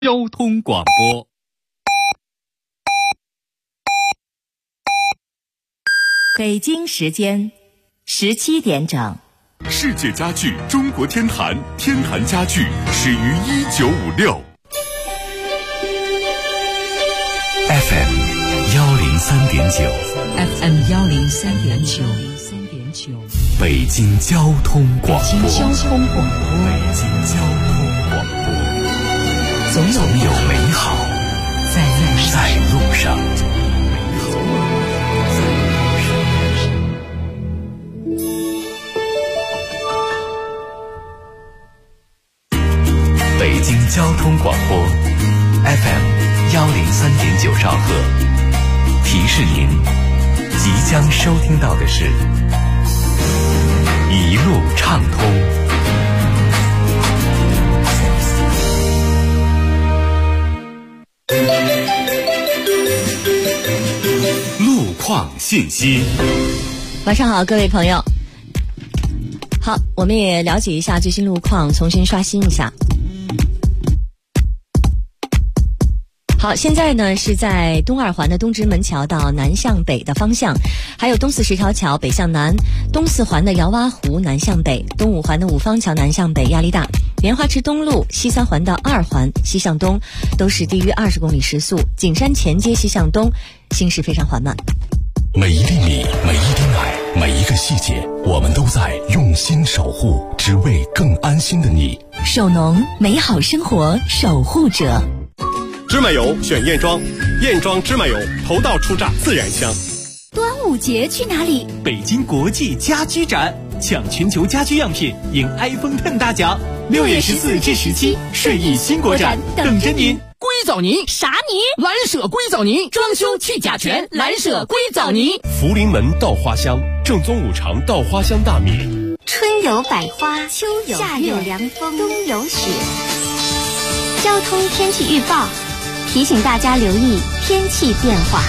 交通广播。 北京时间17点整。 世界家具中国天坛，天坛家具始于1956。FM 103.9 FM 103.9 北京交通广播。 北京交通广播。 北京交通广播。 总有美好在路上。 北京交通广播 FM 103.9兆赫，提示您即将收听到的是一路畅通。路况信息。 晚上好，各位朋友。好，我们也了解一下最新路况，重新刷新一下。好，现在呢是在东二环的东直门桥到南向北的方向，还有东四十条桥北向南，东四环的窑洼湖南向北，东五环的五方桥南向北压力大，莲花池东路西三环到二环西向东都是低于20公里时速，景山前街西向东行驶非常缓慢。 每一粒米，每一滴奶，每一个细节，我们都在用心守护，只为更安心的你。 守农，美好生活守护者。 芝麻油选燕庄，燕庄芝麻油头道初榨自然香。 端午节去哪里？ 北京国际家居展，抢全球家居样品，赢 iPhone X 大奖。6月14至17，顺义新国展等着您。 硅藻泥啥泥？ 蓝舍硅藻泥，装修去甲醛，蓝舍硅藻泥。 福临门稻花香，正宗五常稻花香大米。 春有百花，秋有夏有凉风，冬有雪。交通天气预报提醒大家留意天气变化。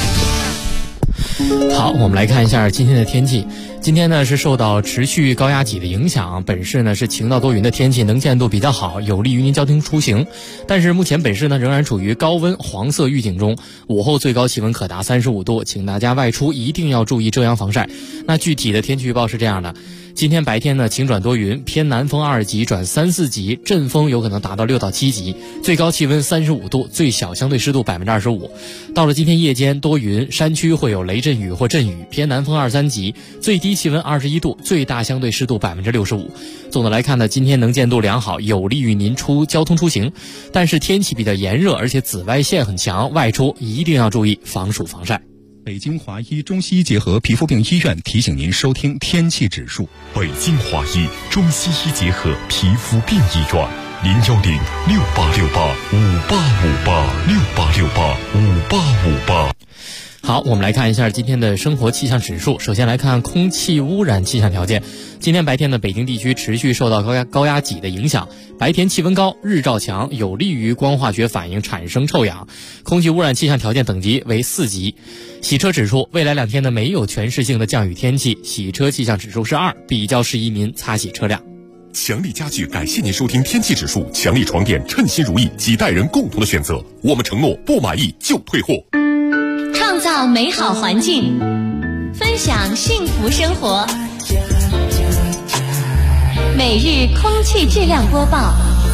好，我们来看一下今天的天气。今天呢是受到持续高压脊的影响，本市呢是晴到多云的天气，能见度比较好，有利于您交通出行。但是目前本市呢仍然处于高温黄色预警中，午后最高气温可达35度，请大家外出一定要注意遮阳防晒。那具体的天气预报是这样的：今天白天呢晴转多云，偏南风2级转3、4级，阵风有可能达到6到7级，最高气温35度，最小相对湿度25%。到了今天夜间多云，山区会有雷阵雨或阵雨，偏南风2、3级，最低气温21度，最大相对湿度65%。总的来看呢，今天能见度良好，有利于您交通出行。但是天气比较炎热，而且紫外线很强，外出一定要注意防暑防晒。 北京华医中西医结合皮肤病医院提醒您收听天气指数。 北京华医中西医结合皮肤病医院，010-6868-5858，6868-5858。 好，我们来看一下今天的生活气象指数。首先来看空气污染气象条件。今天白天呢，北京地区持续受到高压脊的影响，白天气温高，日照强，有利于光化学反应产生臭氧，空气污染气象条件等级为4级。洗车指数，未来2天呢没有全市性的降雨天气，洗车气象指数是2，比较适宜您擦洗车辆。 强力家具感谢您收听天气指数，强力床垫称心如意，几代人共同的选择，我们承诺不满意就退货。 创造美好环境，分享幸福生活。每日空气质量播报。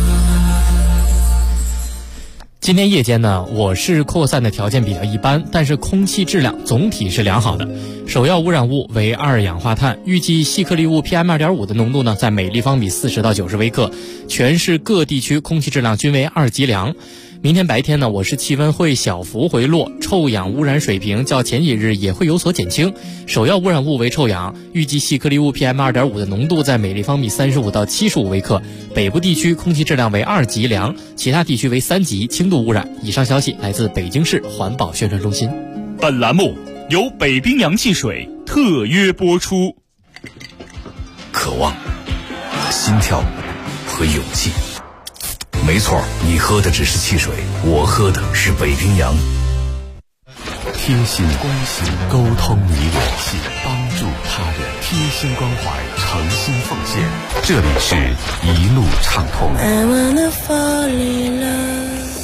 今天夜间呢，我市扩散的条件比较一般，但是空气质量总体是良好的。首要污染物为二氧化碳，预计细颗粒物 PM2.5 的浓度呢在每立方米40到90微克，全市各地区空气质量均为2级良。明天白天呢，我市气温会小幅回落，臭氧污染水平较前几日也会有所减轻。首要污染物为臭氧，预计细颗粒物 PM2.5 的浓度在每立方米35到75微克，北部地区空气质量为2级良，其他地区为3级轻度污染。以上消息来自北京市环保宣传中心。 本栏目由北冰洋汽水特约播出。 渴望、心跳和勇气。没错，你喝的只是汽水，我喝的是北冰洋。贴心关心，沟通你我，帮助他人，贴心关怀，诚心奉献。这里是一路畅通。 I wanna fall in love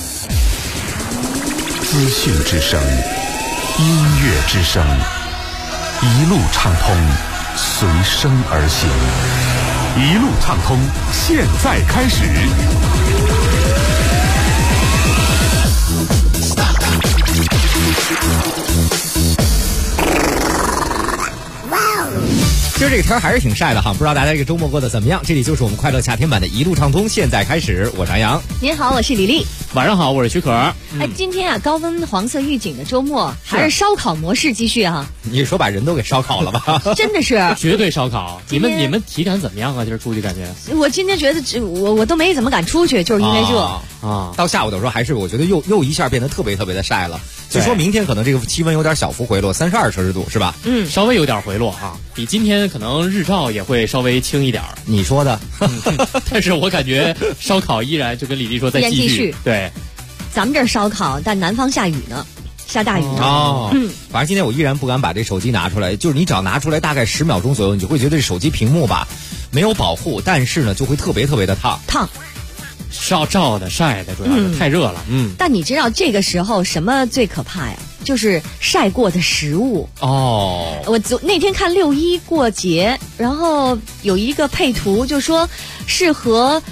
资讯之声，音乐之声，一路畅通，随声而行。一路畅通，现在开始。 今儿这个天还是挺晒的哈，不知道大家这个周末过得怎么样？这里就是我们快乐夏天版的一路畅通，现在开始，我是安阳。 您好，我是李丽。 晚上好，我是许可。 哎，今天啊，高温黄色预警的周末，还是烧烤模式继续啊？ 你说把人都给烧烤了吧？ 真的是， 绝对烧烤。你们体感怎么样啊？今儿出去感觉？ 我今天觉得我都没怎么敢出去，就是因为热啊。到下午的时候，还是我觉得又一下变得特别的晒了。据说明天可能这个气温有点小幅回落，32摄氏度是吧？ 稍微有点回落啊，比今天可能日照也会稍微轻一点。 你说的， 但是我感觉烧烤依然就跟李丽说在继续。对， 咱们这儿烧烤，但南方下雨呢，下大雨呢。 反正今天我依然不敢把这手机拿出来，就是你只要拿出来大概10秒钟左右，你就会觉得这手机屏幕吧没有保护，但是呢就会特别的烫。 照的晒的，主要是太热了。 但你知道这个时候什么最可怕呀？就是晒过的食物。我那天看6·1过节，然后有一个配图就说适合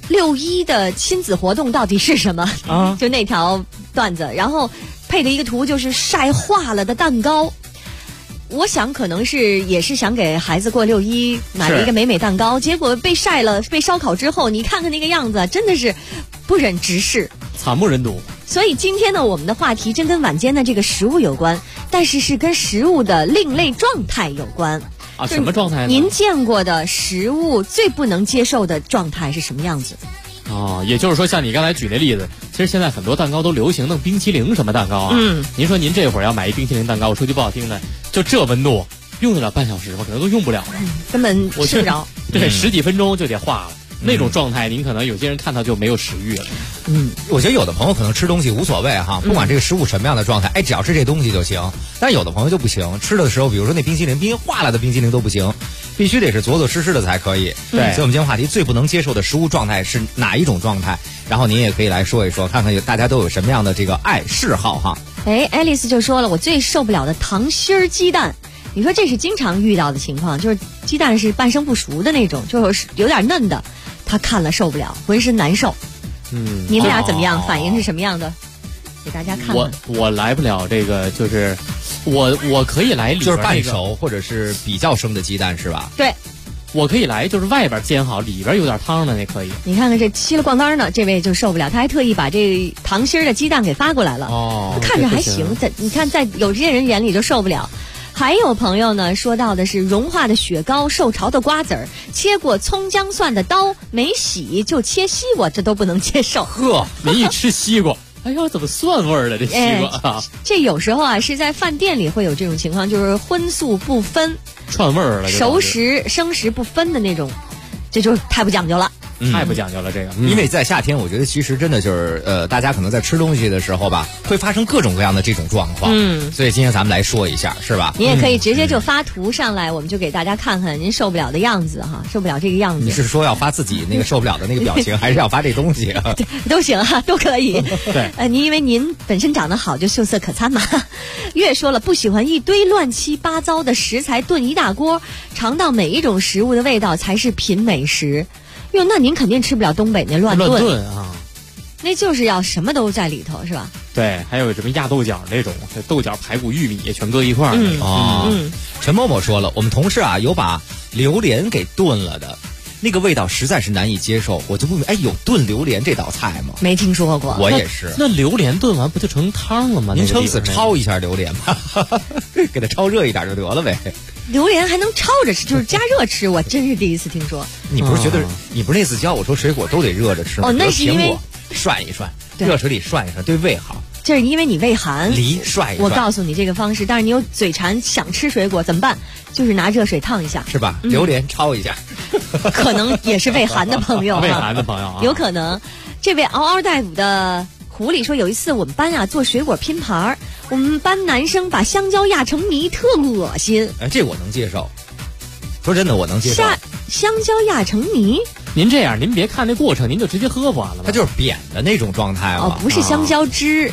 6·1的亲子活动到底是什么啊？就那条段子，然后配的一个图就是晒化了的蛋糕。我想可能也是想给孩子过6·1买了一个美蛋糕，结果被晒了，被烧烤之后，你看看那个样子，真的是不忍直视， 惨不忍睹。 所以今天呢，我们的话题真跟晚间的这个食物有关，但是跟食物的另类状态有关啊。什么状态呢？ 您见过的食物最不能接受的状态是什么样子？ 也就是说，像你刚才举那例子，其实现在很多蛋糕都流行弄冰淇淋什么蛋糕啊。您说您这会儿要买一冰淇淋蛋糕，我说句不好听的，就这温度用得了半小时吗？可能都用不了， 根本吃不着。 对，10几分钟就得化了。那种状态，您可能有些人看到就没有食欲了。 我觉得有的朋友可能吃东西无所谓哈，不管这个食物什么样的状态，只要是这东西就行。但有的朋友就不行，吃的时候，比如说那冰淇淋化了的冰淇淋都不行，必须得是左湿的才可以。 对， 所以我们今天话题最不能接受的食物状态是哪一种状态？然后您也可以来说一说，看看大家都有什么样的这个嗜好哈。 爱丽丝就说了，我最受不了的糖心儿鸡蛋。你说这是经常遇到的情况，就是鸡蛋是半生不熟的那种，就是有点嫩的。他看了受不了，浑身难受。你们俩怎么样？反应是什么样的？给大家看看。 我来不了这个，就是我可以来里边、 就是半熟或者是比较生的鸡蛋是吧？ 对， 我可以来，就是外边煎好，里边有点汤的那可以。 你看看这稀了灌缸的，这位就受不了，他还特意把这糖心儿的鸡蛋给发过来了。看着还行，你看在有些人眼里就受不了。还有朋友呢说到的是融化的雪糕、受潮的瓜子儿、切过葱姜蒜的刀没洗就切西瓜，这都不能接受。 您一吃西瓜，哎呀，怎么蒜味儿了这西瓜啊？ 这有时候啊是在饭店里会有这种情况，就是荤素不分， 串味儿了， 熟食生食不分的那种，这就太不讲究了。 太不讲究了，这个， 因为在夏天，我觉得其实真的就是大家可能在吃东西的时候吧，会发生各种各样的这种状况。所以今天咱们来说一下，是吧？ 您也可以直接就发图上来，我们就给大家看看您受不了的样子哈，受不了这个样子。 你是说要发自己那个受不了的那个表情，还是要发这东西啊？ 都行啊，都可以。 对， 您因为您本身长得好，就秀色可餐嘛。月说了，不喜欢一堆乱七八糟的食材炖一大锅，尝到每一种食物的味道才是品美食。哟，那您肯定吃不了东北那乱炖啊， 那就是要什么都在里头，是吧？ 对，还有什么压豆角那种，豆角、排骨、玉米也全搁一块儿。 陈某某说了，我们同事啊有把榴莲给炖了的，那个味道实在是难以接受，我就不明白，有炖榴莲这道菜吗？ 没听说过。 我也是。 那榴莲炖完不就成汤了吗？ 您撑死焯一下榴莲吧，给它焯热一点就得了呗。 榴莲还能焯着吃，就是加热吃，我真是第一次听说。 你不是觉得你不是那次教我说水果都得热着吃吗？ 那是因为涮一涮，热水里涮一涮对胃好。 这是因为你胃寒， 梨涮一涮。 我告诉你这个方式，但是你有嘴馋想吃水果怎么办？就是拿热水烫一下， 是吧？榴莲焯一下， 可能也是胃寒的朋友， 胃寒的朋友啊， 有可能。这位嗷嗷待哺的狐狸说，有一次我们班啊做水果拼盘，我们班男生把香蕉压成泥，特恶心。 这我能接受。说真的，我能接受。 香蕉压成泥， 您这样，您别看那过程，您就直接喝不完了吗？ 它就是扁的那种状态嘛。 不是香蕉汁。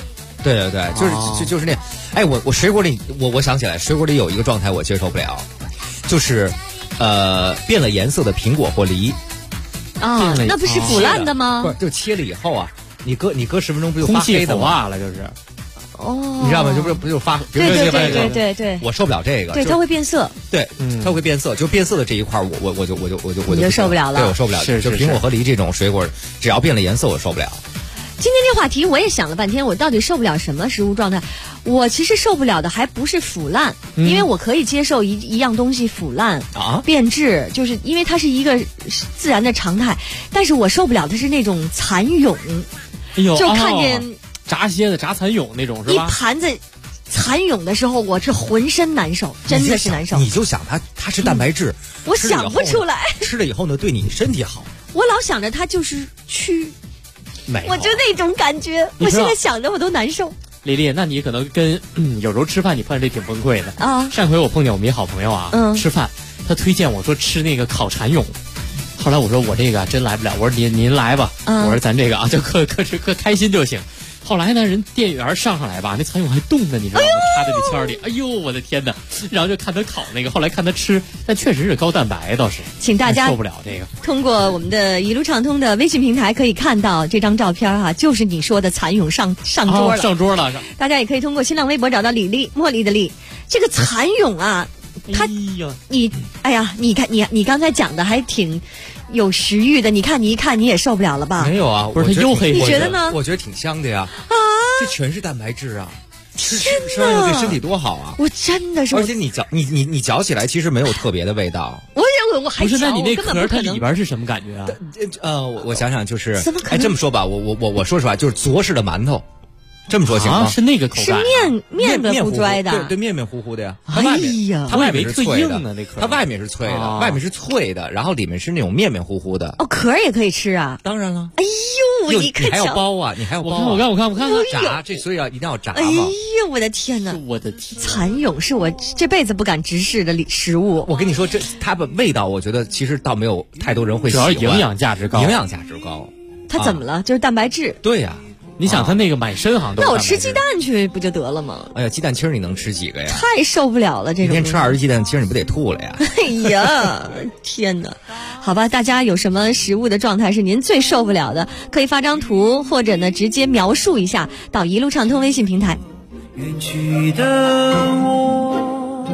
对对对，就是那，哎，我水果里我想起来，水果里有一个状态我接受不了，就是变了颜色的苹果或梨。 啊，那不是腐烂的吗？ 不是，就切了以后啊，你隔10分钟不就空发黑的化了，就是。 哦， 你知道吗？不就发？ 对， 我受不了这个。 对，它会变色。 对，它会变色，就变色的这一块，我就受不了了。 对，我受不了。就苹果和梨这种水果，只要变了颜色，我受不了。 今天这话题我也想了半天，我到底受不了什么食物状态？我其实受不了的还不是腐烂，因为我可以接受一样东西腐烂变质，就是因为它是一个自然的常态。但是我受不了的是那种蚕蛹，就看见炸蝎子、炸蚕蛹那种是吧？ 一盘子蚕蛹的时候，我是浑身难受，真的是难受。 你就想它是蛋白质， 我想不出来。 吃了以后呢，对你身体好。 我老想着它就是蛆。我就那种感觉，我现在想着我都难受。 丽丽，那你可能跟有时候吃饭你碰着这挺崩溃的啊。 上回我碰见我们一好朋友啊，吃饭他推荐我说吃那个烤蚕蛹，后来我说我这个真来不了，我说您来吧，我说咱这个啊就可吃可开心就行。后来呢，人店员上来吧，那蚕蛹还冻呢，你知道吗？插在这圈里，哎呦，我的天哪！然后就看他烤那个，后来看他吃，但确实是高蛋白，倒是。 请大家受不了这个。 通过我们的一路畅通的微信平台可以看到这张照片哈，就是你说的蚕蛹上桌了， 上桌了。 大家也可以通过新浪微博找到李丽，茉莉的丽。这个蚕蛹啊，它你看你刚才讲的还挺有食欲的，你看你一看你也受不了了吧？ 没有啊， 不是它黝黑， 你觉得呢？ 我觉得挺香的呀。 啊， 这全是蛋白质啊，吃完以后对身体多好啊！ 我真的是， 而且你嚼起来其实没有特别的味道。 我还不是，那你那壳它里边是什么感觉啊？我想想，就是这么说吧，我说实话，就是昨式的馒头。这么说行吗？ 是那个口感， 是面糊拽的， 对，面糊糊的呀。 哎呀， 它外面是脆的， 那壳它外面是脆的，外面是脆的，然后里面是那种面糊糊的。 哦，壳也可以吃啊？ 当然了。 哎呦，你还要包啊？你还要包？ 我看， 炸这，所以一定要炸嘛。 哎呦，我的天哪！ 我的天， 蚕蛹是我这辈子不敢直视的食物。 我跟你说，它的味道，我觉得其实倒没有太多人会喜欢。 主要营养价值高。 它怎么了？就是蛋白质。 对呀。 你想他那个满身好像都。 那我吃鸡蛋去不就得了吗？ 哎呀，鸡蛋清你能吃几个呀？ 太受不了了，这种。 一天吃20鸡蛋清，你不得吐了呀？ 哎呀，天哪！好吧，大家有什么食物的状态是您最受不了的？可以发张图，或者呢直接描述一下到一路畅通微信平台。 远去的我，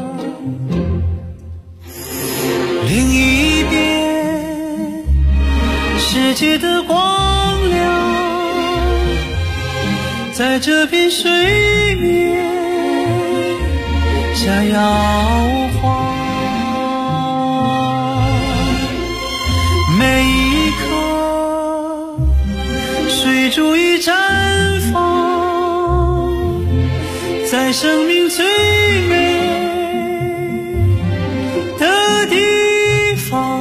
另一边世界的光亮。在这片水面下摇晃，每一颗水珠已绽放，在生命最美的地方。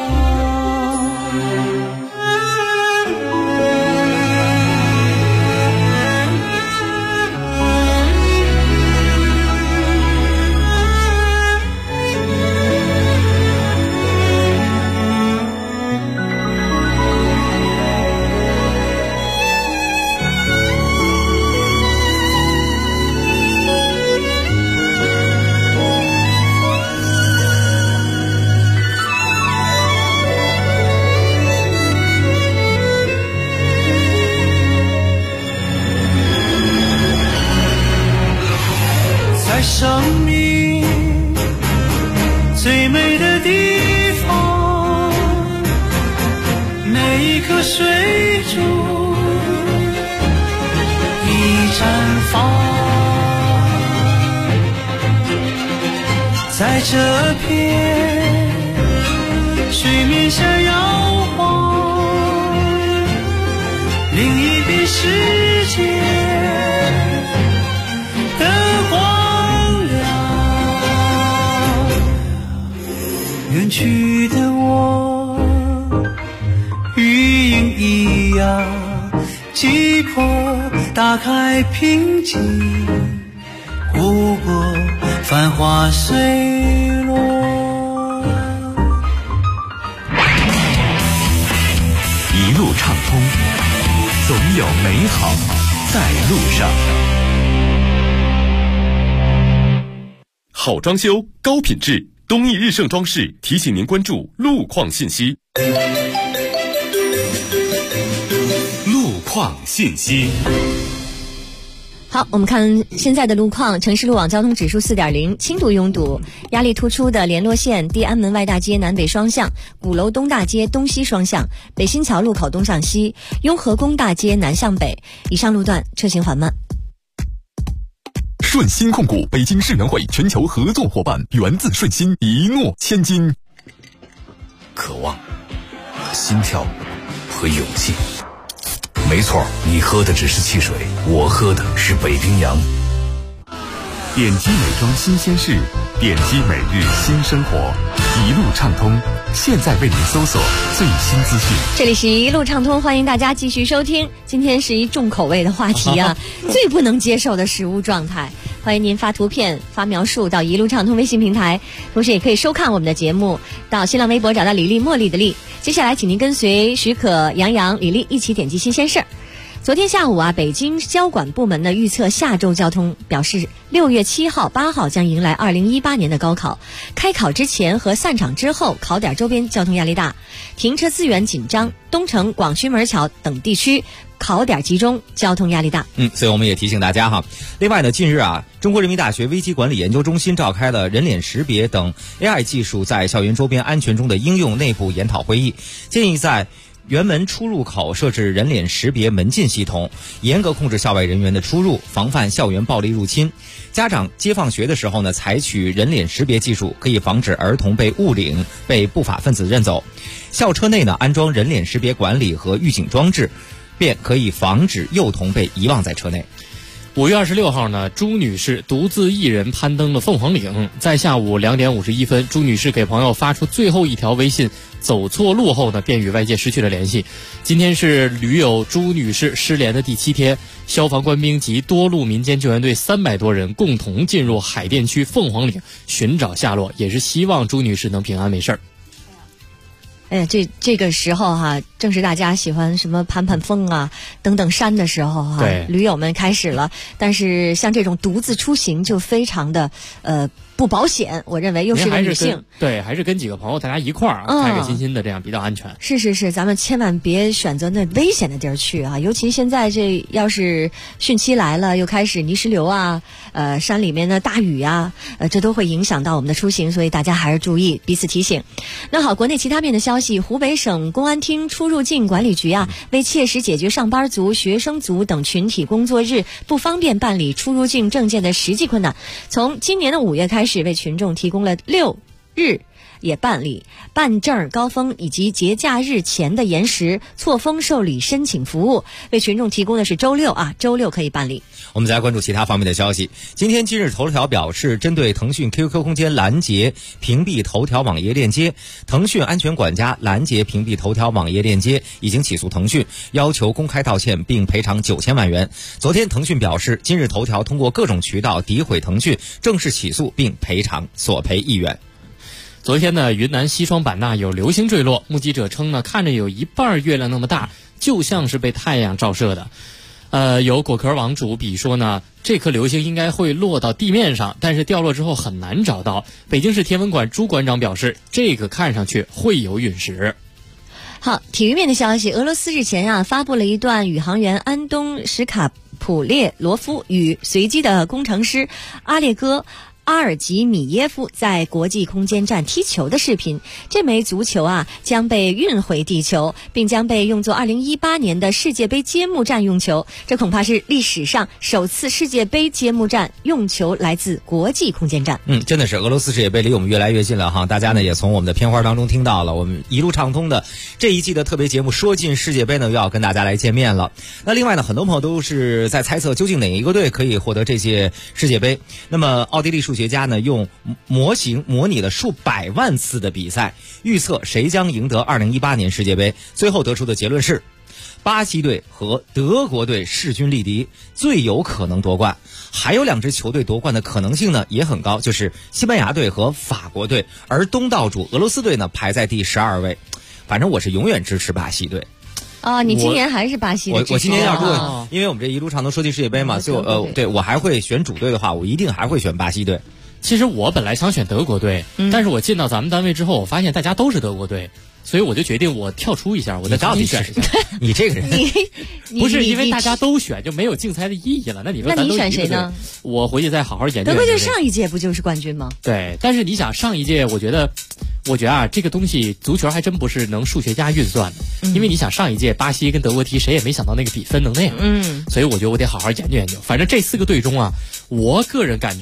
在生命最美的地方，每一颗水珠已绽放，在这片水面下摇晃，另一边世界远去的我，鱼鹰一样击破，打开平静，不过繁华碎落。 一路畅通，总有美好在路上。 好装修，高品质，东义日盛装饰提醒您关注路况信息。路况信息。 好，我们看现在的路况。城市路网交通指数4.0，轻度拥堵，压力突出的联络线地安门外大街南北双向，鼓楼东大街东西双向，北新桥路口东向西，雍和宫大街南向北，以上路段车行缓慢。 顺鑫控股北京世园会全球合作伙伴，源自顺鑫，一诺千金。 渴望、心跳和勇气。没错，你喝的只是汽水，我喝的是北冰洋。 点击美妆新鲜事，点击每日新生活，一路畅通。现在为您搜索最新资讯。 这里是一路畅通，欢迎大家继续收听。今天是一重口味的话题啊，最不能接受的食物状态。欢迎您发图片、发描述到一路畅通微信平台，同时也可以收看我们的节目。到新浪微博找到李丽，茉莉的丽。接下来，请您跟随许可、杨洋、李丽一起点击新鲜事儿。昨天下午啊，北京交管部门呢预测下周交通，表示6月7号、8号将迎来2018年的高考。开考之前和散场之后，考点周边交通压力大，停车资源紧张，东城、广渠门桥等地区考点集中，交通压力大。 所以我们也提醒大家哈。另外呢，近日啊，中国人民大学危机管理研究中心召开了人脸识别等 AI 技术在校园周边安全中的应用内部研讨会议，建议在园门出入口设置人脸识别门禁系统，严格控制校外人员的出入，防范校园暴力入侵。家长接放学的时候呢，采取人脸识别技术，可以防止儿童被误领、被不法分子认走。校车内呢，安装人脸识别管理和预警装置，便可以防止幼童被遗忘在车内。 5月26号呢，朱女士独自一人攀登了凤凰岭。在下午2点51分，朱女士给朋友发出最后一条微信，走错路后呢，便与外界失去了联系。今天是驴友朱女士失联的第7天，消防官兵及多路民间救援队300多人共同进入海淀区凤凰岭寻找下落，也是希望朱女士能平安没事儿。 哎呀，这个时候哈，正是大家喜欢什么攀攀峰啊、登登山的时候哈，驴友们开始了。但是像这种独自出行就非常的不保险，我认为又是个女性， 对，还是跟几个朋友大家一块儿开开心心的，这样比较安全。 是，咱们千万别选择那危险的地儿去啊！尤其现在这要是汛期来了，又开始泥石流啊，山里面的大雨啊，这都会影响到我们的出行，所以大家还是注意，彼此提醒。那好，国内其他面的消息，湖北省公安厅出入境管理局啊，为切实解决上班族、学生族等群体工作日不方便办理出入境证件的实际困难，从今年的5月开始，为群众提供了6日也办理办证高峰以及节假日前的延时错峰受理申请服务，为群众提供的是周六可以办理。 我们再来关注其他方面的消息。今日头条表示，针对腾讯 QQ 空间拦截屏蔽头条网页链接，腾讯安全管家拦截屏蔽头条网页链接，已经起诉腾讯，要求公开道歉并赔偿9000万元。昨天腾讯表示，今日头条通过各种渠道诋毁腾讯，正式起诉并赔偿索赔1元。 昨天呢，云南西双版纳有流星坠落，目击者称呢，看着有一半月亮那么大，就像是被太阳照射的。有果壳网主比说呢，这颗流星应该会落到地面上，但是掉落之后很难找到。北京市天文馆朱馆长表示，这个看上去会有陨石。 好，体育面的消息，俄罗斯日前啊发布了一段宇航员安东什卡普列罗夫与随机的工程师阿列戈阿尔吉米耶夫在国际空间站踢球的视频。这枚足球啊将被运回地球，并将被用作2018年的世界杯揭幕战用球。这恐怕是历史上首次世界杯揭幕战用球来自国际空间站。 真的是俄罗斯世界杯离我们越来越近了哈。大家呢也从我们的片花当中听到了，我们一路畅通的这一季的特别节目说进世界杯呢又要跟大家来见面了。那另外呢，很多朋友都是在猜测究竟哪一个队可以获得这届世界杯。那么奥地利数学家呢用模型模拟了数百万次的比赛，预测谁将赢得2018年世界杯。最后得出的结论是，巴西队和德国队势均力敌，最有可能夺冠。还有2支球队夺冠的可能性呢也很高，就是西班牙队和法国队，而东道主俄罗斯队呢排在第12位。反正我是永远支持巴西队。 啊，你今年还是巴西的？ 我今年要是因为我们这一路畅通说进世界杯嘛，就对我还会选主队的话，我一定还会选巴西队。 其实我本来想选德国队，但是我进到咱们单位之后，我发现大家都是德国队，所以我就决定我跳出一下，我再重新选一下。 你这个人， 不是因为大家都选就没有竞猜的意义了？那你说咱都选谁呢？ 我回去再好好研究。 德国队上一届不就是冠军吗？ 对，但是你想上一届，我觉得啊，这个东西足球还真不是能数学家运算的，因为你想上一届巴西跟德国踢，谁也没想到那个比分能那样。所以我觉得我得好好研究研究。反正这4个队中啊，我个人感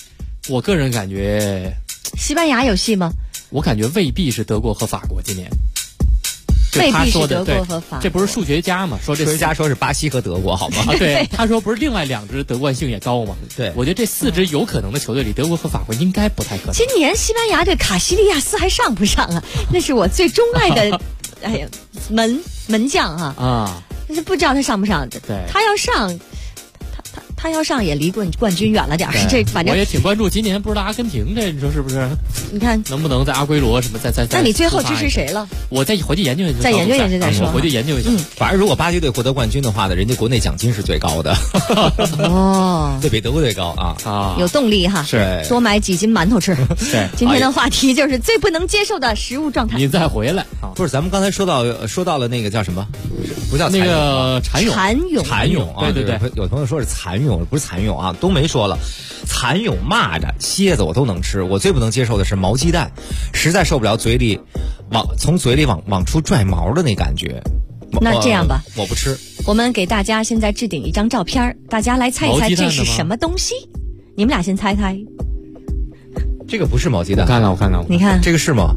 觉西班牙有戏吗？ 我感觉未必是德国和法国今年。 未必是德国和法国， 这不是数学家吗？ 数学家说是巴西和德国，好吗？ 对，他说不是另外2支得冠性也高吗？ 对， 我觉得这4支有可能的球队里，德国和法国应该不太可能。 今年西班牙队卡西利亚斯还上不上啊？那是我最钟爱的，哎呀，门将啊！但是不知道他上不上。 对， 他要上。他要上也离冠军远了点儿，这反正我也挺关注。今年不知道阿根廷这，你说是不是？ 你看能不能在阿圭罗什么再？ 那你最后支持谁了？ 我再回去研究研究， 再研究研究再说。 我回去研究一下。 反正如果巴西队获得冠军的话呢，人家国内奖金是最高的。 哦， 对比德国队高啊！ 有动力哈， 是多买几斤馒头吃。 对， 今天的话题就是最不能接受的食物状态。 你再回来不是？咱们刚才说到了那个叫什么？不叫那个蚕蛹啊！ 对， 有朋友说是蚕蛹，不是蚕蛹啊。都没说了，蚕蛹、蚂蚱、蝎子我都能吃，我最不能接受的是毛鸡蛋，实在受不了从嘴里往出拽毛的那感觉。 那这样吧， 我不吃。 我们给大家现在置顶一张照片，大家来猜一猜这是什么东西？你们俩先猜猜。 这个不是毛鸡蛋， 我看看， 你看这个是吗？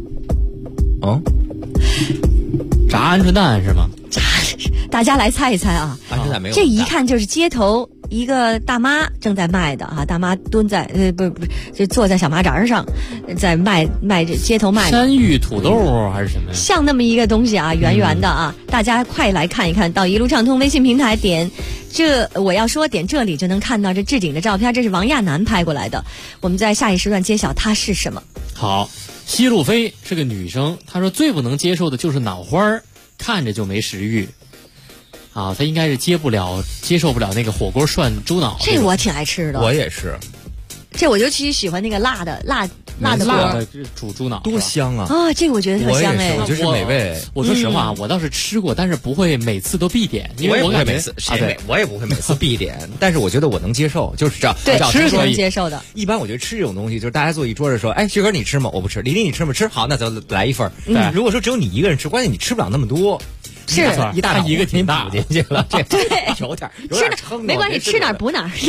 炸鹌鹑蛋是吗？ 大家来猜一猜啊！ 鹌鹑蛋没有， 这一看就是街头一个大妈正在卖的啊，大妈蹲在不就坐在小马扎上，在卖这街头卖山芋土豆还是什么呀？ 像那么一个东西啊，圆圆的啊，大家快来看一看，到一路畅通微信平台点这里就能看到这置顶的照片，这是王亚楠拍过来的。我们在下一时段揭晓它是什么。 好，西路飞是个女生，她说最不能接受的就是脑花，看着就没食欲。啊，他应该是接受不了那个火锅涮猪脑。 这我挺爱吃的， 我也是。 这我尤其喜欢那个辣的煮猪脑， 多香啊！ 啊，这个我觉得特香哎， 我就是美味。 我说实话，我倒是吃过，但是不会每次都必点，因为我感觉我也不会每次必点，但是我觉得我能接受，就是这样。 对， 吃是能接受的。 一般我觉得吃这种东西，就是大家坐一桌的时候，哎，旭哥你吃吗？我不吃。李丽你吃吗？吃。好，那咱来一份。 对， 如果说只有你一个人吃，关键你吃不了那么多。 是一大一个挺大进去了， 对， 有点撑，没关系，吃哪儿补哪儿，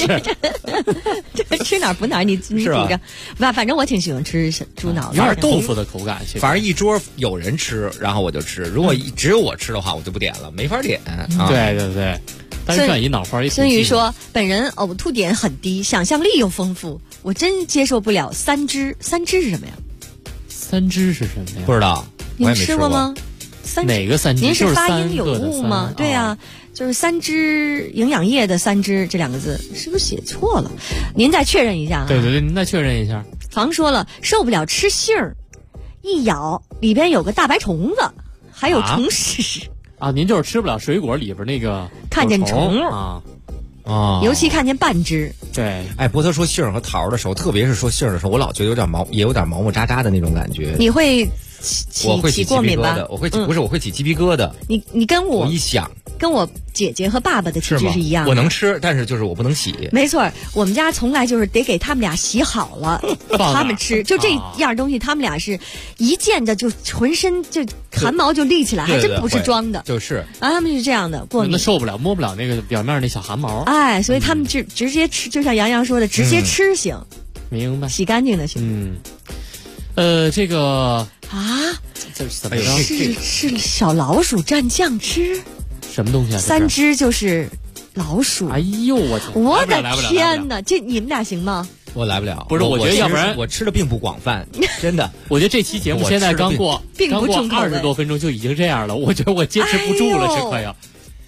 吃哪儿补哪儿，你煮着，反正我挺喜欢吃猪脑， 有点豆腐的口感。 反正一桌有人吃，然后我就吃；如果只有我吃的话，我就不点了，没法点。 对，但是涮一脑花也。 孙宇说，本人呕吐点很低，想象力又丰富，我真接受不了三只是什么呀？ 三只是什么呀？ 不知道， 你们吃过吗？ 哪个三只？ 您是发音有误吗？对啊，就是三只营养液的三只这2个字，是不是写错了？您再确认一下啊。 对，您再确认一下。 房说了，受不了吃杏儿，一咬里边有个大白虫子，还有虫屎。 啊，您就是吃不了水果里边那个看见虫啊。 尤其看见半只。 对， 哎，波特说杏儿和桃儿的时候，特别是说杏儿的时候，我老觉得有点毛毛扎扎的那种感觉。 你会我会起过敏吧？ 我会起鸡皮疙瘩。 你跟我一想， 跟我姐姐和爸爸的体质是一样的。 我能吃，但是就是我不能洗。 没错，我们家从来就是得给他们俩洗好了，他们吃。就这样东西，他们俩是一见着就浑身就汗毛就立起来，还真不是装的。 就是啊，他们是这样的过敏， 受不了摸不了那个表面那小汗毛。 哎，所以他们直接吃，就像杨洋说的，直接吃行。 明白， 洗干净的行。 这个啊， 这是怎么着？ 是小老鼠蘸酱吃， 什么东西啊？ 三只就是老鼠。 哎呦我的天哪！这你们俩行吗？ 我来不了。 不是，我觉得要不然我吃的并不广泛，真的。 我觉得这期节目现在刚过 20多分钟就已经这样了，我觉得我坚持不住了，这快要。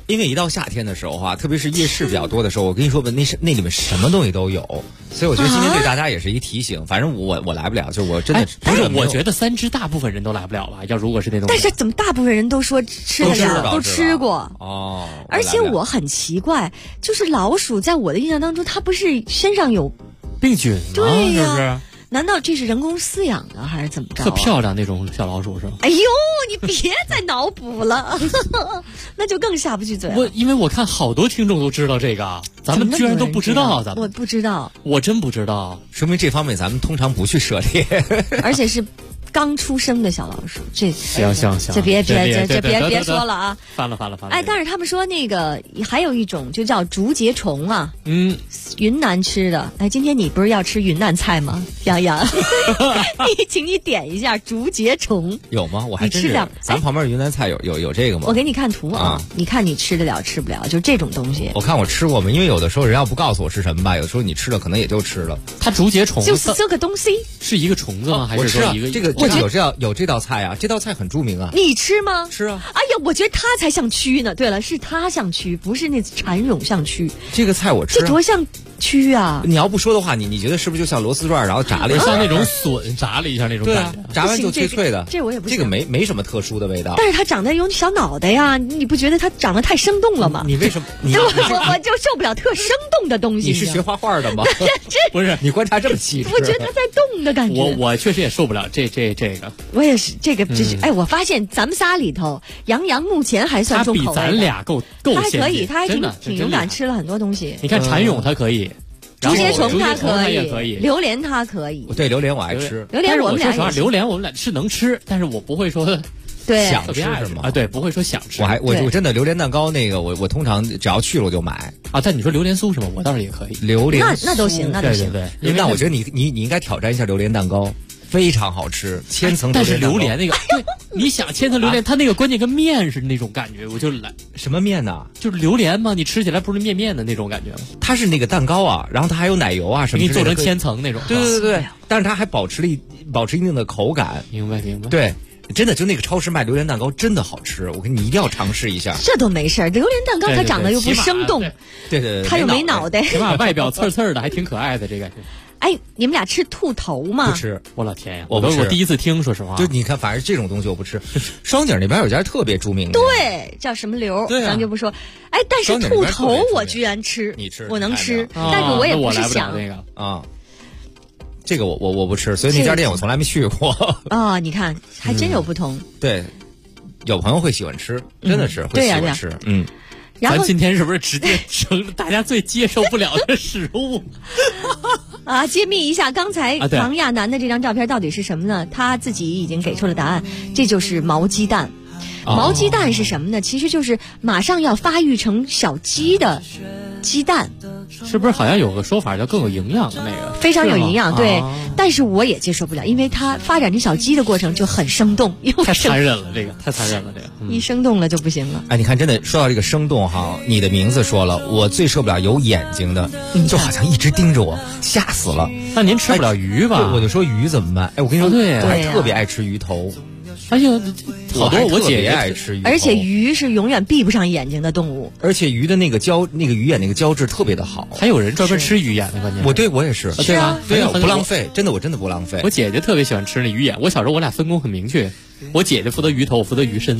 因为一到夏天的时候特别是夜市比较多的时候，我跟你说吧，那里面什么东西都有，所以我觉得今天对大家也是一提醒。反正我来不了，就我真的不是，我觉得3只大部分人都来不了吧？要如果是那种， 但是怎么大部分人都说吃得了，都吃过哦。 而且我很奇怪，就是老鼠在我的印象当中，它不是身上有病菌吗？ 对呀、 是不是？ 难道这是人工饲养的还是怎么着？ 特漂亮那种小老鼠是吗？ 哎呦，你别再脑补了，那就更下不去嘴了。 因为我看好多听众都知道这个，咱们居然都不知道，咱们我不知道， 我真不知道， 说明这方面咱们通常不去涉猎， 而且是刚出生的小老鼠，这行， 这别说了啊！ 翻了。 哎，但是他们说那个还有一种就叫竹节虫啊，云南吃的。哎，今天你不是要吃云南菜吗？杨洋，请你点一下竹节虫。 有吗？我还真是。咱旁边云南菜有这个吗？ 我给你看图啊，你看你吃得了吃不了，就这种东西。 我看我吃过嘛，因为有的时候人要不告诉我是什么吧，有的时候你吃了可能也就吃了。 它竹节虫就是这个东西， 是一个虫子吗？还是说一个？ 这个有这道菜啊，这道菜很著名啊。 你吃吗？ 吃啊。 哎呀，我觉得它才像蛆呢。对了，是它像蛆，不是那蚕蛹像蛆。 这个菜我吃。 这多像蛆啊！ 你要不说的话，你觉得是不是就像螺丝转，然后炸了一下， 像那种笋炸了一下那种感觉？ 炸完就脆脆的。 这我也不。 这个没什么特殊的味道。 但是它长得有小脑袋呀，你不觉得它长得太生动了吗？ 你为什么？ 我就受不了特生动的东西。 你是学画画的吗？不是，你观察这么细致。 我觉得它在动的感觉。 我确实也受不了这个。 我也是这个，哎，我发现咱们仨里头，杨洋目前还算重口味。 他比咱俩够他还可以，他还挺勇敢，吃了很多东西。 你看蚕蛹他可以， 竹节虫他可以， 榴莲他可以。 对，榴莲我爱吃。 榴莲我们俩说实话，榴莲我们俩是能吃，但是我不会说对想吃是吗？ 啊，对，不会说想吃。 我真的榴莲蛋糕那个我通常只要去了我就买啊。但你说榴莲酥是吗？我倒是也可以。 榴莲那都行，那都行。 对， 那我觉得你应该挑战一下榴莲蛋糕。非常好吃，千层但是榴莲那个，对，你想千层榴莲，它那个关键跟面是那种感觉，我就来什么面呢？ 就是榴莲嘛，你吃起来不是面的那种感觉吗？ 它是那个蛋糕啊，然后它还有奶油啊什么， 给你做成千层那种。 对，但是它还保持一定的口感。 明白。 对，真的就那个超市卖榴莲蛋糕真的好吃，我跟你一定要尝试一下。 这都没事，榴莲蛋糕它长得又不生动， 对， 它又没脑袋， 起码外表刺的，还挺可爱的这个。 哎，你们俩吃兔头吗？ 不吃， 我老天呀！ 我第一次听，说实话。 就你看，反正这种东西我不吃。双井那边有家特别著名的， 对，叫什么流？ 对啊， 咱就不说。哎，但是兔头我居然吃， 你吃， 我能吃，但是我也不是想那个啊。这个我不吃，所以那家店我从来没去过。 啊，你看，还真有不同。 对，有朋友会喜欢吃，真的是会喜欢吃。 咱今天是不是直接成了大家最接受不了的食物？ 啊，揭秘一下刚才唐亚楠的这张照片到底是什么呢？他自己已经给出了答案，这就是毛鸡蛋。毛鸡蛋是什么呢？其实就是马上要发育成小鸡的鸡蛋。 是不是好像有个说法叫更有营养的那个？ 非常有营养，对。但是我也接受不了，因为它发展成小鸡的过程就很生动， 太残忍了，这个太残忍了，这个一生动了就不行了。 哎，你看，真的说到这个生动哈，你的名字说了，我最受不了有眼睛的，就好像一直盯着我，吓死了。 那您吃不了鱼吧？ 我就说鱼怎么办？哎，我跟你说，我还特别爱吃鱼头。 哎呦，好多我姐也爱吃鱼头， 而且鱼是永远闭不上眼睛的动物， 而且鱼的那个鱼眼那个胶质特别的好。 还有人专门吃鱼眼的，关键我也是， 对啊， 对啊，不浪费，我真的不浪费。 我姐姐特别喜欢吃那鱼眼，我小时候我俩分工很明确，我姐姐负责鱼头，我负责鱼身。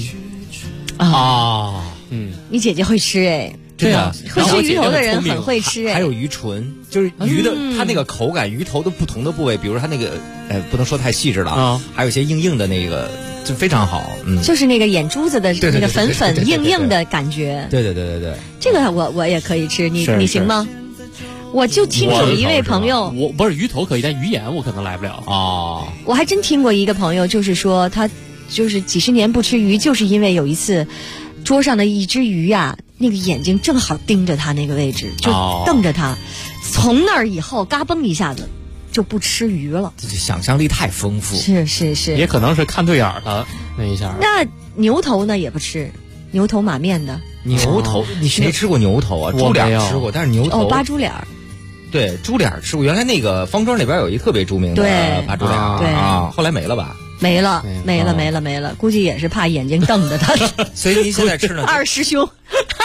你姐姐会吃哎。 对啊， 会吃鱼头的人很会吃哎。 还有鱼唇，就是鱼的它那个口感，鱼头的不同的部位，比如说它那个不能说太细致了啊，还有一些硬的那个就非常好。 就是那个眼珠子的那个粉粉硬的感觉。 对， 这个我也可以吃，你行吗？我就听有一位朋友， 我不是鱼头可以，但鱼眼我可能来不了啊。 我还真听过一个朋友，就是说他就是几十年不吃鱼，就是因为有一次桌上的一只鱼呀，那个眼睛正好盯着他那个位置，就瞪着他，从那儿以后嘎嘣一下子就不吃鱼了。 这想象力太丰富， 是， 也可能是看对眼了那一下。 那牛头呢也不吃，牛头马面的。 牛头，你谁吃过牛头啊？猪脸吃过，但是牛头八猪脸。 对，猪脸吃过。原来那个方庄那边有一特别著名的八猪脸啊，后来没了吧？ 没了，估计也是怕眼睛瞪着他。 所以您现在吃呢？ 二师兄。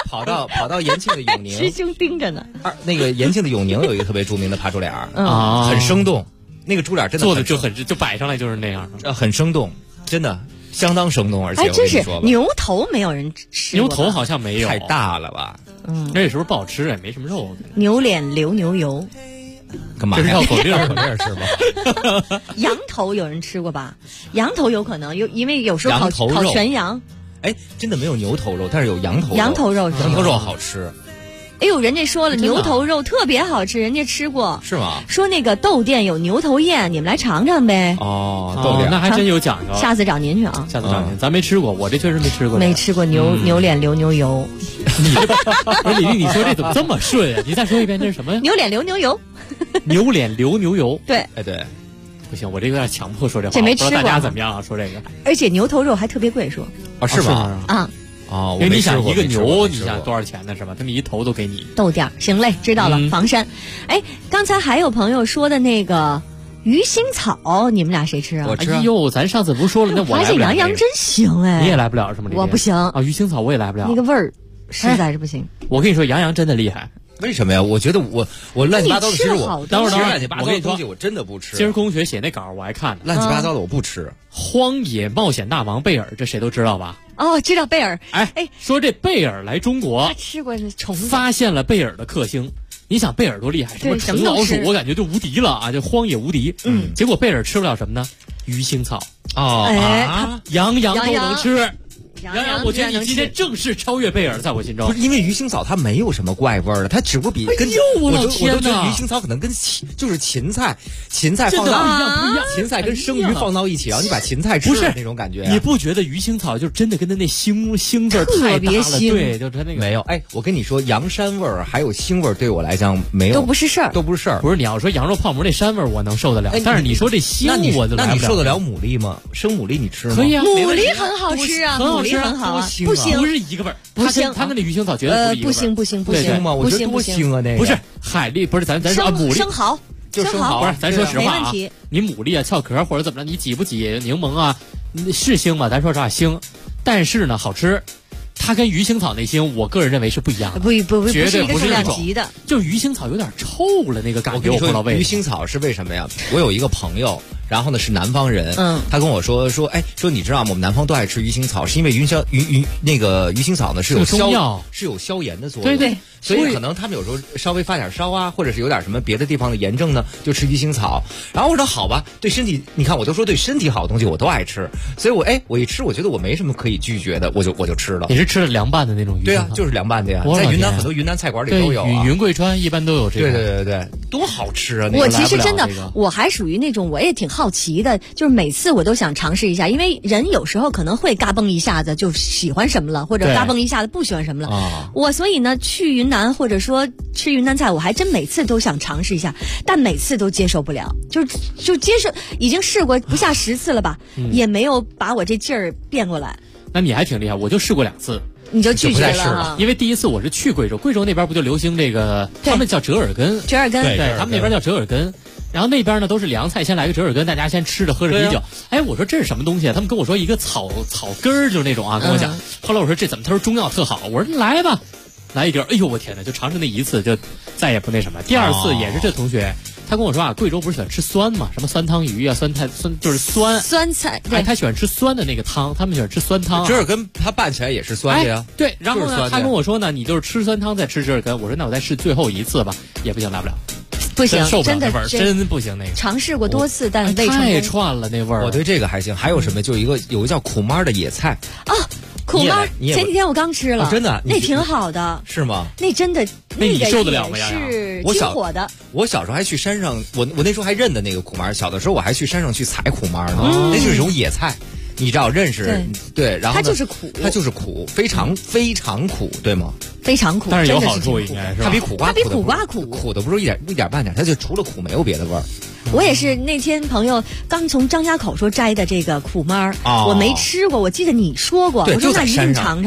跑到延庆的永宁， 师兄盯着呢。 那个延庆的永宁有一个特别著名的扒猪脸啊， 很生动，那个猪脸真的做的就摆上来就是那样的， 很生动，真的相当生动，而且真是牛头没有人吃过， 牛头好像没有， 太大了吧？ 那是不是不好吃？也没什么肉。 牛脸流牛油。 干嘛？ 这是绕口令是吗？ 羊头有人吃过吧？羊头有可能因为有时候烤全羊。 哎，真的没有牛头肉，但是有羊头肉。 羊头肉好吃。 哎呦，人家说了，牛头肉特别好吃，人家吃过。 是吗？ 说那个豆店有牛头宴，你们来尝尝呗。 豆店那还真有讲究。 下次找您去啊。 下次找您，咱没吃过，我这确实没吃过。 没吃过牛脸流牛油。 不是李丽，你说这怎么这么顺啊？你再说一遍，这是什么？ 牛脸流牛油。 牛脸流牛油。 对， 哎对。 不行，我这个有点强迫说这话。 这没吃过。 大家怎么样啊？说这个。 而且牛头肉还特别贵，说。 是吗？ 啊。 哦， 因为你想一个牛，你想多少钱呢？是吧？他们一头都给你。 豆店行嘞，知道了。房山，哎，刚才还有朋友说的那个鱼腥草，你们俩谁吃啊？ 我吃。 哎呦，咱上次不是说了，那我来不了。 发现杨洋真行哎， 你也来不了是吗？ 我不行啊，鱼腥草我也来不了， 那个味儿实在是不行。 我跟你说，杨洋真的厉害。 为什么呀？我觉得我乱七八糟的，其实我等会儿乱七八糟的东西我真的不吃。 今儿公学写那稿我还看， 乱七八糟的我不吃。 荒野冒险大王贝尔，这谁都知道吧？ 哦，知道贝尔。 哎，说这贝尔来中国， 他吃过那虫子， 发现了贝尔的克星。你想贝尔多厉害？什么橙老鼠，我感觉就无敌了啊！就荒野无敌。结果贝尔吃不了什么呢？鱼腥草。杨洋都能吃。杨洋，我觉得你今天正式超越贝尔，在我心中。 不是因为鱼腥草它没有什么怪味儿了，它只不过比跟我都觉得鱼腥草可能跟就是芹菜放到不一样， 芹菜跟生鱼放到一起，然后你把芹菜吃了那种感觉。 你不觉得鱼腥草就真的跟它那腥味太大了？对，就是它那个没有。哎，我跟你说，羊膻味儿还有腥味儿对我来讲没有都不是事儿， 都不是事儿。 不是你要说羊肉泡馍那膻味儿我能受得了，但是你说这腥我就来不了。 那你受得了牡蛎吗？生牡蛎你吃吗？ 可以啊， 牡蛎很好吃啊，牡蛎很好啊。不行， 不是一个味儿， 不行， 它跟那鱼腥草绝对不行，不行吗？我觉得多腥啊，那个不是海蛎，不是咱说牡蛎， 生蚝， 就生蚝， 不是咱说实话啊， 你牡蛎啊翘壳或者怎么着，你挤不挤柠檬啊，是腥吗？咱说实话腥，但是呢好吃。它跟鱼腥草那腥，我个人认为是不一样的，绝对不是两级的。 就鱼腥草有点臭了，那个感觉我不知道为什么。 鱼腥草是为什么呀？我有一个朋友。然后呢是南方人，他跟我说你知道吗？我们南方都爱吃鱼腥草，是因为那个鱼腥草呢是有消炎的作用， 对， 所以可能他们有时候稍微发点烧啊，或者是有点什么别的地方的炎症呢，就吃鱼腥草。然后我说好吧，对身体，你看我都说对身体好的东西我都爱吃，所以我一吃我觉得我没什么可以拒绝的，我就吃了。 你是吃了凉拌的那种鱼？ 对啊，就是凉拌的呀，在云南很多云南菜馆里都有啊。 云贵川一般都有这个。 对，多好吃啊！ 我其实真的我还属于那种我也挺好奇的，就是每次我都想尝试一下，因为人有时候可能会嘎嘣一下子就喜欢什么了，或者嘎嘣一下子不喜欢什么了。我所以呢去云南或者说吃云南菜，我还真每次都想尝试一下，但每次都接受不了，就接受，已经试过不下10次了吧，也没有把我这劲儿变过来。 那你还挺厉害，我就试过2次。 你就拒绝了， 因为第一次我是去贵州，贵州那边不就流行这个，他们叫折耳根， 对， 他们那边叫折耳根。然后那边呢都是凉菜，先来个折耳根，大家先吃着喝着啤酒。哎，我说这是什么东西啊？他们跟我说一个草根儿，就是那种啊，跟我讲。后来我说这怎么？他说中药特好。我说来吧，来一根。哎呦我天哪，就尝试那一次，就再也不那什么。第二次也是这同学。他跟我说啊，贵州不是喜欢吃酸嘛？什么酸汤鱼啊，酸就是酸菜。 哎，他喜欢吃酸的那个汤，他们喜欢吃酸汤。 折耳根它拌起来也是酸的呀。 对，然后呢，他跟我说呢，你就是吃酸汤再吃折耳根。我说那我再试最后一次吧，也不行，来不了。 不行， 真的真不行那个。 尝试过多次，但未成功。 太串了那味儿。 我对这个还行。还有什么？就有一个叫苦妈的野菜啊。苦妈，前几天我刚吃了， 真的， 那挺好的， 是吗？ 那真的， 那你受得了吗？ 是清火的。 我小时候还去山上，我那时候还认得那个苦妈。小的时候我还去山上去采苦妈呢，那就是一种野菜，你知道认识？对，然后它就是苦， 它就是苦，非常非常苦，对吗？ 非常苦， 但是有好处，应该是它比苦瓜苦， 苦的不是一点半点，它就除了苦没有别的味儿。 我也是那天朋友刚从张家口说摘的这个苦妈儿，我没吃过，我记得你说过，我说那一定尝尝。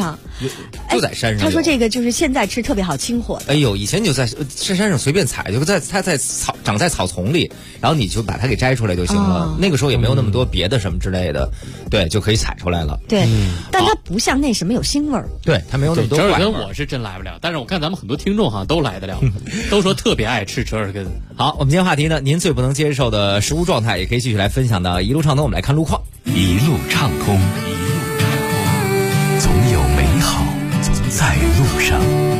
就在山上。 他说这个就是现在吃特别好，清火的。 哎呦，以前你就在山上随便采，就在长在草丛里，然后你就把它给摘出来就行了。那个时候也没有那么多别的什么之类的，对，就可以采出来了。 对，但它不像那什么有腥味儿。 对，它没有那么多。 折耳根我是真来不了，但是我看咱们很多听众好像都来得了，都说特别爱吃折耳根。 好，我们今天话题呢，您最不能接受的食物状态，也可以继续来分享到一路畅通。我们来看路况， 一路畅通，总有美好在路上。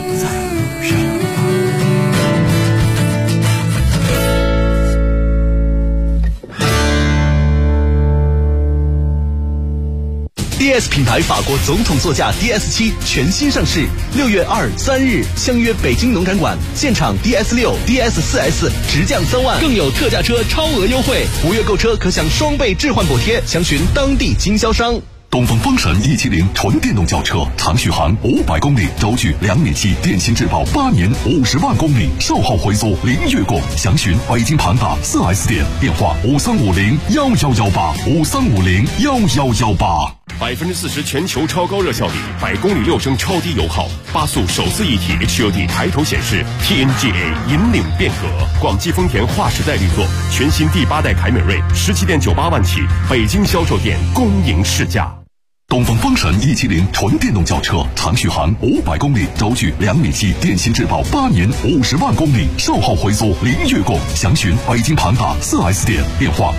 DS 品牌法国总统座驾 DS7 全新上市，6月2、3日相约北京农展馆，现场 DS6、DS4S 直降3万，更有特价车超额优惠，5月购车可享双倍置换补贴，详询当地经销商。 东风风神170纯电动轿车，长续航500公里，轴距2.7米，电信质保8年50万公里，售后回收零月供，详询北京庞大 4S 店，电话53501118，53501118。 40%全球超高热效率，100公里6升超低油耗，8速手自一体 HUD 抬头显示 ，TNGA 引领变革。广汽丰田划时代力作，全新第8代凯美瑞17.98万起，北京销售店公营试驾。 东风风神170纯电动轿车，长续航500公里，轴距2.7米，电信质保8年50万公里，售后回收零月供，详询北京庞大 4S 店，电话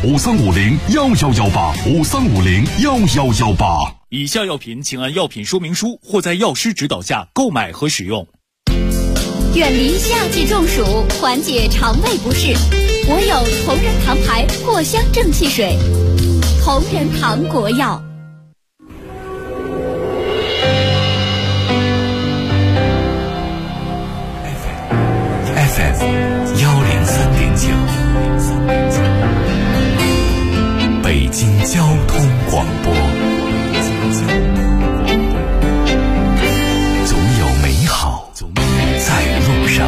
53501118，53501118。 以下药品请按药品说明书或在药师指导下购买和使用。 远离夏季中暑，缓解肠胃不适，我有同仁堂牌藿香正气水，同仁堂国药。 FM 103.9，北京交通广播。总有美好在路上。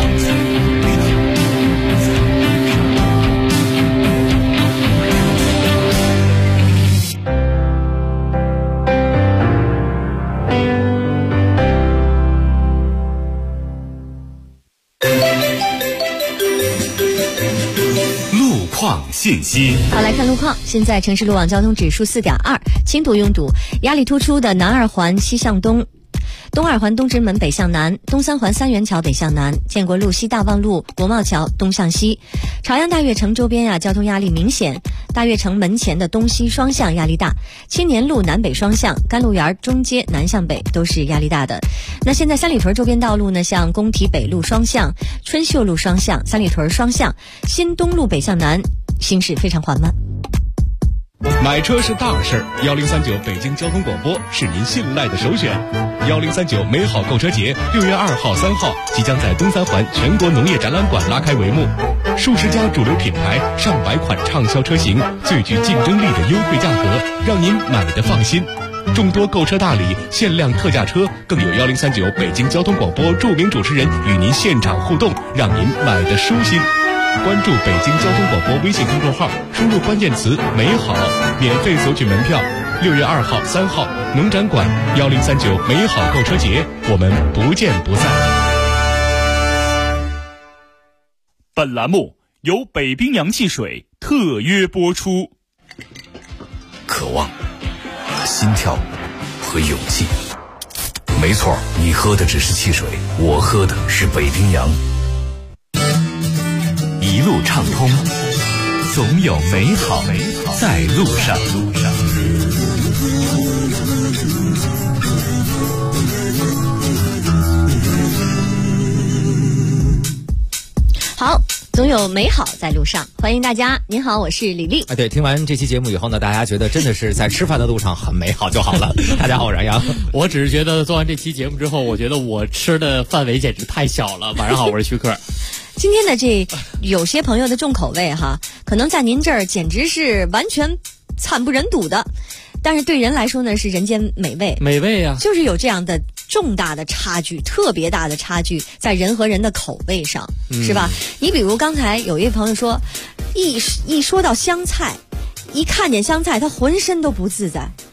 信息。 好，来看路况。现在城市路网交通指数4.2，轻度拥堵，压力突出的南二环西向东、东二环东直门北向南、东三环三元桥北向南、建国路西大望路国贸桥东向西。朝阳大悦城周边交通压力明显，大悦城门前的东西双向压力大，青年路南北双向、甘露园中街南向北都是压力大的。那现在三里屯周边道路呢，像工体北路双向、春秀路双向、三里屯双向、新东路北向南行驶非常缓慢。 买车是大事，1039北京交通广播是您信赖的首选。1039美好购车节6月2号、3号即将在东三环全国农业展览馆拉开帷幕，数十家主流品牌、上百款畅销车型，最具竞争力的优惠价格，让您买得放心。众多购车大礼、限量特价车，更有1039北京交通广播著名主持人与您现场互动，让您买得舒心。关注北京交通广播微信公众号，输入关键词美好，免费索取门票。6月2号、3号农展馆1039美好购车节，我们不见不散。 本栏目由北冰洋汽水特约播出。 渴望、心跳和勇气。没错，你喝的只是汽水，我喝的是北冰洋。一路畅通，总有美好在路上。 好，总有美好在路上，欢迎大家。您好，我是李丽。 对，听完这期节目以后呢，大家觉得真的是在吃饭的路上很美好就好了。大家好，我是杨洋。 我只是觉得做完这期节目之后，我觉得我吃的范围简直太小了。晚上好，我是徐克。 今天的这有些朋友的重口味哈，可能在您这儿简直是完全惨不忍睹的，但是对人来说呢是人间美味。 美味啊， 就是有这样的重大的差距，特别大的差距在人和人的口味上，是吧？你比如刚才有一位朋友说，一说到香菜，一看见香菜他浑身都不自在。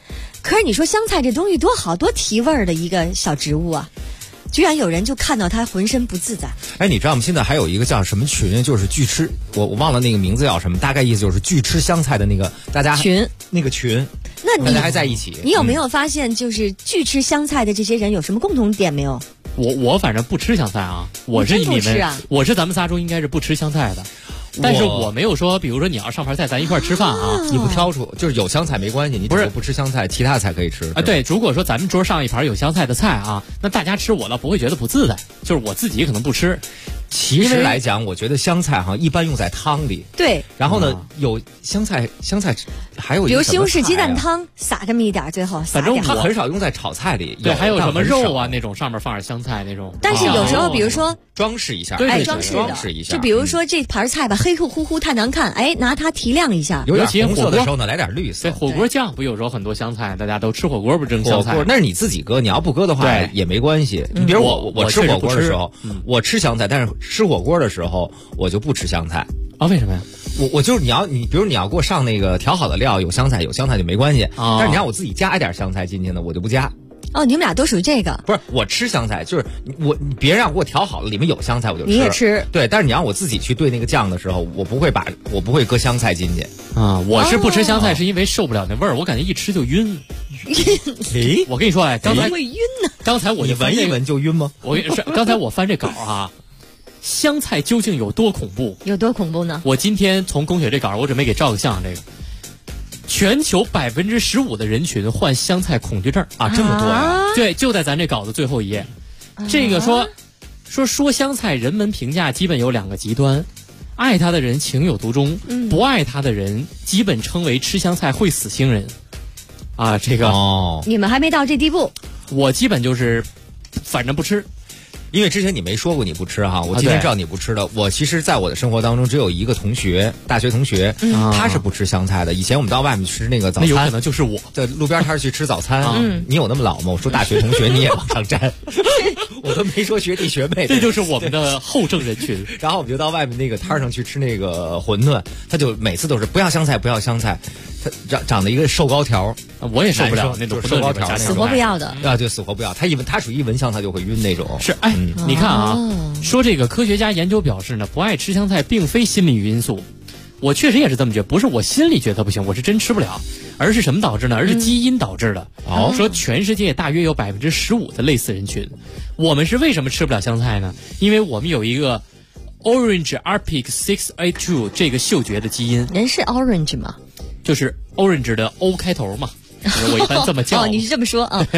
可是你说香菜这东西多好多提味儿的一个小植物啊，居然有人就看到它浑身不自在。 哎，你知道吗？现在还有一个叫什么群，就是拒吃，我忘了那个名字叫什么，大概意思就是拒吃香菜的那个大家群， 那个群， 那你大家还在一起。 你有没有发现，就是拒吃香菜的这些人有什么共同点没有？ 我反正不吃香菜啊，我是你们，我是咱们仨中应该是不吃香菜的。但是我没有说，比如说你要上盘菜，咱一块吃饭啊， 你不挑出，就是有香菜没关系，你不吃香菜，其他菜可以吃啊。对，如果说咱们桌上一盘有香菜的菜啊，那大家吃我倒不会觉得不自在，就是我自己可能不吃。 其实来讲，我觉得香菜一般用在汤里。 对。 然后呢，有香菜还有一个比如西红柿鸡蛋汤，撒这么一点，最后反正它很少用在炒菜里。 对，还有什么肉啊那种上面放点香菜那种。 但是有时候，比如说装饰一下， 哎，装饰一下。就比如说这盘菜吧，黑乎乎太难看，哎，拿它提亮一下。 有点红色的时候呢，来点绿色。 对，火锅酱不有时候很多香菜，大家都吃火锅不蒸香菜。 那是你自己搁，你要不搁的话也没关系。你比如我吃火锅的时候，我吃香菜，但是吃火锅的时候我就不吃香菜啊？为什么呀？ 我就是你比如你要给我上那个调好的料，有香菜就没关系。但是你让我自己加一点香菜进去呢，我就不加。 哦，你们俩都属于这个。 不是，我吃香菜，就是你别让给我调好了，里面有香菜我就吃。 你也吃。 对，但是你让我自己去兑那个酱的时候，我不会搁香菜进去啊。我是不吃香菜是因为受不了那味儿，我感觉一吃就晕。 诶， 我跟你说，哎，刚才会晕呢。 刚才我就闻一闻就晕吗？ 我跟你说，刚才我翻这稿啊。香菜究竟有多恐怖？ 有多恐怖呢？ 我今天从龚雪这稿，我准备给照个相。这个全球15%的人群患香菜恐惧症啊，这么多呀？ 对，就在咱这稿子最后一页。这个说香菜，人们评价基本有2个极端，爱它的人情有独钟，不爱它的人基本称为吃香菜会死星人。啊，这个你们还没到这地步。 我基本就是反正不吃。 因为之前你没说过你不吃哈，我今天知道你不吃的。我其实在我的生活当中只有一个同学，大学同学，他是不吃香菜的。以前我们到外面吃那个早餐， 那有可能就是我在路边摊去吃早餐。你有那么老吗？我说大学同学你也往上沾，我都没说学弟学妹。 这就是我们的后正人群。 然后我们就到外面那个摊上去吃那个馄饨，他就每次都是不要香菜，不要香菜。他长得一个瘦高条， 我也受不了那种瘦高条， 死活不要的啊，就死活不要。他属于一闻香他就会晕那种。 是，哎，你看啊，说这个科学家研究表示呢，不爱吃香菜并非心理因素。我确实也是这么觉得，不是我心里觉得不行，我是真吃不了，而是什么导致呢？而是基因导致的。说全世界大约有15%的类似人群。我们是为什么吃不了香菜呢？因为我们有一个 Orange Arpic 6A2 这个嗅觉的基因。 人是 Orange 吗？ 就是 Orange 的 O 开头嘛，我一般这么叫。 哦，你是这么说啊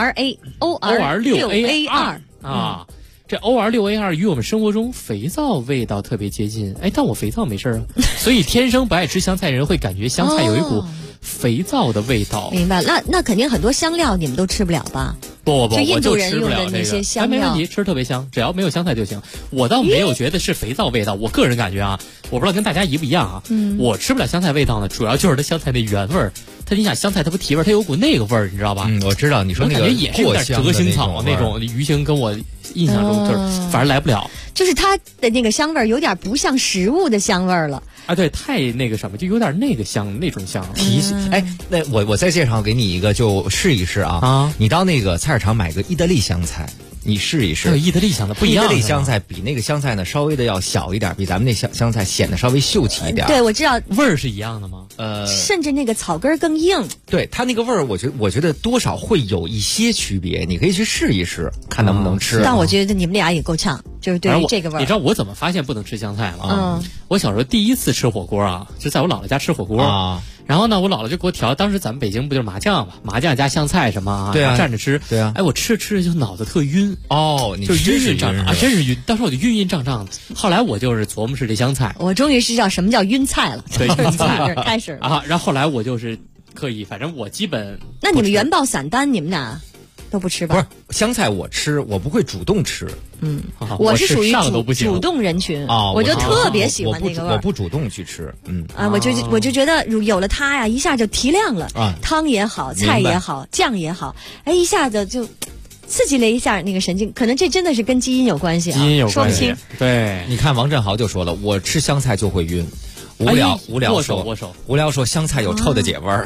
？OR6A2 啊，这 OR6A2 与我们生活中肥皂味道特别接近。哎，但我肥皂没事啊，所以天生不爱吃香菜人会感觉香菜有一股肥皂的味道。 明白，那肯定很多香料你们都吃不了吧？ 不， 就印度人用的那些香料， 没问题，吃特别香，只要没有香菜就行。我倒没有觉得是肥皂味道，我个人感觉啊，我不知道跟大家一不一样啊。我吃不了香菜味道呢，主要就是它香菜那原味儿。你想香菜它不提味儿，它有股那个味儿，你知道吧？ 我知道你说那个感觉也是有点折心草那种鱼腥，跟我印象中就是反正来不了。 就是它的那个香味儿有点不像食物的香味儿了。 啊，对，太那个什么，就有点那个香，那种香。 哎，那我再介绍给你一个，就试一试啊。你到那个菜市场买个意大利香菜，你试一试。 意大利香菜不一样。 意大利香菜比那个香菜呢稍微的要小一点，比咱们那香菜显得稍微秀气一点。 对，我知道。 味儿是一样的吗？ 甚至那个草根更硬。 对，它那个味儿，我觉得多少会有一些区别，你可以去试一试，看能不能吃。 但我觉得你们俩也够呛，就是对于这个味儿。 你知道我怎么发现不能吃香菜吗？我小时候第一次吃火锅啊，就在我姥姥家吃火锅啊。然后呢，我姥姥就给我调，当时咱们北京不就是麻酱嘛，麻酱加香菜什么啊， 对啊， 蘸着吃。 对啊。 哎，我吃着就脑子特晕。 哦， 就晕晕胀胀啊，真是晕。当时我就晕胀胀的。后来我就是琢磨是这香菜。 我终于知道什么叫晕菜了。 对，晕菜开始啊。然后后来我就是刻意，反正我基本。 那你们元爆散丹，你们俩都不吃吧？ 不是香菜我吃，我不会主动吃。 我是属于主动人群啊， 我就特别喜欢那个味儿。 我不主动去吃， 我就觉得有了它呀，一下就提亮了啊，汤也好，菜也好，酱也好，哎，一下子就刺激了一下那个神经，可能这真的是跟基因有关系啊， 基因有关系。 说不清。 对， 你看王振豪就说了，我吃香菜就会晕，无聊说香菜有臭的解味儿。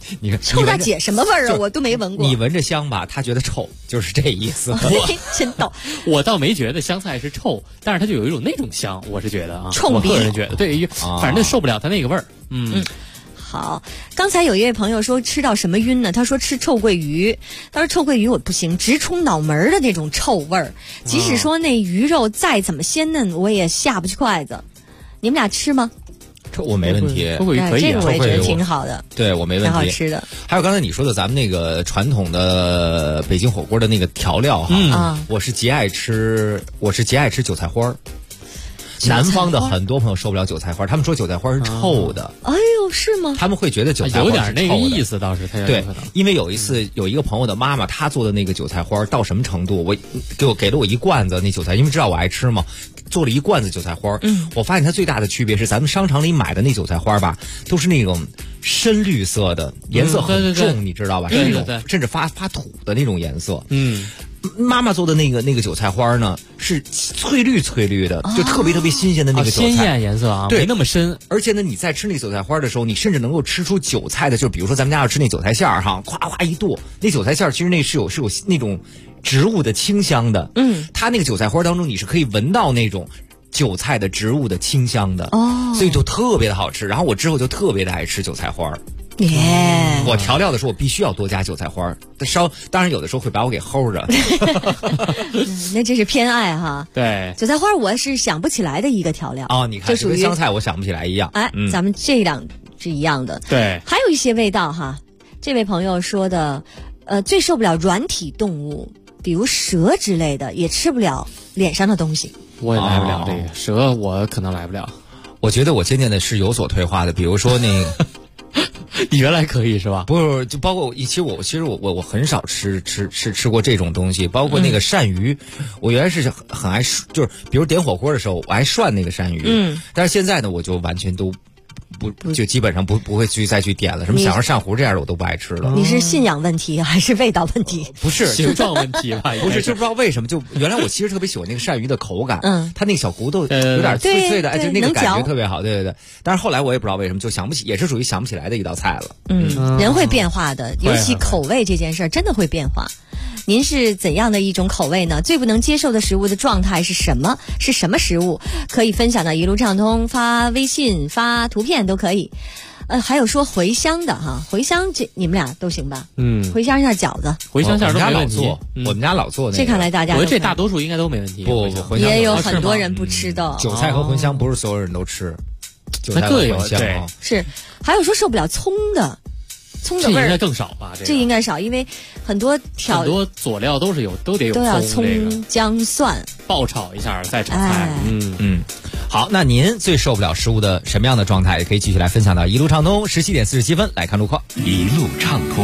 你看臭大姐什么味儿啊？我都没闻过。 你闻着香吧，他觉得臭，就是这意思。 真逗。 我倒没觉得香菜是臭，但是它就有一种那种香，我是觉得啊， 冲鼻。 我个人觉得，对，反正受不了它那个味儿。 好，刚才有一位朋友说吃到什么晕呢？他说吃臭鳜鱼，他说臭鳜鱼我不行，直冲脑门的那种臭味儿，即使说那鱼肉再怎么鲜嫩，我也下不去筷子。你们俩吃吗？ 臭我没问题， 臭鳜鱼可以， 这个我也觉得挺好的， 对我没问题， 挺好吃的。 还有刚才你说的咱们那个传统的北京火锅的那个调料哈，我是极爱吃韭菜花儿。南方的很多朋友受不了韭菜花，他们说韭菜花是臭的。 哎呦，是吗？ 他们会觉得韭菜花是臭的， 有点那个意思倒是。 对，因为有一次有一个朋友的妈妈，她做的那个韭菜花到什么程度？给了我一罐子那韭菜，因为知道我爱吃嘛，做了一罐子韭菜花。我发现它最大的区别是，咱们商场里买的那韭菜花吧，都是那种深绿色的，颜色很重，你知道吧？是那种甚至发土的那种颜色。妈妈做的那个韭菜花呢，是翠绿的，就特别新鲜的那个韭菜， 鲜艳颜色啊， 对， 没那么深。 而且呢，你在吃那个韭菜花的时候，你甚至能够吃出韭菜的，就比如说咱们家要吃那韭菜馅儿哈，咵咵一剁，那韭菜馅儿其实那是有那种植物的清香的。它那个韭菜花当中，你是可以闻到那种韭菜的植物的清香的，所以就特别的好吃。然后我之后就特别的爱吃韭菜花。我调料的时候我必须要多加韭菜花，当然有的时候会把我给齁着。 那这是偏爱哈。 对， 韭菜花我是想不起来的一个调料。 你看这跟香菜我想不起来一样。 咱们这两是一样的。 对， 还有一些味道哈。这位朋友说的，最受不了软体动物，比如蛇之类的，也吃不了脸上的东西。 我也来不了这个蛇，我可能来不了。 我觉得我渐渐的是有所退化的，比如说那个。 你原来可以是吧？ 不是，就包括其实我很少吃过这种东西，包括那个鳝鱼，我原来是很爱，就是比如点火锅的时候，我爱涮那个鳝鱼，但是现在呢，我就完全都就基本上不会再去点了，什么小上鳝糊这样的我都不爱吃了。 你是信仰问题还是味道问题？ 不是形状问题吧？ 不是，就不知道为什么，就原来我其实特别喜欢那个鳝鱼的口感，它那个小骨头有点脆脆的，就那个感觉特别好，对。但是后来我也不知道为什么就想不起，也是属于想不起来的一道菜了。 人会变化的，尤其口味这件事儿真的会变化。您是怎样的一种口味呢？最不能接受的食物的状态是什么？是什么食物？可以分享到一路畅通，发微信、发图片都可以。还有说茴香的哈，茴香这你们俩都行吧？茴香馅饺子， 茴香馅都没问题。 我们家老做那个。 这看来大家， 我觉得这大多数应该都没问题。 不， 也有很多人不吃的。 韭菜和茴香不是所有人都吃，韭菜和茴香是。还有说受不了葱的。葱的味儿应该更少吧？ 这应该少，因为很多佐料都得有都要葱、姜、蒜爆炒一下再炒菜。 好，那您最受不了食物的什么样的状态？也可以继续来分享到一路畅通17点47分来看路况。 一路畅通，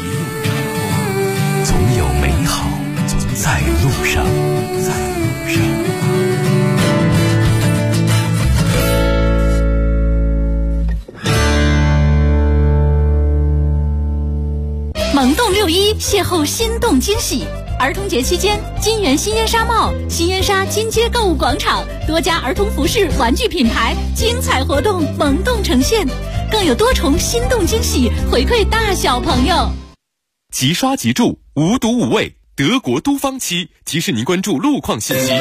总有美好在路上。 萌动61邂逅心动惊喜，儿童节期间，金源新烟纱帽、新烟纱金街购物广场多家儿童服饰、玩具品牌精彩活动萌动呈现，更有多重心动惊喜回馈大小朋友。 即刷即住，无毒无味，德国都芳漆提示您关注路况信息。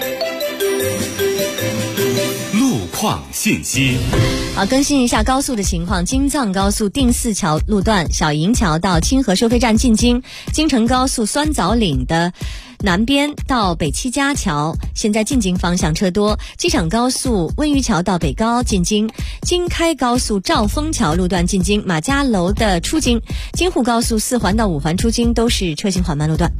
路况信息。 更新一下高速的情况。京藏高速定寺桥路段小营桥到清河收费站进京，京承高速酸枣岭的南边到北七家桥，现在进京方向车多。机场高速温榆桥到北高进京，京开高速兆丰桥路段进京，马家楼的出京，京沪高速4环到5环出京都是车行缓慢路段。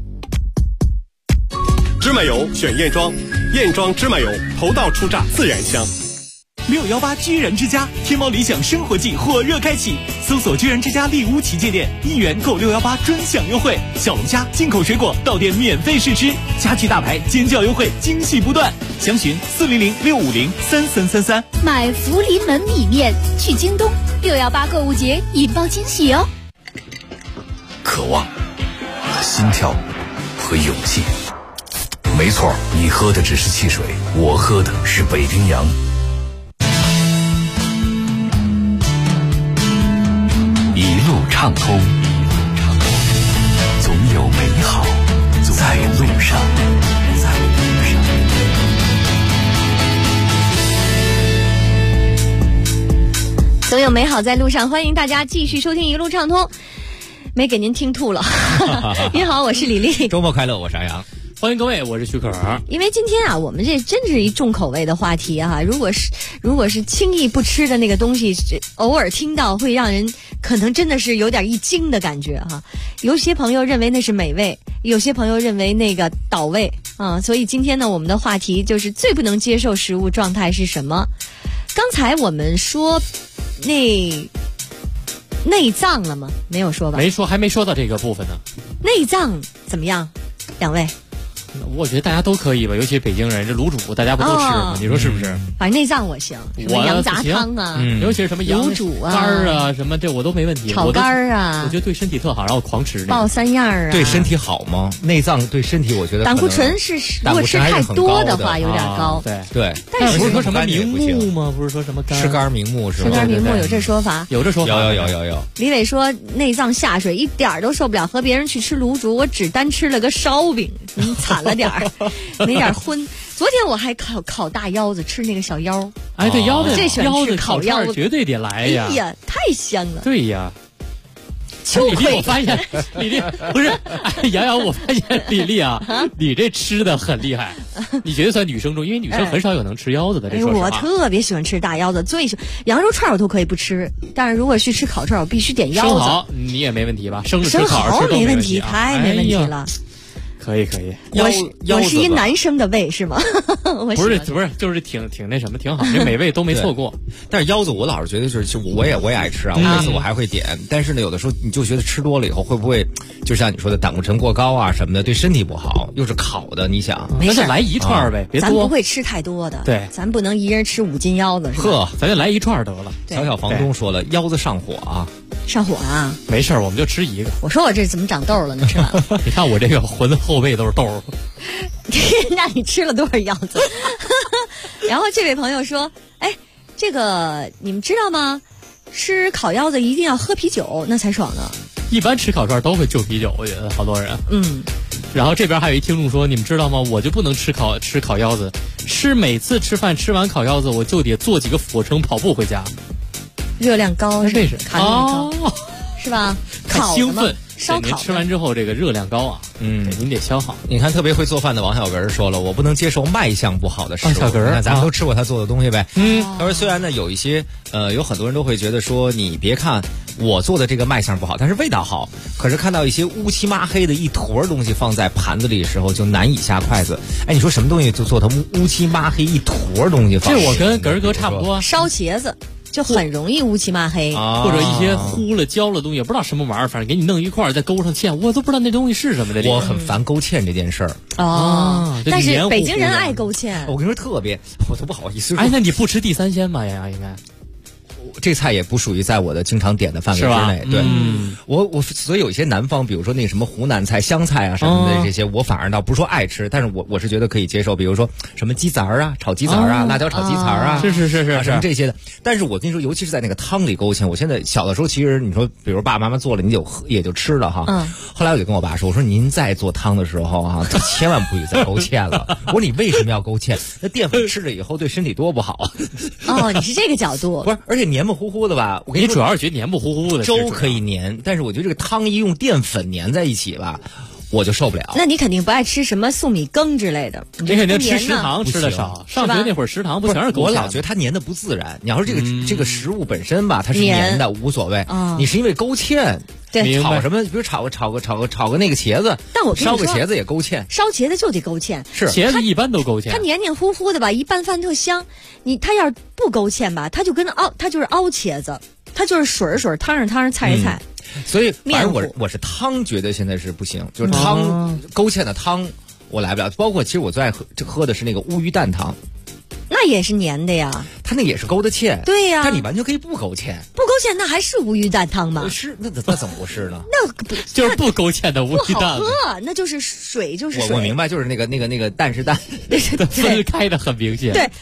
芝麻油选燕庄，燕庄芝麻油头道出榨自然香。 618居然之家天猫理想生活季火热开启，搜索居然之家丽屋旗舰店，1元购618专享优惠，小龙虾、进口水果到店免费试吃，家具大牌尖叫优惠，惊喜不断。详询400-650-3333。 买福临门米面去京东，618购物节引爆惊喜哦！ 渴望、心跳和勇气。没错，你喝的只是汽水，我喝的是北冰洋。 一路畅通，总有美好在路上。 总有美好在路上，欢迎大家继续收听一路畅通。没给您听吐了。您好，我是李丽。 周末快乐，我是杨洋。 欢迎各位，我是许可。 因为今天啊，我们这真是一重口味的话题啊。如果是轻易不吃的那个东西，偶尔听到会让人可能真的是有点一惊的感觉哈。有些朋友认为那是美味，有些朋友认为那个倒胃啊。所以今天呢，我们的话题就是最不能接受食物状态是什么？刚才我们说内脏了吗？没有说吧？ 没说，还没说到这个部分呢。 内脏怎么样？两位？ 我觉得大家都可以吧，尤其北京人，这卤煮大家不都吃吗？你说是不是？ 反正内脏我行，什么羊杂汤啊， 尤其是什么羊卤煮啊、 肝儿啊，什么这我都没问题。 炒肝儿啊， 我觉得对身体特好，然后狂吃。 爆三样啊， 对身体好吗？内脏对身体，我觉得胆固醇是如果吃太多的话有点高。 对， 但是不是说什么明目吗？不是说什么吃肝明目是吗？ 吃肝明目有这说法？ 有这说法？ 有。 李伟说内脏下水一点都受不了，和别人去吃卤煮，我只单吃了个烧饼，惨了点儿。没点荤。昨天我还烤大腰子，吃那个小腰。 哎，对腰子， 腰子烤腰子绝对得来呀！ 哎呀，太香了。 对呀。 秋葵， 我发现李丽不是杨洋，我发现李丽啊，你这吃的很厉害。你绝对算女生中，因为女生很少有能吃腰子的。这说实话， 我特别喜欢吃大腰子，最喜欢羊肉串我都可以不吃，但是如果去吃烤串，我必须点腰子。 生蚝你也没问题吧？生蚝没问题，太没问题了。 可以。 我是一男生的胃是吗？ 不是，就是挺那什么，挺好，这美味都没错过。 但是腰子我老是觉得就是我也爱吃啊，我每次我还会点。但是呢，有的时候你就觉得吃多了以后会不会就像你说的胆固醇过高啊什么的，对身体不好，又是烤的，你想？ 没事， 来一串呗，别多。 咱不会吃太多的， 对， 咱不能一人吃5斤腰子。 呵， 咱就来一串得了。 小房东说了，腰子上火啊。 上火啊？ 没事，我们就吃一个。 我说我这怎么长痘了呢？吃完了。 你看我这个浑后背都是痘。 那你吃了多少腰子？然后这位朋友说：“哎，这个你们知道吗？吃烤腰子一定要喝啤酒，那才爽呢。” 一般吃烤串都会就啤酒，我觉得好多人。然后这边还有一听众说：“你们知道吗？我就不能吃烤腰子，每次吃饭吃完烤腰子，我就得做几个俯卧撑跑步回家。” 热量高， 为什么？ 卡路里高，是吧？ 烤兴奋， 烧烤吃完之后这个热量高啊，您得消耗。 你看特别会做饭的王小根说了，我不能接受卖相不好的食物。 小根， 那咱们都吃过他做的东西呗。他说虽然呢有一些有很多人都会觉得说，你别看我做的这个卖相不好，但是味道好。可是看到一些乌漆麻黑的一坨东西放在盘子里的时候，就难以下筷子。哎，你说什么东西就做它乌漆麻黑一坨东西放？ 这我跟根儿哥差不多。 烧茄子。就很容易乌漆麻黑， 或者一些糊了焦了东西，也不知道什么玩意儿，反正给你弄一块儿，再勾上芡，我都不知道那东西是什么的。 我很烦勾芡这件事儿但是北京人爱勾芡。 我跟你说特别，我都不好意思说。 哎，那你不吃地三鲜吗？呀，应该。 这菜也不属于在我的经常点的范围之内，对，我所以有一些南方，比如说那什么湖南菜、湘菜啊什么的这些，我反而倒不是说爱吃，但是我是觉得可以接受，比如说什么鸡杂啊、炒鸡杂啊、辣椒炒鸡杂啊， 是什么这些的。但是我跟你说，尤其是在那个汤里勾芡，我现在小的时候其实你说，比如爸爸妈妈做了，你也就吃了哈。后来我就跟我爸说，我说您在做汤的时候啊，千万不许再勾芡了。我说你为什么要勾芡？那淀粉吃了以后对身体多不好。 你是这个角度， 不是，而且黏不糊糊的吧？我跟你主要是觉得黏不糊糊的， 粥可以黏，但是我觉得这个汤一用淀粉粘在一起吧，我就受不了。 那你肯定不爱吃什么粟米羹之类的， 你肯定吃食堂吃的少。上学那会儿食堂不全是勾芡？ 我老觉得它粘的不自然。你要说这个食物本身吧，它是粘的无所谓，你是因为勾芡。 对， 炒什么？比如炒个那个茄子， 但我烧个茄子也勾芡， 烧茄子就得勾芡， 是茄子一般都勾芡， 它黏黏糊糊的吧，一拌饭特香。它要是不勾芡吧，它就跟它就是凹茄子，它就是水水汤上菜是菜。 所以反正我是汤觉得现在是不行，就是汤勾芡的汤我来不了。包括其实我最爱喝的是那个乌鱼蛋汤。 那也是粘的呀， 它那也是勾的芡， 对呀， 但你完全可以不勾芡， 不勾芡那还是乌鱼蛋汤吗？ 是，那怎么不是呢？ 那就是不勾芡的乌鱼蛋， 不好喝，那就是水，就是水。 我明白，就是那个蛋是蛋， 对， 分开的很明显。 对，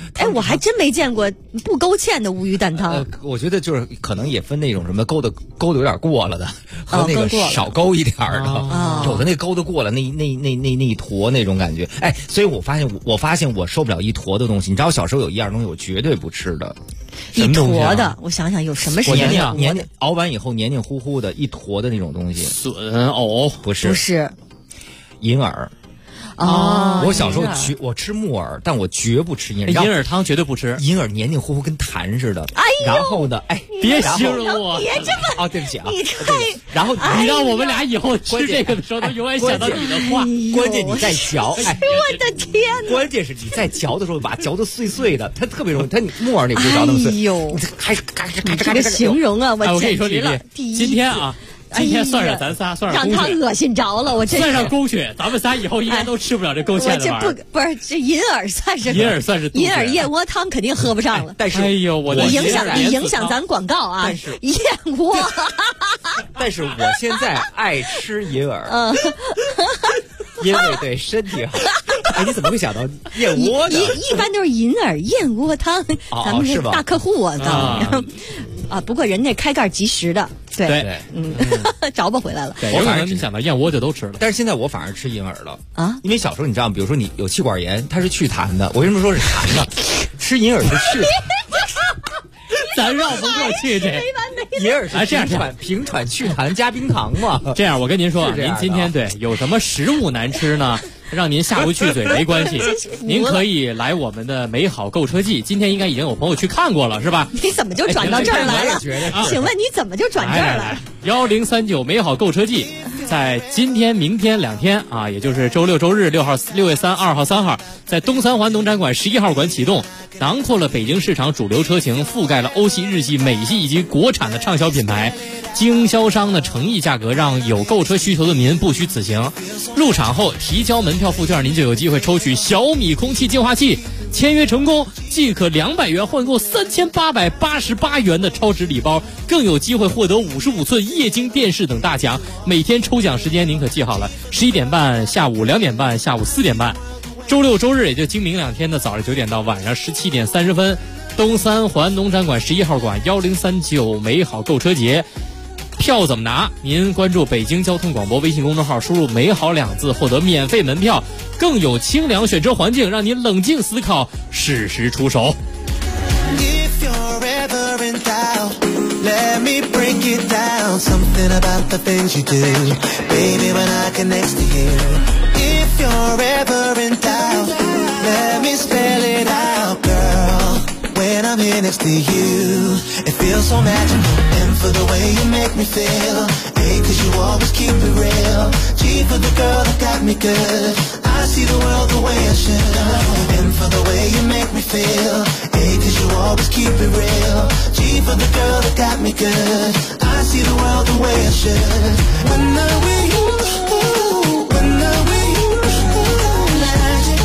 哎，我还真没见过不勾芡的乌鱼蛋汤。 我觉得就是可能也分那种什么勾的有点过了的，和那个少勾一点的。有的那勾的过了，那一坨那种感觉。哎，所以我发现我受不了一坨的东西。你知道小时候有一样东西我绝对不吃的。 一坨的，我想想有什么是黏熬完以后黏黏糊糊的一坨的那种东西。 笋藕不是银耳。 哦， 我小时候我吃木耳，但我绝不吃银耳。 银耳汤绝对不吃， 银耳黏黏糊糊跟痰似的。 哎呦， 然后呢，哎， 别形容我， 别这么对不起啊， 你太…… 然后你让我们俩以后吃这个的时候，都永远想到你的话。 关键你在嚼，哎， 我的天哪！ 关键是你在嚼的时候，把嚼得碎碎的，它特别容易，它木耳你不嚼那么碎。 哎呦， 还这个形容啊， 我跟你说，李丽，今天啊。今天算上咱仨，算上让他恶心着了，我真算上勾芡，咱们仨以后应该都吃不了这勾芡的玩意儿。 不是这银耳算是银耳燕窝汤肯定喝不上了。 但是哎呦，我的影响咱广告啊！ 但是燕窝， 但是我现在爱吃银耳，因为对身体好。哎，你怎么会想到燕窝呢？ 一般都是银耳燕窝汤，咱们是大客户啊，不过人家开盖即食的，对，找不回来了。 我反正你想到燕窝就都吃了， 但是现在我反而吃银耳了啊， 因为小时候你知道，比如说你有气管炎，它是祛痰的。我为什么说是痰呢？吃银耳是祛痰。 咱绕不过去这。 银耳是平喘祛痰加冰糖嘛。 这样，我跟您说，您今天有什么食物难吃呢？让您下不去嘴没关系，您可以来我们的美好购车季。今天应该已经有朋友去看过了，是吧？ 你怎么就转到这儿来了？请问你怎么就转这儿来 ？1039美好购车季，在今天、明天2天啊，也就是周六、周日6月3、2号、3号，在东三环农展馆11号馆启动，囊括了北京市场主流车型，覆盖了欧系、日系、美系以及国产的畅销品牌。经销商的诚意价格让有购车需求的您不虚此行。入场后提交门票附件，您就有机会抽取小米空气净化器，签约成功即可200元换购3888元的超值礼包，更有机会获得55寸液晶电视等大奖。每天抽奖时间您可记好了，11点半、下午2点半、下午4点半。周六周日也就今明2天的早上9点到晚上17点30分，东三环农展馆11号馆1039美好购车节。票怎么拿？您关注北京交通广播微信公众号，输入美好2字获得免费门票，更有清凉选车环境，让您冷静思考，适时出手。 If you're ever in doubt, let me break it down. Something about the things you do, baby, when I get next to you. If you're ever in doubt, let me spell it out, girl. When I'm here next to you, it feels so magical. M for the way you make me feel, A cause you always keep it real, G for the girl that got me good, I see the world the way I should. M for the way you make me feel, A cause you always keep it real, G for the girl that got me good, I see the world the way I should. When I'm with you, when I'm with you, magic.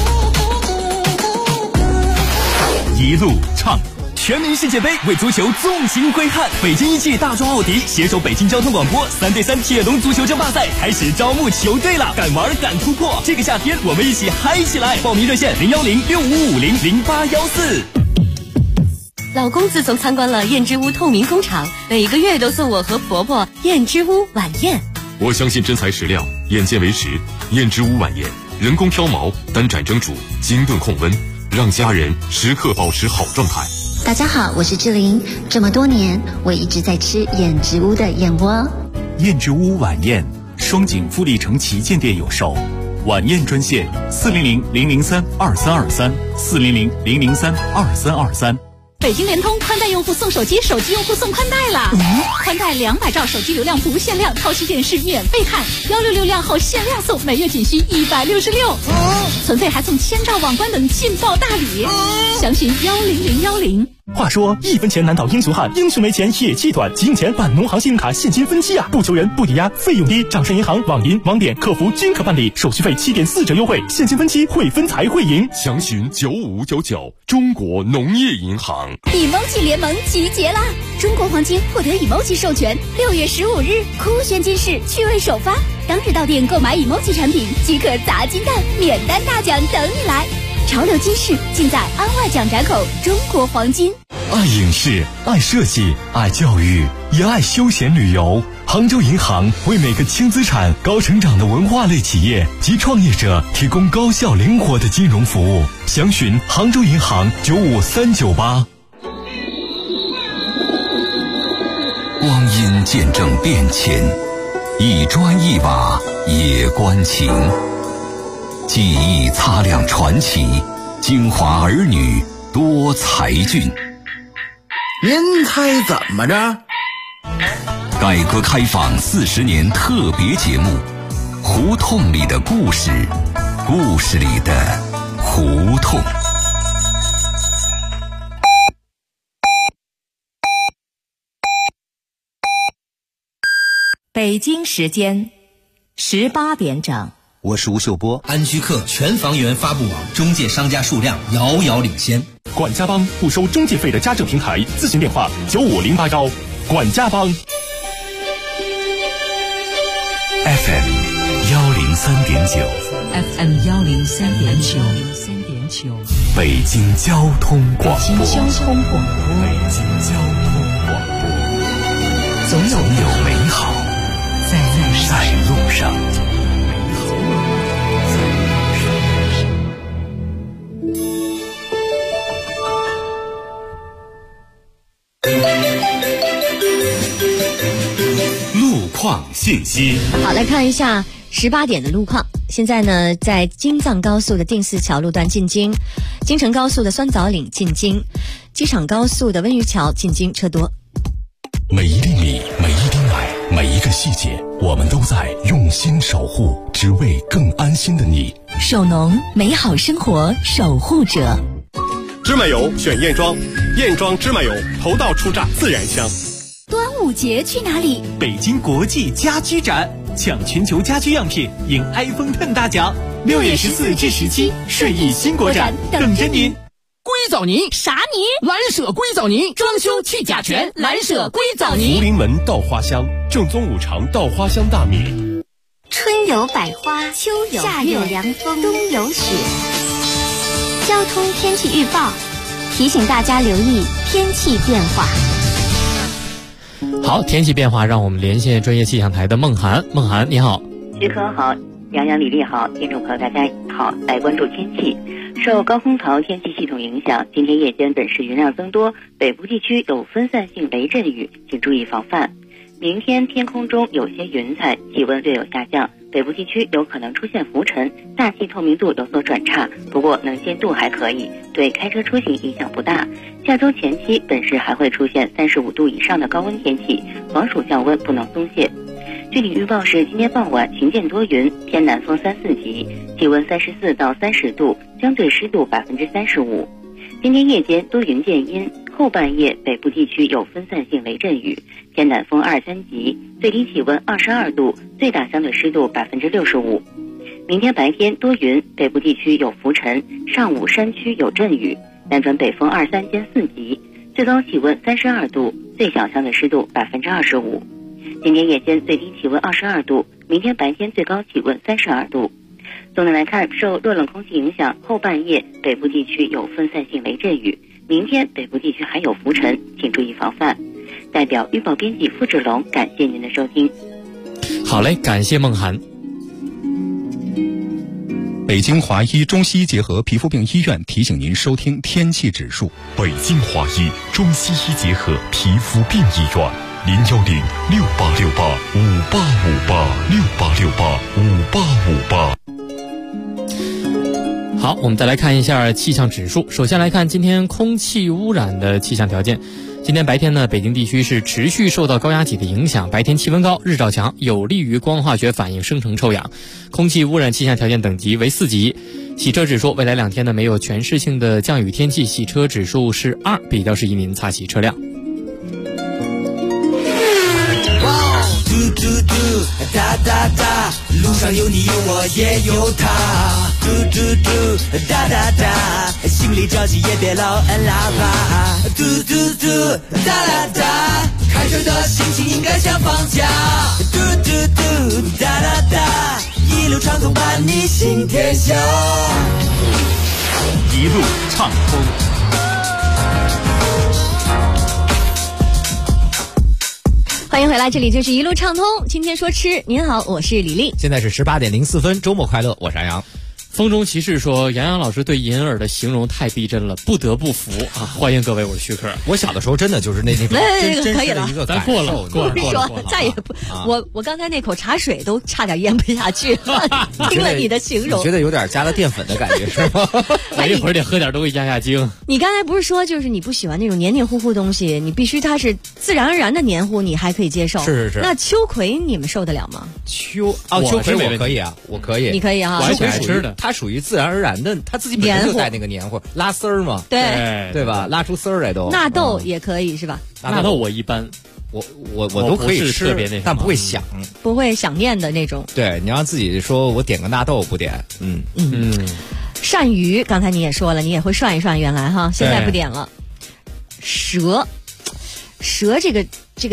一路唱。全民世界杯为足球纵情挥汗，北京一汽大众奥迪携手北京交通广播3对3铁笼足球争霸赛开始招募球队了，敢玩敢突破！这个夏天我们一起嗨起来！报名热线010-6550-0814。 老公自从参观了燕之屋透明工厂，每个月都送我和婆婆燕之屋晚宴。 我相信真材实料，眼见为实。燕之屋晚宴，人工挑毛，单盏蒸煮，精炖控温，让家人时刻保持好状态。 大家好，我是志玲。这么多年，我一直在吃燕之屋的燕窝。 燕之屋晚宴，双井富力城旗舰店有售。晚宴专线400-003-2323，400-003-2323。 北京联通宽带用户送手机，手机用户送宽带啦！宽带200兆手机流量不限量，超级电视免费看，166量后限量送，每月仅需166，存费还送1000兆网关等劲爆大礼，详询10010。 话说1分钱难倒英雄汉，英雄没钱也气短，急用钱办农行信用卡现金分期啊！不求人，不抵押，费用低，掌上银行、网银、网点、客服均可办理，手续费7.4折优惠，现金分期会分才会赢。 详询9599，中国农业银行。 emoji 联盟集结啦！中国黄金获得 emoji 授权，6月15日酷炫金市趣味首发，当日到店购买 emoji 产品即可砸金蛋，免单大奖等你来。 潮流金饰尽在安外蒋宅口中国黄金。 爱影视，爱设计，爱教育，也爱休闲旅游。杭州银行为每个轻资产、高成长的文化类企业及创业者提供高效灵活的金融服务。详询杭州银行95398。 光阴见证变迁，一砖一瓦也关情。记忆擦亮传奇，京华儿女多才俊。 您猜怎么着？ 改革开放40年特别节目，胡同里的故事，故事里的胡同。 北京时间18点整。 我是吴秀波。 安居客全房源发布网中介商家数量遥遥领先。 管家帮不收中介费的家政平台，咨询电话95081。管家帮。 FM 103.9 FM 103.9 北京交通广播。 北京交通广播。总有美好在路上。路况信息。 好，来看一下18点的路况。现在呢，在京藏高速的定寺桥路段进京，京承高速的酸枣岭进京，机场高速的温榆桥进京车多。 每一粒米，每一滴奶，每一个细节，我们都在用心守护，只为更安心的你。 首农，美好生活守护者。 芝麻油选燕庄，燕庄芝麻油头道初榨自然香。 端午节去哪里？ 北京国际家居展，抢全球家居样品，赢 iPhone X 大奖。6月14至17，顺义新国展等着您。 硅藻泥啥泥？ 蓝舍硅藻泥，装修去甲醛，蓝舍硅藻泥。 福临门稻花香，正宗五常稻花香大米。 春有百花，秋有夏有凉风，冬有雪。交通天气预报提醒大家留意天气变化。 好，天气变化，让我们连线专业气象台的孟涵。孟涵，你好。 徐科好，杨洋、李丽好，听众朋友大家好，来关注天气。受高空槽天气系统影响，今天夜间本市云量增多，北部地区有分散性雷阵雨，请注意防范。明天天空中有些云彩，气温略有下降，北部地区有可能出现浮尘，大气透明度有所转差，不过能见度还可以，对开车出行影响不大。下周前期本市还会出现35度以上的高温天气，防暑降温不能松懈。具体预报是今天傍晚晴间多云，偏南风3-4级，气温34到30度，相对湿度35%。今天夜间多云见阴，后半夜北部地区有分散性雷阵雨，偏南风2-3级，最低气温22度，最大相对湿度65%。明天白天多云，北部地区有浮尘，上午山区有阵雨，南转北风2-3兼4级，最高气温32度，最小相对湿度25%。今天夜间最低气温22度，明天白天最高气温32度。总的来看，受弱冷空气影响，后半夜北部地区有分散性雷阵雨，明天北部地区还有浮尘，请注意防范。代表预报编辑付志龙，感谢您的收听。 好嘞，感谢孟涵。 北京华医中西医结合皮肤病医院提醒您收听天气指数。 北京华医中西医结合皮肤病医院，0868585858，68585858。 好，我们再来看一下气象指数。首先来看今天空气污染的气象条件。今天白天呢，北京地区是持续受到高压脊的影响，白天气温高，日照强，有利于光化学反应生成臭氧，空气污染气象条件等级为4级。洗车指数未来2天呢没有全市性的降雨天气，洗车指数是2，比较适宜您擦洗车辆。 哒哒哒，路上有你有我也有他，嘟嘟嘟，哒哒哒，心里着急也别老按喇叭，嘟嘟嘟，哒哒哒，开车的心情应该像放假，嘟嘟嘟，哒哒哒，一路畅通伴你行天下。 一路畅通。 欢迎回来，这里就是一路畅通。今天说吃，您好，我是李丽。 现在是18:04，周末快乐，我是安阳。 风中骑士说：“杨洋老师对银耳的形容太逼真了，不得不服啊！”欢迎各位，我是徐克。 我小的时候真的就是那种真实的一个感受。 过了， 再也不，我刚才那口茶水都差点咽不下去了。听了你的形容， 你觉得有点加了淀粉的感觉是吗？ 我一会儿得喝点东西压压惊。 你刚才不是说就是你不喜欢那种黏黏糊糊东西，你必须它是自然而然的黏糊，你还可以接受。 是。 那秋葵你们受得了吗？ 秋葵我可以啊，我可以。 你可以啊， 我还喜欢吃的。 它属于自然而然的，它自己本身就带那个黏糊，拉丝儿嘛，对吧？拉出丝儿来都。 纳豆也可以是吧？ 纳豆我一般， 我都可以吃，但不会想， 不会想念的那种。 对，你让自己说我点个纳豆不点， 鳝鱼，刚才你也说了，你也会涮一涮，原来哈，现在不点了。蛇这个，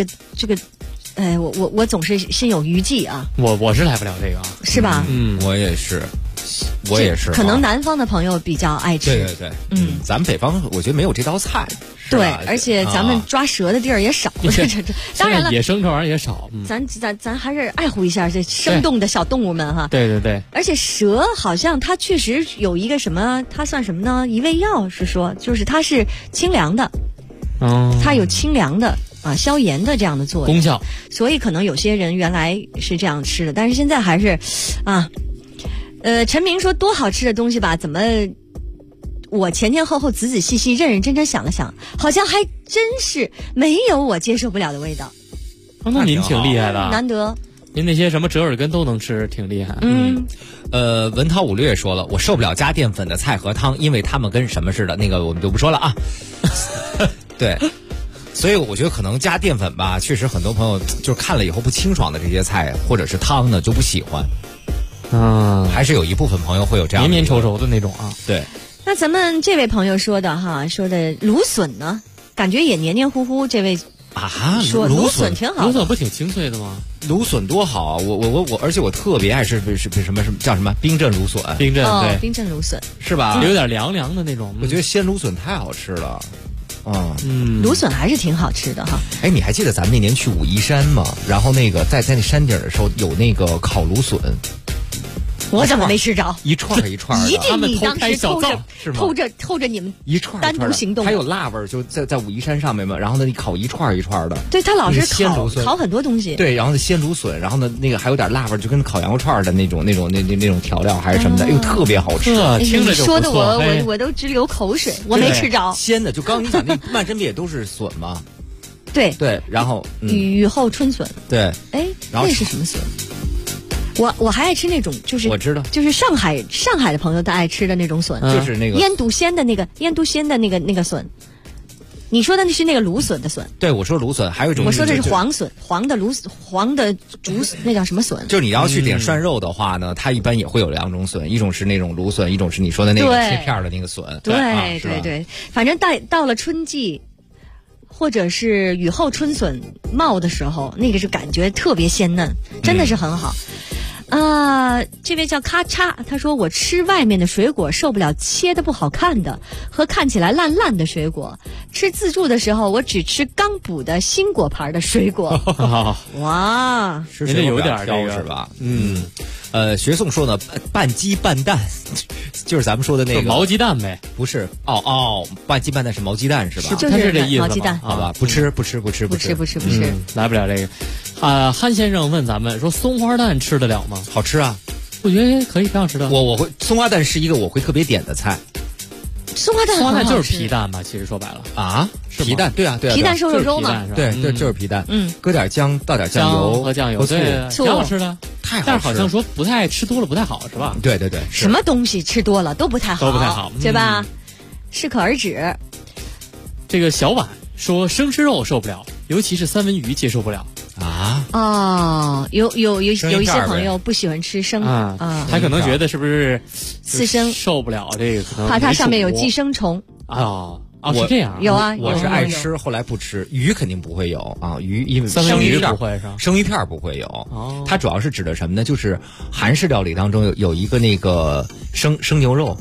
我总是心有余悸啊。 我是来不了这个， 是吧？ 我也是。 可能南方的朋友比较爱吃。 对，咱们北方我觉得没有这道菜。 对，而且咱们抓蛇的地儿也少。当然了， 野生这玩意儿也少。 咱还是爱护一下这生动的小动物们哈。 对。 而且蛇好像它确实有一个什么，它算什么呢？一味药是说，就是它是清凉的。它有清凉的消炎的这样的作用功效。 所以可能有些人原来是这样吃的，但是现在还是陈明说多好吃的东西吧，怎么我前前后后仔仔细细认认真真想了想，好像还真是没有我接受不了的味道。 那您挺厉害的， 难得。 您那些什么折耳根都能吃，挺厉害。 文韬武略说了，我受不了加淀粉的菜和汤，因为他们跟什么似的，那个我们就不说了啊。对。所以我觉得可能加淀粉吧，确实很多朋友就是看了以后不清爽的这些菜或者是汤呢就不喜欢。还是有一部分朋友会有这样黏黏稠稠的那种啊。 对。 那咱们这位朋友说的芦笋呢，感觉也黏黏糊糊。这位说芦笋挺好， 芦笋不挺清脆的吗？ 芦笋多好啊！我而且我特别爱吃什么叫什么冰镇芦笋。 冰镇对， 冰镇芦笋是吧？ 有点凉凉的那种。 我觉得鲜芦笋太好吃了。 芦笋还是挺好吃的哈。 哎，你还记得咱们那年去武夷山吗？然后那个在那山顶的时候有那个烤芦笋。 我怎么没吃着？ 一串一串的， 一定你当时偷着你们一串单独行动， 还有辣味儿，就在武夷山上面嘛。然后呢，你烤一串一串的。 对，他老是烤很多东西。 对，然后鲜芦笋，然后呢那个还有点辣味儿，就跟烤羊肉串的那种调料还是什么的，特别好吃。 听着就不错。 说的我都直流口水，我没吃着。 鲜的，就刚你讲那漫山遍野都是笋嘛。 对， 然后雨后春笋。 对， 哎，那是什么笋？我还爱吃那种，就是我知道， 就是上海的朋友都爱吃的那种笋， 就是那个腌笃鲜的那个笋。你说的那是那个芦笋的笋。 对，我说芦笋，还有一种我说的是黄笋，黄的竹笋，那叫什么笋？ 就你要去点涮肉的话呢，它一般也会有两种笋，一种是那种芦笋，一种是你说的那个切片的那个笋。 对，反正到了春季。或者是雨后春笋冒的时候，那个是感觉特别鲜嫩，真的是很好。这位叫咔嚓，他说我吃外面的水果受不了切的不好看的和看起来烂烂的水果，吃自助的时候我只吃刚补的新果盘的水果。哇， 是有点这个是吧？学颂说呢，半鸡半蛋，就是咱们说的那个毛鸡蛋呗？ 不是，半鸡半蛋是毛鸡蛋是吧？ 就是这意思。 毛鸡蛋， 好吧，不吃， 来不了这个。憨先生问咱们说，松花蛋吃得了吗？ 好吃啊， 我觉得可以，挺好吃的。 我会松花蛋是一个我会特别点的菜。 松花蛋就是皮蛋吧？其实说白了啊，皮蛋对啊， 皮蛋瘦肉粥嘛， 对，就是皮蛋。搁点姜，倒点酱油和酱油，对，挺好吃的。 太好吃， 但是好像说不太吃多了不太好，是吧？ 对， 什么东西吃多了都不太好，对吧？适可而止。 这个小婉说生吃肉受不了，尤其是三文鱼接受不了。 有一些朋友不喜欢吃生他可能觉得是不是刺身受不了这个，可能怕它上面有寄生虫是这样。 有啊， 我是爱吃，后来不吃。鱼肯定不会有啊，鱼因为三文鱼不会是生鱼片不会有。它主要是指的什么呢？就是韩式料理当中有一个那个生牛肉。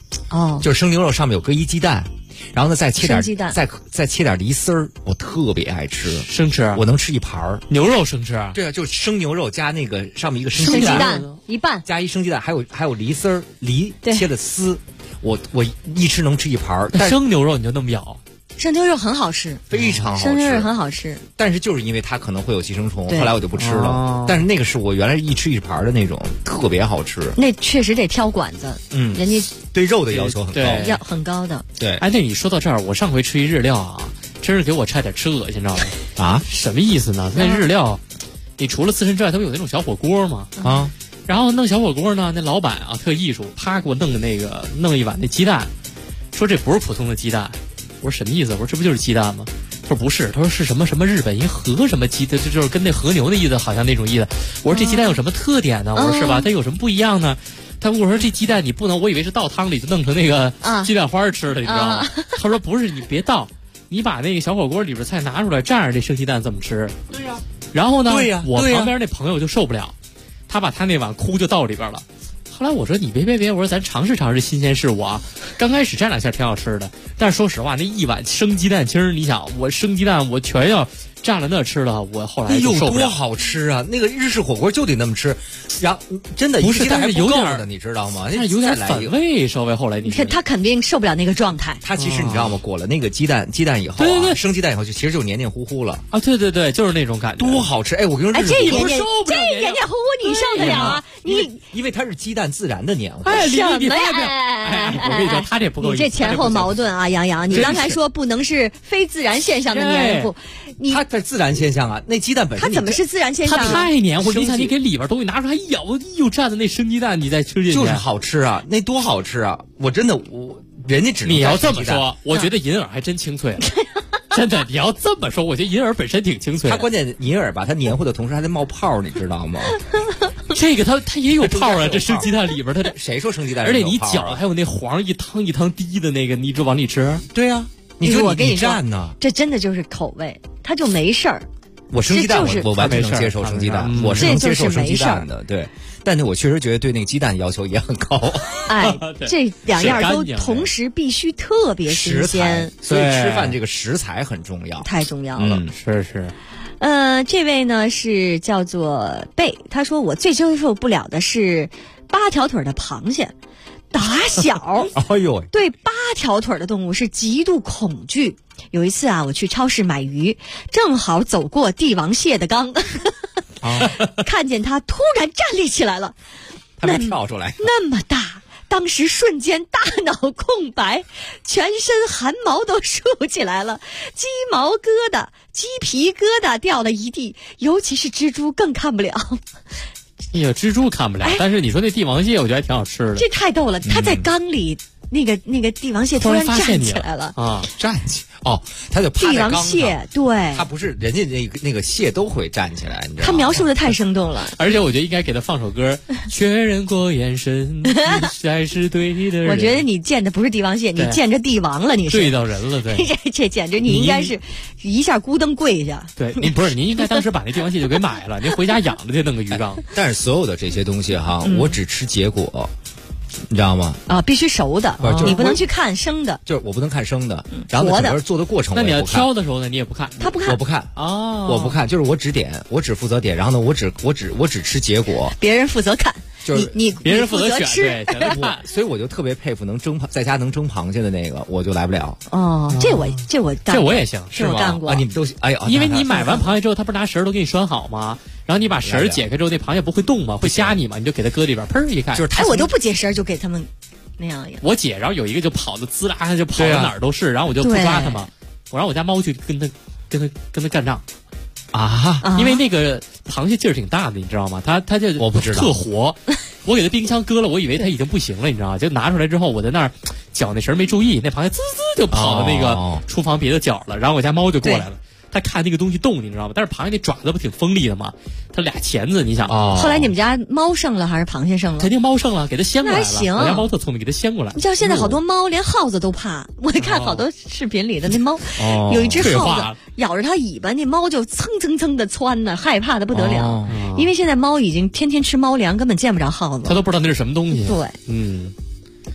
就是生牛肉上面有搁一鸡蛋。然后呢，再切点鸡蛋， 再切点梨丝儿，我特别爱吃， 生吃， 我能吃一盘儿牛肉生吃。 对啊，就生牛肉加那个上面一个生鸡蛋一半， 加一生鸡蛋，还有梨丝儿，梨切的丝，我一吃能吃一盘儿。 生牛肉你就那么咬？ 生牛肉很好吃， 非常好吃， 生牛肉很好吃。 但是就是因为它可能会有寄生虫，后来我就不吃了。但是那个是我原来一吃一盘的那种，特别好吃。 那确实得挑馆子，人家对肉的要求很高， 要很高的。 对， 哎，那你说到这儿，我上回吃一日料啊，真是给我差点吃恶心着了啊！ 什么意思呢？那日料，你除了刺身之外，它不有那种小火锅吗？ 啊， 然后弄小火锅呢，那老板啊特艺术，啪给我弄一碗那鸡蛋，说这不是普通的鸡蛋。我说什么意思？我说这不就是鸡蛋吗？他说不是，他说是什么日本一和什么鸡的，就是跟那和牛的意思，好像那种意思。我说这鸡蛋有什么特点呢？我说是吧？它有什么不一样呢？他跟我说这鸡蛋你不能，我以为是倒汤里就弄成那个鸡蛋花吃的，你知道吗？他说不是，你别倒，你把那个小火锅里边菜拿出来蘸着这生鸡蛋这么吃。 对呀。 然后呢？ 对呀。 我旁边那朋友就受不了，他把他那碗哭就倒里边了。后来我说你别，我说咱尝试新鲜事物啊。刚开始蘸两下挺好吃的，但是说实话，那一碗生鸡蛋，其实你想，我生鸡蛋我全要蘸了那吃了，我后来就受不了。 有多好吃啊！那个日式火锅就得那么吃，然后真的不是，但是有点的，你知道吗？ 但是有点反胃，稍微后来你看他肯定受不了那个状态。 他其实你知道吗？裹了那个鸡蛋以后， 对， 生鸡蛋以后其实就黏黏糊糊了啊！对，就是那种感觉， 多好吃！哎，我跟你说， 这黏黏糊糊你受得了啊？ 因为它是鸡蛋自然的黏糊。 哎， 什么呀？ 我跟你说，他这不够。 你这前后矛盾啊，杨洋！你刚才说不能是非自然现象的黏糊， 它在自然现象啊，那鸡蛋本身它怎么是自然现象？ 它太黏糊，你想你给里边东西拿出来一咬，又蘸的那生鸡蛋，你再吃进去就是好吃啊，那多好吃啊！我真的人家只能你要这么说，我觉得银耳还真清脆了。真的，你要这么说，我觉得银耳本身挺清脆的。 它关键银耳吧，它黏糊的同时还在冒泡，你知道吗？ 这个它也有泡啊，这生鸡蛋里边它谁说生鸡蛋？ 而且你搅还有那黄一汤一汤滴的那个，你就往里吃。 对呀， 我跟你蘸呢， 这真的就是口味，它就没事儿。 我生鸡蛋我完全能接受生鸡蛋，我是能接受生鸡蛋的，对。但是我确实觉得对那个鸡蛋要求也很高。 哎，这两样都同时必须特别新鲜， 所以吃饭这个食材很重要， 太重要了。 是。 这位呢是叫做贝，他说我最接受不了的是8条腿的螃蟹。打小哎呦， 对8条腿的动物是极度恐惧。有一次啊，我去超市买鱼，正好走过帝王蟹的缸，看见它突然站立起来了， 它没跳出来， 那么大，当时瞬间大脑空白，全身汗毛都竖起来了，鸡毛疙瘩、鸡皮疙瘩掉了一地，尤其是蜘蛛更看不了。 哎呀，蜘蛛看不了，但是你说那帝王蟹，我觉得还挺好吃的。 这太逗了，它在缸里，那个帝王蟹突然站起来了啊， 站起它就趴在缸上。 帝王蟹对， 它不是人家那个蟹都会站起来，你知道吗？ 他描述的太生动了， 而且我觉得应该给他放首歌，确认过眼神，才是对的人。 我觉得你见的不是帝王蟹，你见着帝王了，你是对到人了，对。 这简直，你应该是一下咕噔跪下。 对，您不是，您应该当时把那帝王蟹就给买了，您回家养着去，弄个鱼缸。 但是所有的这些东西哈，我只吃结果。你知道吗？ 啊，必须熟的，你不能去看生的。 就是我不能看生的，然后整个做的过程， 那你要挑的时候呢，你也不看？ 他不看， 我不看我不看，就是我只负责点，然后呢，我只吃结果， 别人负责看， 就是你别人负责吃， 所以我就特别佩服在家能蒸螃蟹的那个，我就来不了。 这我也行， 是我干过。 你们都哎呀， 因为你买完螃蟹之后，他不是拿绳都给你拴好吗？然后你把绳解开之后，那螃蟹不会动吗？会夹你吗？你就给它搁里边，砰一看， 就是我都不解绳就给他们那样。我解，然后有一个就跑的滋啦，就跑到哪儿都是，然后我就不抓它嘛。我让我家猫去跟它干仗啊！ 因为那个螃蟹劲儿挺大的，你知道吗？它就我不知道特活。我给它冰箱搁了，我以为它已经不行了，你知道吗？就拿出来之后，我在那儿绞那绳没注意，那螃蟹滋滋就跑到那个厨房别的角了，然后我家猫就过来了。他看那个东西动，你知道吗？但是螃蟹那爪子不挺锋利的吗？它俩钳子，你想后来你们家猫胜了还是螃蟹胜了？ 肯定猫胜了，给它掀过来了。 那还行， 我家猫特聪明，给它掀过来。 你知道现在好多猫连耗子都怕，我看好多视频里的那猫，有一只耗子咬着它尾巴，那猫就蹭蹭蹭的窜呢，害怕的不得了。因为现在猫已经天天吃猫粮，根本见不着耗子。 它都不知道那是什么东西。 对，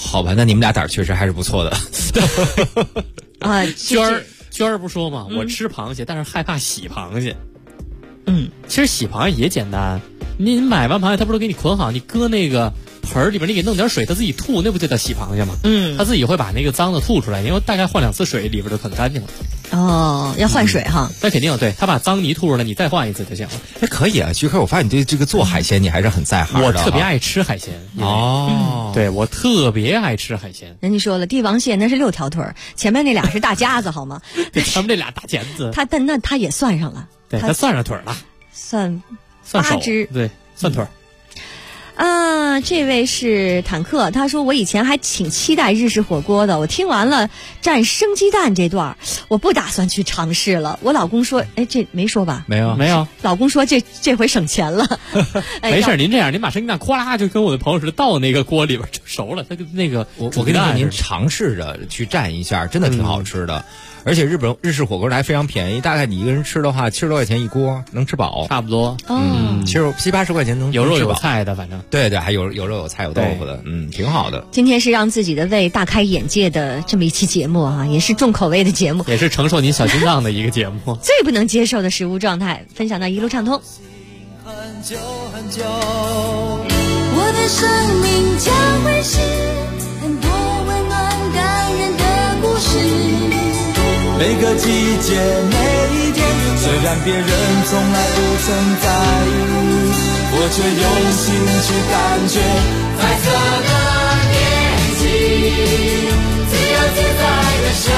好吧，那你们俩胆儿确实还是不错的。 啊， 娟儿不说吗？我吃螃蟹，但是害怕洗螃蟹。其实洗螃蟹也简单，你买完螃蟹，他不是给你捆好，你搁那个盆儿里边，你给弄点水，它自己吐，那不就叫洗螃蟹吗？它自己会把那个脏的吐出来，因为大概换2次水，里边就很干净了。 哦，要换水哈？ 那肯定对，他把脏泥吐出来，你再换一次就行了。 哎，可以啊，徐克，我发现你对这个做海鲜你还是很在行的。 我特别爱吃海鲜哦，对我特别爱吃海鲜。 人家说了，帝王蟹那是6条腿，前面那俩是大夹子，好吗？ 对，他们这俩大钳子。 但那他也算上了， 对他算上腿了， 算手 8只， 对，算腿。 这位是坦克，他说我以前还挺期待日式火锅的，我听完了蘸生鸡蛋这段，我不打算去尝试了。我老公说，哎，这没说吧？ 没有。 老公说这回省钱了。 没事，您这样，您把生鸡蛋哗啦就跟我的朋友似的倒那个锅里边就熟了，它跟那个我跟你说，您尝试着去蘸一下，真的挺好吃的。而且日式火锅还非常便宜，大概你一个人吃的话，70多块钱一锅，能吃饱， 差不多。 70、80块钱能有肉有菜的，反正对，还有肉有菜有豆腐的，挺好的。 今天是让自己的胃大开眼界的这么一期节目啊，也是重口味的节目， 也是承受您小心脏的一个节目。 最不能接受的食物状态，分享到一路畅通。 很久很久，我的生命将会是很多温暖感人的故事。每个季节，每一天，虽然别人从来不曾在意，我却用心去感觉。彩色的年纪，自由自在的生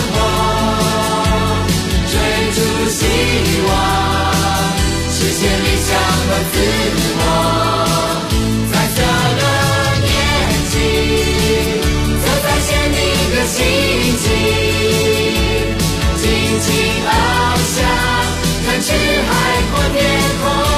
活，追逐希望，实现理想和自我。彩色的年纪，走在鲜明的心情，尽情翱翔，看至海阔天空。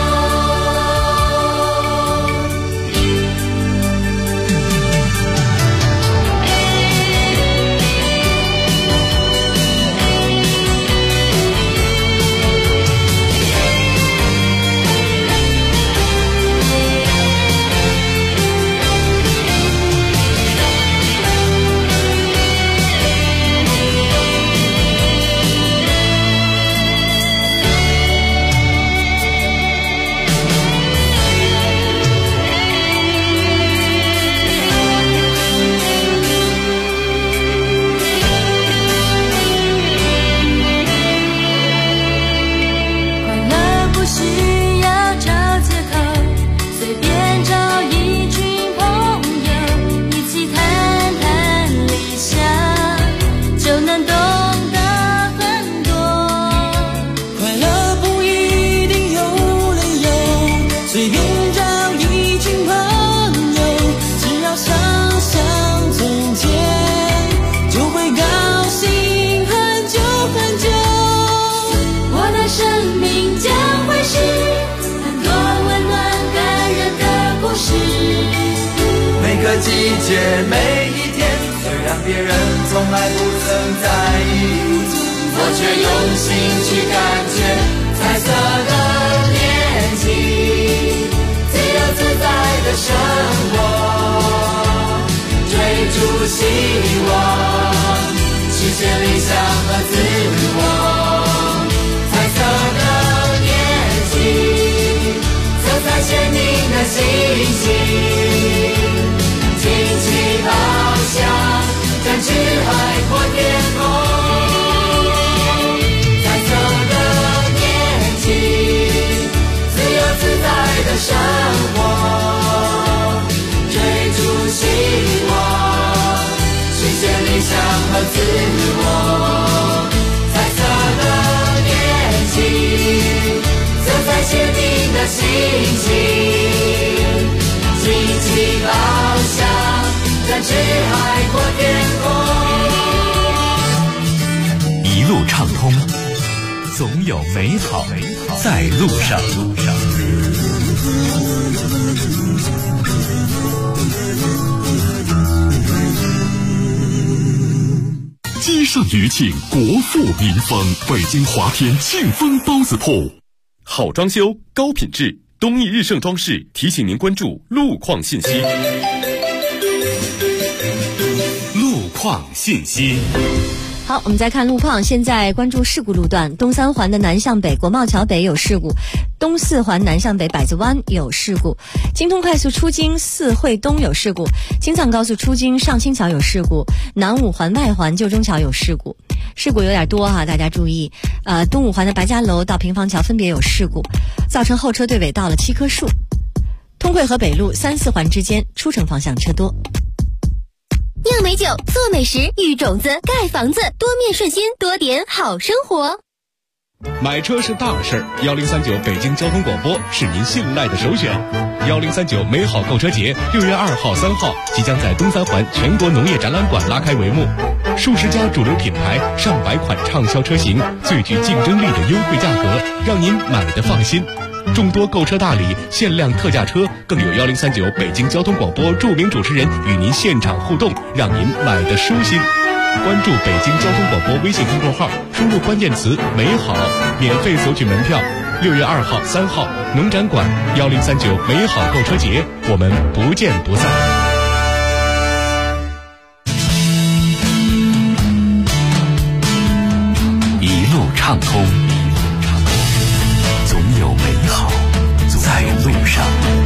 季节每一天，虽然别人从来不曾在意，我却用心去感觉。彩色的年纪，自由自在的生活，追逐希望，实现理想和自我。彩色的年纪，走在鲜明的心情，尽情翱翔，展翅海阔天空。彩色的年纪，自由自在的生活，追逐希望，实现理想和自我。彩色的年纪，走在鲜明的心情，尽情翱翔，展翅海阔天空。 一路畅通，总有美好在路上。 街上余庆，国富民丰。北京华天庆丰包子铺， 好装修，高品质。东义日盛装饰提醒您关注路况信息。 况信息。 好，我们再看路况。现在关注事故路段：东三环的南向北国贸桥北有事故，东四环南向北百子湾有事故，京通快速出京四惠东有事故，京藏高速出京上清桥有事故，南五环外环旧中桥有事故。事故有点多哈，大家注意。东五环的白家楼到平房桥分别有事故，造成后车队尾倒了7棵树。通惠河北路3、4环之间出城方向车多。 酿美酒，做美食，育种子，盖房子，多面顺心，多点好生活。 买车是大事，1039北京交通广播是您信赖的首选。1039美好购车节6月2号、3号即将在东三环全国农业展览馆拉开帷幕，数十家主流品牌、上百款畅销车型，最具竞争力的优惠价格，让您买得放心。众多购车大礼、限量特价车，更有1039北京交通广播著名主持人与您现场互动，让您买得舒心。关注北京交通广播微信公众号，输入关键词“美好”，免费索取门票。6月2号、3号，农展馆1039美好购车节，我们不见不散。 一路畅通，总有美好在路上。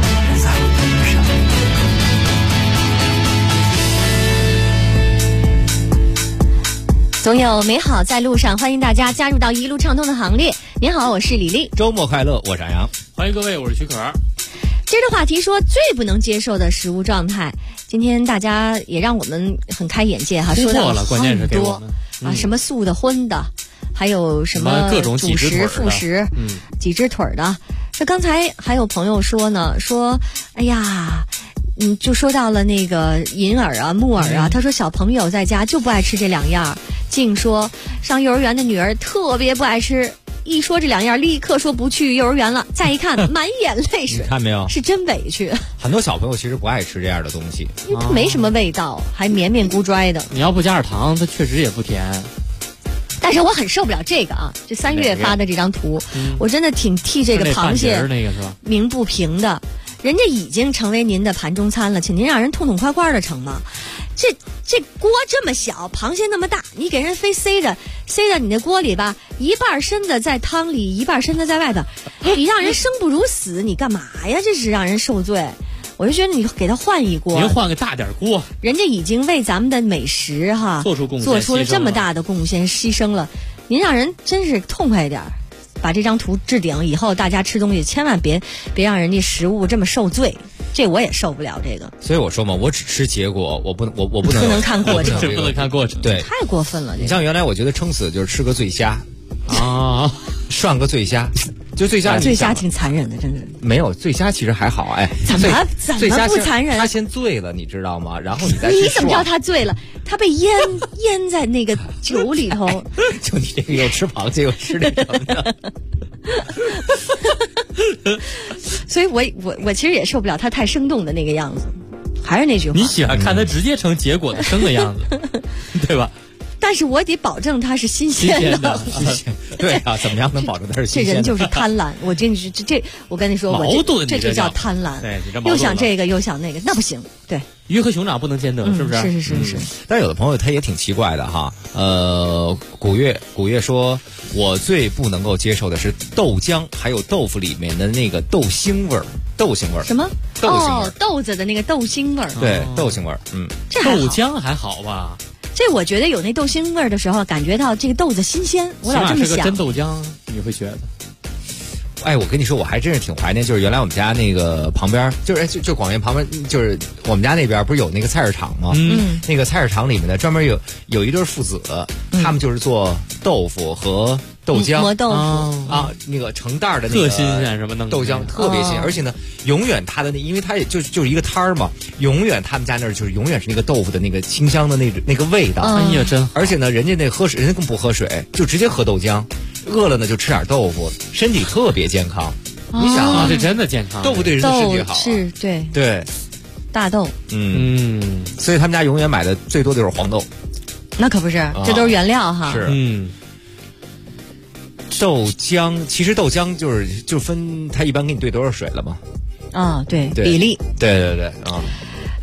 总有美好在路上，欢迎大家加入到一路畅通的行列。您好，我是李丽。 周末快乐，我是杨。 欢迎各位，我是许可。 接着话题说最不能接受的食物状态，今天大家也让我们很开眼界哈，说到了关键是给我们啊，什么素的、荤的，还有什么各种主食、副食，几只腿的。这刚才还有朋友说呢，说哎呀。就说到了那个银耳啊、木耳啊，他说小朋友在家就不爱吃这2样。净说上幼儿园的女儿特别不爱吃，一说这2样立刻说不去幼儿园了。再一看满眼泪水， 你看没有？ 是真委屈。 很多小朋友其实不爱吃这样的东西， 因为它没什么味道，还绵绵咕拽的。 你要不加点糖，它确实也不甜。 但是我很受不了这个啊！这3月发的这张图，我真的挺替这个螃蟹鸣不平的。人家已经成为您的盘中餐了，请您让人痛痛快快的盛吗？这锅这么小，螃蟹那么大，你给人非塞到你的锅里吧，一半身子在汤里，一半身子在外头，你让人生不如死，你干嘛呀？这是让人受罪。我就觉得你给他换一锅， 您换个大点锅。 人家已经为咱们的美食哈做出了这么大的贡献，牺牲了，您让人真是痛快一点。把这张图置顶以后，大家吃东西千万别让人家食物这么受罪，这我也受不了这个。 所以我说嘛，我只吃结果，我不能看过程， 不能看过程， 对， 太过分了。 你像原来我觉得撑死就是吃个醉虾啊，涮个醉虾，就醉虾挺残忍的，真是。 没有醉虾其实还好，哎， 怎么不残忍？ 他先醉了，你知道吗？然后你再去你怎么知道他醉了？他被腌在那个酒里头。 就你这个又吃螃蟹又吃那什么的。 所以我其实也受不了他太生动的那个样子。还是那句话， 你喜欢看他直接成结果的生的样子，对吧？ 但是我得保证它是新鲜的。 对啊，怎么样能保证它是新鲜的？ 这人就是贪婪。我跟你说， 矛盾， 这就叫贪婪。 对， 又想这个又想那个，那不行。对， 鱼和熊掌不能兼得，是不是？ 是。 但是有的朋友他也挺奇怪的哈。古月说，我最不能够接受的是豆浆还有豆腐里面的那个豆腥味儿。 什么？ 豆腥味儿。 豆子的那个豆腥味儿。 对，豆腥味儿。 这豆浆还好吧？ 这我觉得有那豆腥味儿的时候，感觉到这个豆子新鲜，我老这么想。 是个真豆浆，你会觉得。 哎，我跟你说，我还真是挺怀念，就是原来我们家那个旁边，就广院旁边，就是我们家那边不是有那个菜市场吗？那个菜市场里面呢，专门有一对父子，他们就是做豆腐和豆浆， 磨豆腐啊，那个成袋的那个特新鲜，什么弄豆浆特别新鲜，而且呢，永远他的因为他也就是一个摊儿嘛，永远他们家那儿就是永远是那个豆腐的那个清香的那个味道。 哎呀，真好！ 而且呢，人家喝水，人家更不喝水，就直接喝豆浆。饿了呢就吃点豆腐，身体特别健康。你想啊， 这真的健康， 豆腐对人的身体好， 是对大豆。 所以他们家永远买的最多的就是黄豆。 那可不是，这都是原料哈。 是豆浆，其实豆浆就分它一般给你兑多少水了嘛。 对，比例。 对啊。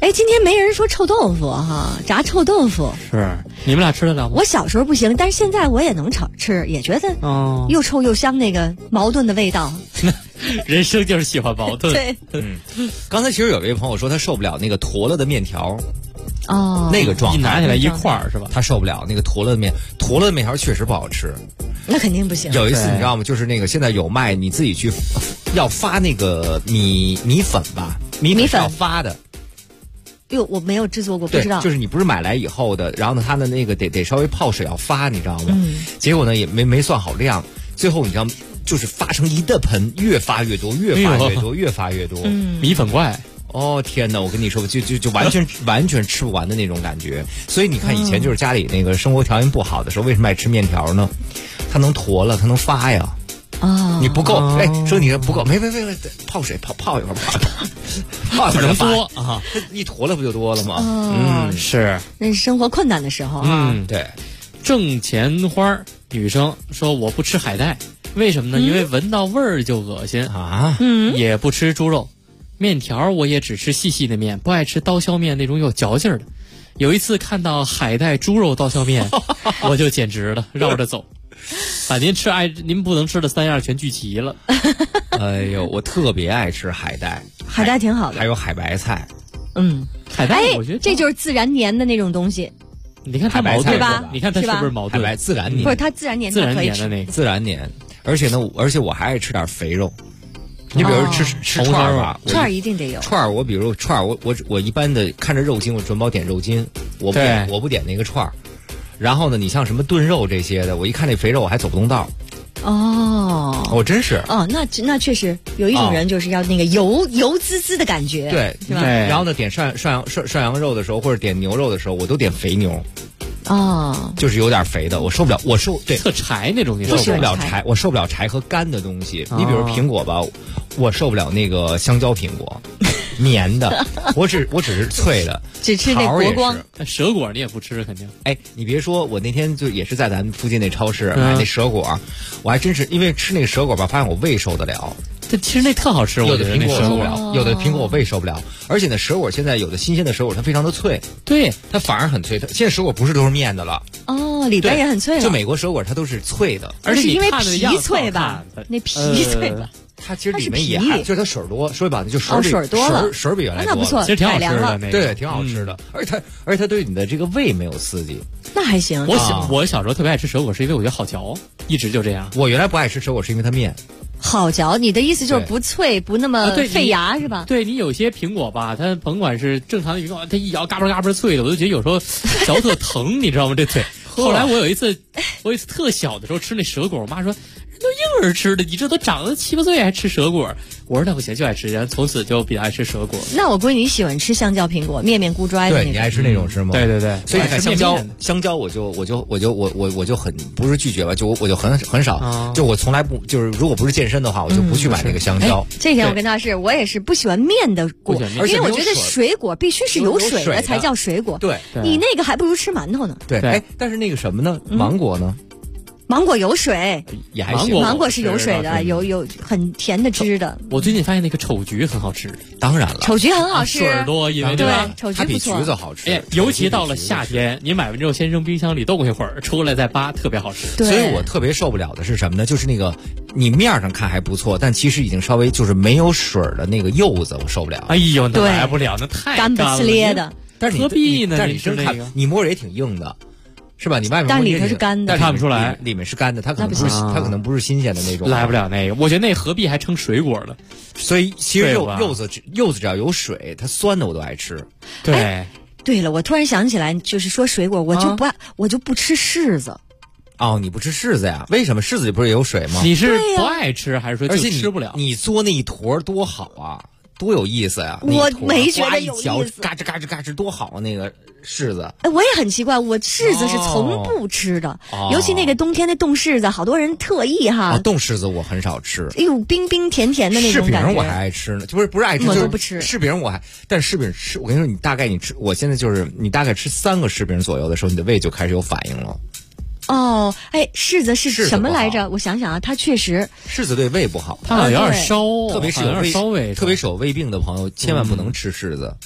哎，今天没人说臭豆腐哈，炸臭豆腐是你们俩吃得了吗？ 我小时候不行，但是现在我也能吃，也觉得又臭又香，那个矛盾的味道。 人生就是喜欢矛盾。 对， 刚才其实有一位朋友说他受不了那个坨了的面条。 哦， 那个状态一拿起来一块儿是吧？ 他受不了那个坨了的面条确实不好吃。 那肯定不行。 有一次你知道吗？就是那个现在有卖，你自己去要发那个米粉吧，米粉要发的。 哟，我没有制作过，不知道。 就是你不是买来以后的，然后呢，它的那个得稍微泡水要发，你知道吗？结果呢也没算好量，最后你知道就是发成一大盆，越发越多，越发越多，越发越多。 米粉怪。 哦天哪！我跟你说，就完全吃不完的那种感觉。所以你看，以前就是家里那个生活条件不好的时候，为什么爱吃面条呢？它能坨了，它能发呀。你不够，说你不够，没，泡水泡一会儿，泡一会儿能多啊！一坨了不就多了吗？ 是。 那是生活困难的时候啊。 对。 挣钱花女生说我不吃海带，为什么呢？因为闻到味儿就恶心啊。也不吃猪肉。面条我也只吃细细的面，不爱吃刀削面那种有嚼劲儿的。有一次看到海带猪肉刀削面，我就简直了，绕着走，把您不能吃的3样全聚齐了。 哎呦，我特别爱吃海带， 海带挺好的， 还有海白菜。 海带我觉得这就是自然粘的那种东西。 你看它矛盾吧？你看它是不是矛盾？ 海白自然粘， 不是它自然粘， 自然粘的那个自然粘。而且我还爱吃点肥肉。你比如吃串儿吧， 串儿一定得有。 串儿我比如串儿我一般的看着肉筋，我准保点肉筋，我不点那个串儿。然后呢，你像什么炖肉这些的，我一看那肥肉我还走不动道。我真是。 那确实有一种人就是要那个油滋滋的感觉， 对， 是吧？ 然后呢，点涮羊肉的时候或者点牛肉的时候，我都点肥牛。就是有点肥的，我受不了。 特柴那种， 我受不了柴，我受不了柴和干的东西。你比如苹果吧，我受不了那个香蕉苹果，绵的。我只是脆的， 只吃那国光。 蛇果你也不吃，肯定。 哎，你别说，我那天就也是在咱们附近那超市买那蛇果，我还真是因为吃那个蛇果吧，发现我胃受得了。 其实那特好吃， 有的苹果我受不了，有的苹果我胃受不了。而且呢，蛇果现在有的新鲜的蛇果，它非常的脆， 对， 它反而很脆。现在蛇果不是都是面的了， 里边也很脆了。 就美国蛇果它都是脆的， 而且是因为皮脆吧？那皮脆吧？ 它其实里面也还就是它水多，说白了就水多了， 水比原来多。 那不错， 其实挺好吃的， 对，挺好吃的。而且它对你的这个胃没有刺激， 那还行。 我小时候特别爱吃蛇果，是因为我觉得好嚼，一直就这样。 我原来不爱吃蛇果，是因为它面好嚼。你的意思就是不脆，不那么费牙是吧？ 对，你有些苹果吧，它甭管是正常的苹果，它一咬嘎巴嘎巴脆的，我就觉得有时候嚼特疼，你知道吗？这腿。后来我有一次特小的时候吃那蛇果，我妈说都婴儿吃的，你这都长了7、8岁还吃蛇果？我说那不行，就爱吃，然后从此就比较爱吃蛇果。 那我估计你喜欢吃香蕉苹果，面面咕拽的那种。 对，你爱吃那种是吗？ 对对对。 所以你看香蕉，我就很不是拒绝吧，我就很少，就我从来不就是如果不是健身的话，我就不去买那个香蕉。 这天我跟他是，我也是不喜欢面的果，因为我觉得水果必须是有水的才叫水果。 对， 你那个还不如吃馒头呢。 对，哎，但是那个什么呢？芒果呢？ 芒果有水， 也还行。 芒果是有水的，有很甜的汁的。 我最近发现那个丑橘很好吃， 当然了， 丑橘很好吃， 水儿多，因为对丑橘不错， 它比橘子好吃。 哎，尤其到了夏天，你买完之后先扔冰箱里冻一会儿，出来再扒，特别好吃。 所以我特别受不了的是什么呢？就是那个你面上看还不错，但其实已经稍微就是没有水的那个柚子，我受不了。 哎呦，那来不了，那太干不呲咧的。 但是何必呢？ 但是你真看，你摸着也挺硬的。是吧？你外面但里头是干的， 但看不出来， 里面是干的，它可能不是新鲜的那种， 来不了那个。我觉得那何必还称水果了？ 所以其实柚子只要有水，它酸的我都爱吃。 对， 对了，我突然想起来，就是说水果，我就不吃柿子。 哦，你不吃柿子呀？为什么？柿子里不是也有水吗？ 你是不爱吃还是说就吃不了？ 你嘬那一坨多好啊！多有意思呀！ 我没觉得有意思， 嘎吱嘎吱嘎吱多好啊！那个柿子， 哎，我也很奇怪，我柿子是从不吃的，尤其那个冬天的冻柿子，好多人特意哈。 冻柿子我很少吃， 哎呦，冰冰甜甜的那种感觉。 柿饼我还爱吃呢，不是爱吃， 我都不吃。 柿饼但柿饼吃，我跟你说，你大概我现在就是你大概吃3个柿饼左右的时候，你的胃就开始有反应了。 哦，哎，柿子是什么来着？我想想啊，它确实柿子对胃不好， 它好像有点烧， 特别是有胃病的朋友，千万不能吃柿子。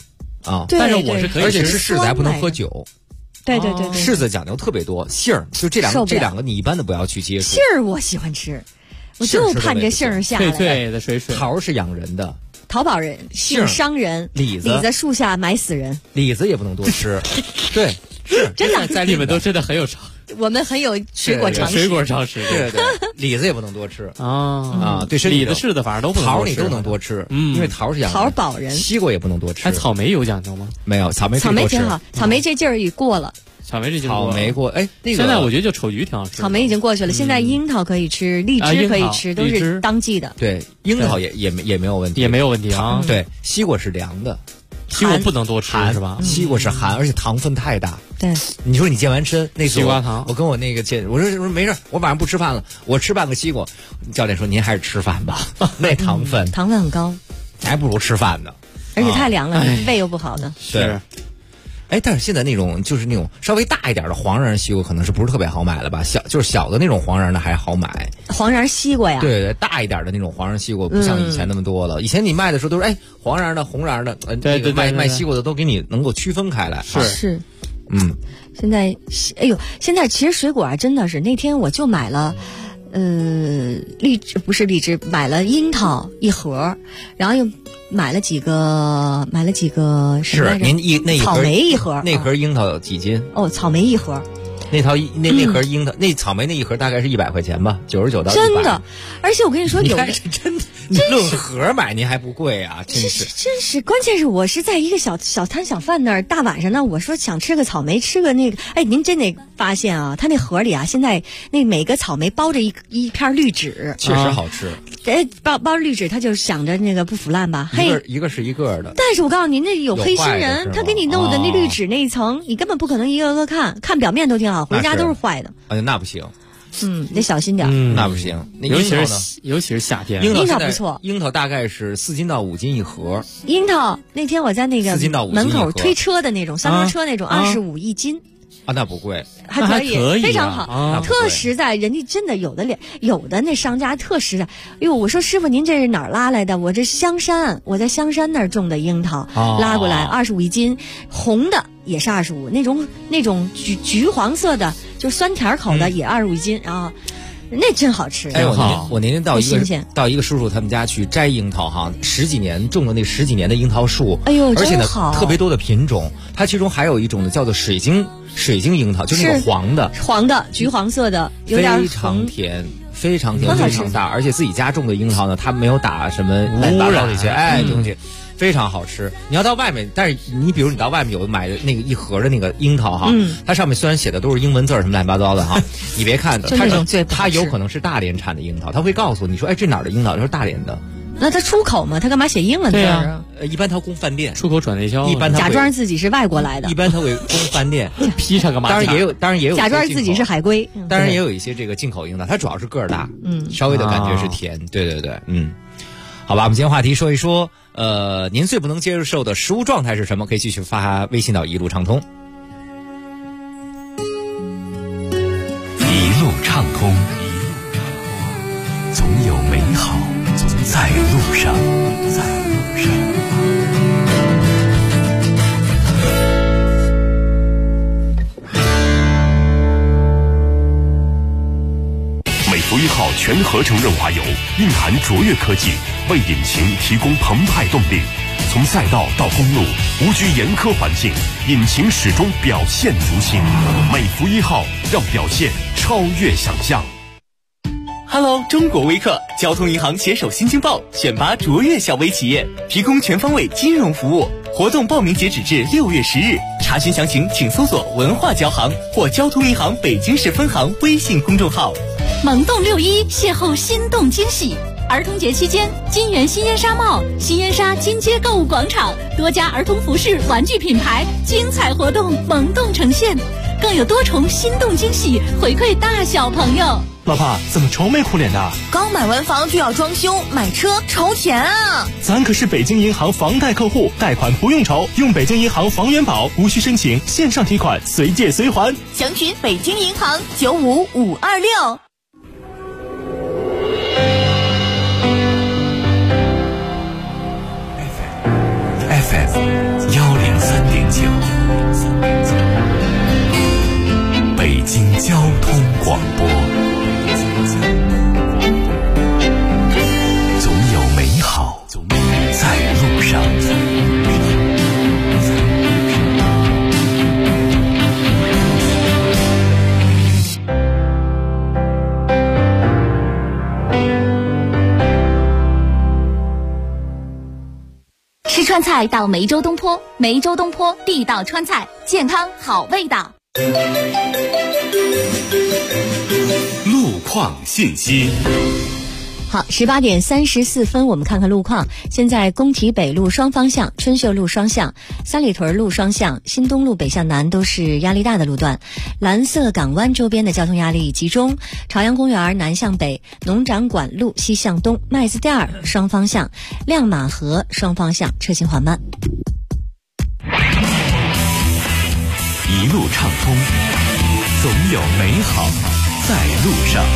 啊。 对但是我是可以，而且吃柿子还不能喝酒。 对， 柿子讲究特别多，杏儿就这两个你一般的不要去接触。 杏儿我喜欢吃，我就盼着杏儿下来。 脆的水。 桃是养人的， 淘宝人，杏伤人。李子树下埋死人。 李子也不能多吃。对，是真的， 在你们都真的很有常。 我们很有水果常识。 水果常识， 对，李子也不能多吃啊。 对， 李子柿子反正都不能多吃。 桃你都能多吃，因为桃是养人。 桃保人。 西瓜也不能多吃。 草莓有讲究吗？ 没有，草莓挺好，草莓这劲儿已过了。 草莓这劲儿草莓过，哎，那个现在我觉得就丑橘挺好吃。 草莓已经过去了，现在樱桃可以吃，荔枝可以吃，都是当季的。 对，樱桃也没有问题， 也没有问题啊。 对，西瓜是凉的。 西瓜不能多吃是吧？ 西瓜是寒，而且糖分太大。 对， 你说你健完身那西瓜糖， 我跟我那个我说没事，我晚上不吃饭了，我吃半个西瓜。教练说您还是吃饭吧，那糖分很高， 还不如吃饭呢。 而且太凉了，胃又不好的。 是。哎，但是现在那种就是那种稍微大一点的黄瓤西瓜，可能是不是特别好买了吧？小的那种黄瓤的还好买。 黄瓤西瓜呀？ 对，大一点的那种黄瓤西瓜不像以前那么多了。以前你卖的时候都是黄瓤的、红瓤的， 对， 卖西瓜的都给你能够区分开来。 是。现在其实水果啊，真的是那天我就买了。荔枝，买了樱桃一盒，然后又买了几个是您那草莓一盒， 那盒樱桃有几斤？ 哦，草莓一盒。 那盒樱桃，那草莓那一盒大概是100块钱吧，99到100。 真的，而且我跟你说，有的是真的，你论盒买您还不贵啊，真是。关键是我是在一个小摊小贩那儿，大晚上呢，我说想吃个草莓，吃个那个，哎，您真得发现啊，他那盒里啊，现在那每个草莓包着一片绿纸， 确实好吃。 哎，包着绿纸，他就想着那个不腐烂吧？ 一个是一个的。 但是我告诉你，那有黑心人，他给你弄的那绿纸那一层，你根本不可能一个个看表面都挺好，回家都是坏的。 哎，那不行。 得小心点。 那不行。 尤其是夏天， 樱桃不错。 樱桃大概是4斤到5斤一盒。 樱桃那天我在那个门口推车的那种三轮车那种25一斤。 啊，那不贵， 还可以，非常好，特实在。人家真的有的那商家特实在。哟，我说师傅您这是哪儿拉来的？我这香山，我在香山那儿种的樱桃，拉过来25一斤，红的也是25，那种橘黄色的，就是酸甜口的也25一斤，然后那真好吃。 哎，我那天到一个叔叔他们家去摘樱桃哈，种了那10几年的樱桃树， 哎呦， 而且呢特别多的品种，它其中还有一种呢叫做水晶樱桃，就那个黄的橘黄色的，有点非常甜，非常大，而且自己家种的樱桃呢，它没有打什么污染这些东西。非常好吃。你要到外面，但是你比如你到外面有买的那个一盒的那个樱桃哈，它上面虽然写的都是英文字什么乱七八糟的哈，你别看它有可能是大连产的樱桃，它会告诉你说，哎，这哪儿的樱桃？它是大连的。 那他出口嘛？他干嘛写英文字啊？ 一般他供饭店， 出口转内销， 一般假装自己是外国来的， 一般他会供饭店， 披上个马甲。 当然也有假装自己是海龟， 当然也有一些这个进口樱桃，它主要是个儿大，稍微的感觉是甜，对，好吧，我们今天话题说一说，您最不能接受的食物状态是什么？可以继续发微信到一路畅通。 一路畅通，总有美好在路上。 美孚1号全合成润滑油蕴含卓越科技，为引擎提供澎湃动力。从赛道到公路，无拘严苛环境，引擎始终表现如新。美孚1号让表现超越想象。 Hello， 中国微客交通银行携手新京报选拔卓越小微企业，提供全方位金融服务。活动报名截止至6月10日，查询详情请搜索文化交行或交通银行北京市分行微信公众号。 萌动61邂逅心动惊喜。儿童节期间，金源新烟纱帽、新烟纱金街购物广场多家儿童服饰、玩具品牌精彩活动萌动呈现，更有多重心动惊喜回馈大小朋友。 老婆，怎么愁眉苦脸的？ 刚买完房就要装修，买车愁钱啊！ 咱可是北京银行房贷客户，贷款不用愁，用北京银行房源宝，无需申请，线上提款，随借随还。 详询北京银行95526。 FM 103.3 菜到梅州东坡，梅州东坡地道川菜，健康好味道。 路况信息。 好，18点34分，我们看看路况。现在工体北路双方向、春秀路双向、三里屯路双向、新东路北向南都是压力大的路段。蓝色港湾周边的交通压力集中，朝阳公园南向北、农展馆路西向东、麦子店双方向、亮马河双方向车行缓慢。 一路畅通，总有美好在路上。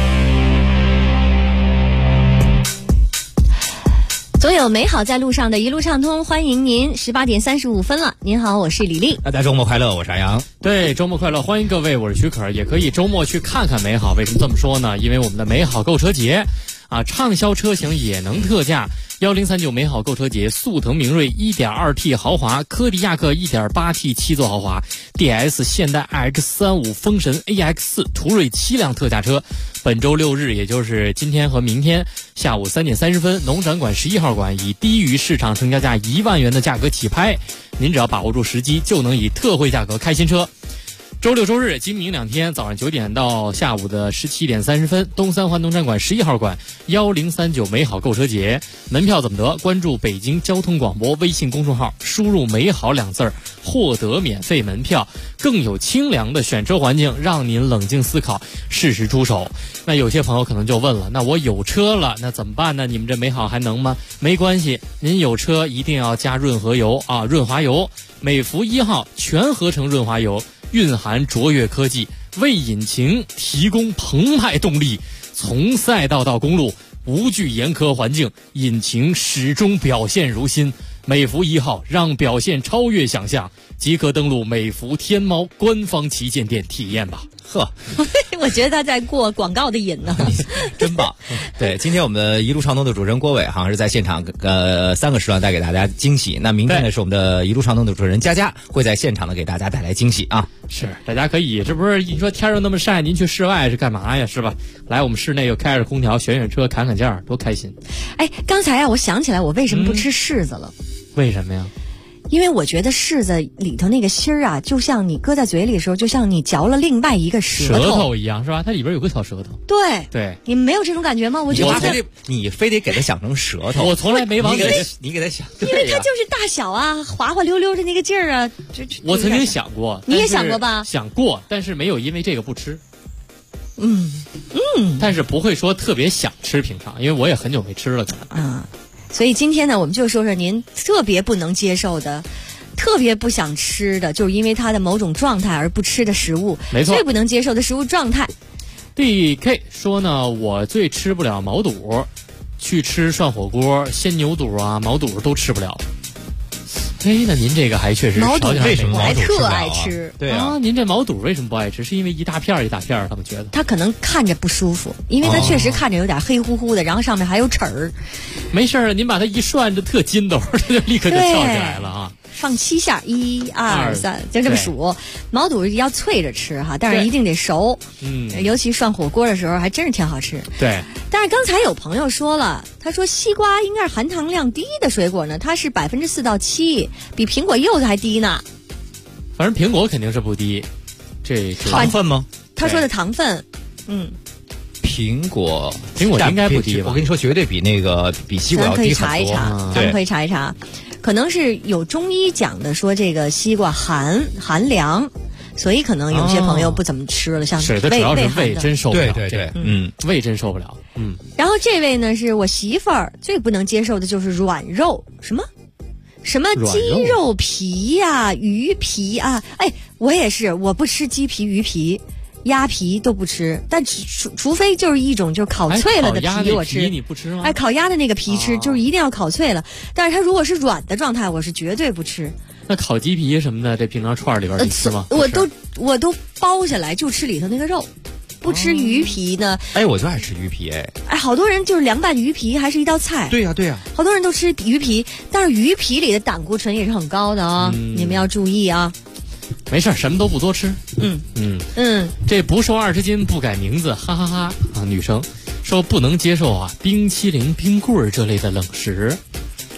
总有美好在路上的一路畅通，欢迎您。18点35分了，您好，我是李丽。 大家周末快乐，我是阿阳。 对，周末快乐，欢迎各位，我是徐可，也可以周末去看看美好。为什么这么说呢？因为我们的美好购车节畅销车型也能特价。1039美好购车节，速腾明锐 1.2T 豪华，柯迪亚克 1.8T 7座豪华， DS 现代 iX35 风神 AX4 途锐7辆特价车。本周6日，也就是今天和明天下午3点30分，农展馆11号馆以低于市场成交价1万元的价格起拍，您只要把握住时机，就能以特惠价格开新车。周六周日今明2天早上9点到下午的17点30分，东三环农展馆11号馆1039美好购车节，门票怎么得？关注北京交通广播微信公众号，输入美好2字获得免费门票，更有清凉的选车环境，让您冷静思考，适时出手。那有些朋友可能就问了，那我有车了，那怎么办呢？你们这美好还能吗？没关系，您有车一定要加润滑油润滑油，美孚1号全合成润滑油，蕴含卓越科技，为引擎提供澎湃动力，从赛道到公路无惧严苛环境，引擎始终表现如新。美孚1号让表现超越想象，即刻登录美孚天猫官方旗舰店体验吧。 呵， 我觉得他在过广告的瘾呢， 真棒。对，今天我们的一路畅通的主持人郭伟好像是在现场3个时段带给大家惊喜。那明天呢是我们的一路畅通的主持人佳佳会在现场呢给大家带来惊喜啊。 是，大家可以，这不是你说天儿那么晒，您去室外是干嘛呀？是吧？来我们室内又开着空调，选车砍砍价，多开心。 哎，刚才我想起来我为什么不吃柿子了。 为什么呀？ 因为我觉得柿子里头那个芯儿就像你搁在嘴里的时候，就像你嚼了另外一个舌头一样，是吧？它里边有个小舌头。 对，你们没有这种感觉吗？我觉得你非得给它想成舌头， 我从来没往你给它想， 因为它就是大小滑滑溜溜的那个劲儿我曾经想过， 你也想过吧？ 想过，但是没有因为这个不吃。但是不会说特别想吃品尝，因为我也很久没吃了，可能所以今天呢，我们就说说您特别不能接受的、特别不想吃的，就是因为它的某种状态而不吃的食物。 没错， 最不能接受的食物状态。 DK 说呢，我最吃不了毛肚，去吃涮火锅，鲜牛肚毛肚都吃不了。那您这个还确实毛肚为什么毛肚特爱吃？ 对啊， 您这毛肚为什么不爱吃？是因为一大片一大片，他们觉得他可能看着不舒服，因为它确实看着有点黑乎乎的，然后上面还有齿儿。 没事儿，您把它一涮，就特筋斗，它就立刻就翘起来了啊！ 放7下，1、2、3，就这么数。毛肚要脆着吃哈，但是一定得熟。尤其涮火锅的时候，还真是挺好吃。 对。 但是刚才有朋友说了，他说西瓜应该是含糖量低的水果呢，它是4%到7%，比苹果、柚子还低呢。 反正苹果肯定是不低，这糖分吗？ 他说的糖分， 苹果应该不低吧？ 我跟你说，绝对比西瓜要低很多。 咱们可以查一查，可能是有中医讲的，说这个西瓜寒凉。所以可能有些朋友不怎么吃了，像是的，主要是胃真受不了。 对， 胃真受不了。 然后这位呢，是我媳妇儿最不能接受的就是软肉，什么鸡肉皮呀、鱼皮啊，我也是，我不吃鸡皮、鱼皮。鸭皮都不吃，但除非就是一种就是烤脆了的皮我吃。 你不吃吗？ 烤鸭的那个皮吃，就是一定要烤脆了。但是它如果是软的状态，我是绝对不吃。 那烤鸡皮什么的，这平常串里边你吃吗？ 我都剥下来就吃里头那个肉，不吃鱼皮呢。 我就爱吃鱼皮好多人就是凉拌鱼皮还是一道菜。 对呀， 好多人都吃鱼皮，但是鱼皮里的胆固醇也是很高的啊，你们要注意啊。 没事，什么都不多吃。这不瘦20斤不改名字，哈哈哈啊！女生说不能接受冰淇淋、冰棍这类的冷食。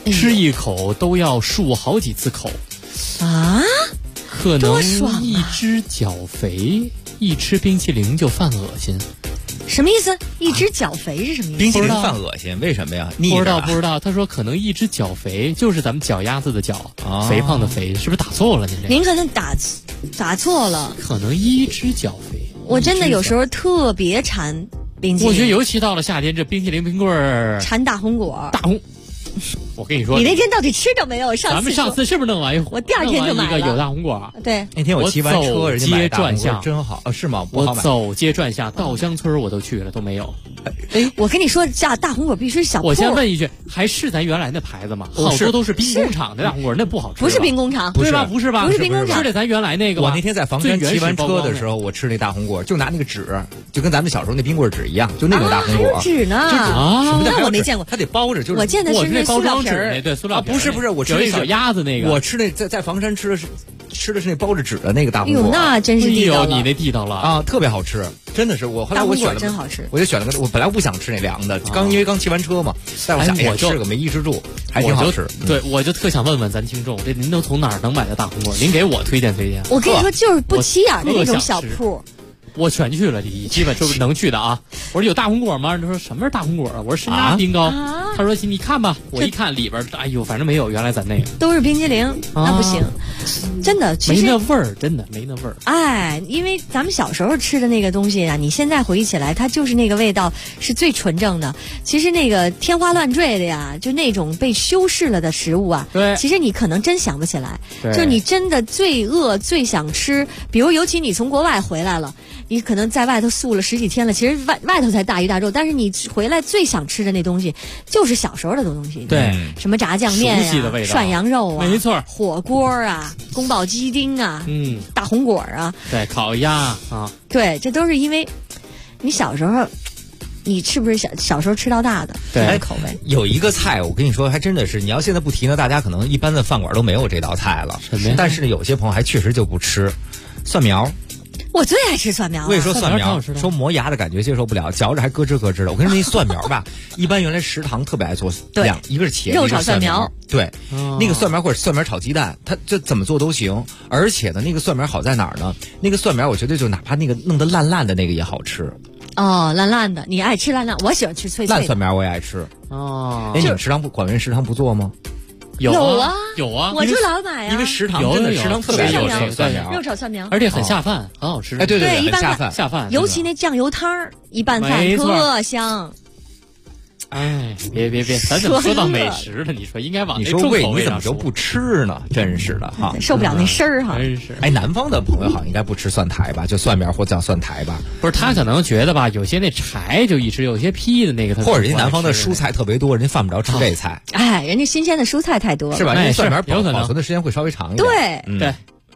吃一口都要漱好几次口啊， 可能一只脚肥，一吃冰淇淋就犯恶心。 什么意思？一只脚肥是什么意思？ 冰淇淋犯恶心，为什么呀？ 不知道。他说可能一只脚肥，就是咱们脚丫子的脚，肥胖的肥，是不是打错了？ 您可能打错了。 可能一只脚肥。 我真的有时候特别馋冰淇淋。 我觉得尤其到了夏天，这冰淇淋冰棍儿馋大红果。 我跟你说， 你那天到底吃着没有？ 咱们上次是不是弄完？ 我第二天就买了一个有大红果。 对， 那天我骑完车，人家买大红果真好，是吗？ 我走街转巷，稻香村我都去了，都没有。 哎，我跟你说，这大红果必须是小铺。 我先问一句，还是咱原来那牌子吗？好多都是兵工厂的大红果，那不好吃。 不是兵工厂， 对吧？不是吧？ 不是兵工厂， 吃的咱原来那个。 我那天在房山骑完车的时候，我吃那大红果，就拿那个纸，就跟咱们小时候那冰棍纸一样，就那种大红果。 纸呢？那我没见过， 它得包着，就是我见的是那包装纸那对塑料不是，我吃那小鸭子那个。 我吃那在房山吃的是那包着纸的那个大红果。 那真是地道了。 你那地道了啊，特别好吃，真的是。我后来我选了， 真好吃。 我就选了个，我本来不想吃那凉的，因为刚骑完车嘛。但我想，我吃个没抑制住，还挺好吃。 对，我就特想问问咱听众，这您都从哪儿能买的大红果？您给我推荐推荐。 我跟你说，就是不起眼的那种小铺。 我全去了，基本就是能去的啊。我说有大红果吗？他说什么是大红果啊？我说山楂冰糕。他说你看吧，我一看里边，哎呦，反正没有原来咱那个。 都是冰激凌，那不行，真的，其实没那味儿，真的没那味儿。 哎，因为咱们小时候吃的那个东西啊，你现在回忆起来，它就是那个味道是最纯正的。其实那个天花乱坠的呀，就那种被修饰了的食物啊， 对， 其实你可能真想不起来。就你真的最饿、最想吃，比如尤其你从国外回来了。你可能在外头宿了十几天了，其实外头才大鱼大肉，但是你回来最想吃的那东西，就是小时候的东西。 对， 什么炸酱面啊，涮羊肉啊， 没错， 火锅啊，宫保鸡丁啊，大红果啊， 对，烤鸭啊， 对，这都是因为你小时候，你是不是小时候吃到大的？ 对， 口味有一个菜，我跟你说，还真的是，你要现在不提呢，大家可能一般的饭馆都没有这道菜了。 什么呀？ 但是呢，有些朋友还确实就不吃蒜苗。 我最爱吃蒜苗了。 为什么说蒜苗？说磨牙的感觉接受不了，嚼着还咯吱咯吱的。我跟你说，那蒜苗吧，一般原来食堂特别爱做两，一个是茄子， 肉炒蒜苗。 对，那个蒜苗或者蒜苗炒鸡蛋，它这怎么做都行。而且呢，那个蒜苗好在哪儿呢？那个蒜苗，我觉得就哪怕那个弄得烂烂的那个也好吃。 哦，烂烂的，你爱吃烂烂，我喜欢吃脆脆的。 烂蒜苗我也爱吃。 哦， 哎，你们食堂广元食堂不做吗？ 有啊， 我就老买啊。 因为食堂真的食堂特别有蒜苗， 肉炒蒜苗， 而且很下饭，很好吃。 哎，对， 一般下饭， 尤其那酱油汤儿一拌饭特香。 哎，别，咱怎么说到美食了？你说应该往那重口味上说。 你怎么就不吃呢？真是的哈， 受不了那声儿哈。 真是。 哎，南方的朋友好像应该不吃蒜苔吧？就蒜苗或叫蒜苔吧？ 不是，他可能觉得吧，有些那柴就一吃，有些坯的那个， 或者人家南方的蔬菜特别多，人家犯不着吃这菜。 哎，人家新鲜的蔬菜太多了， 是吧？ 哎， 蒜苗保存的时间会稍微长一点。 对，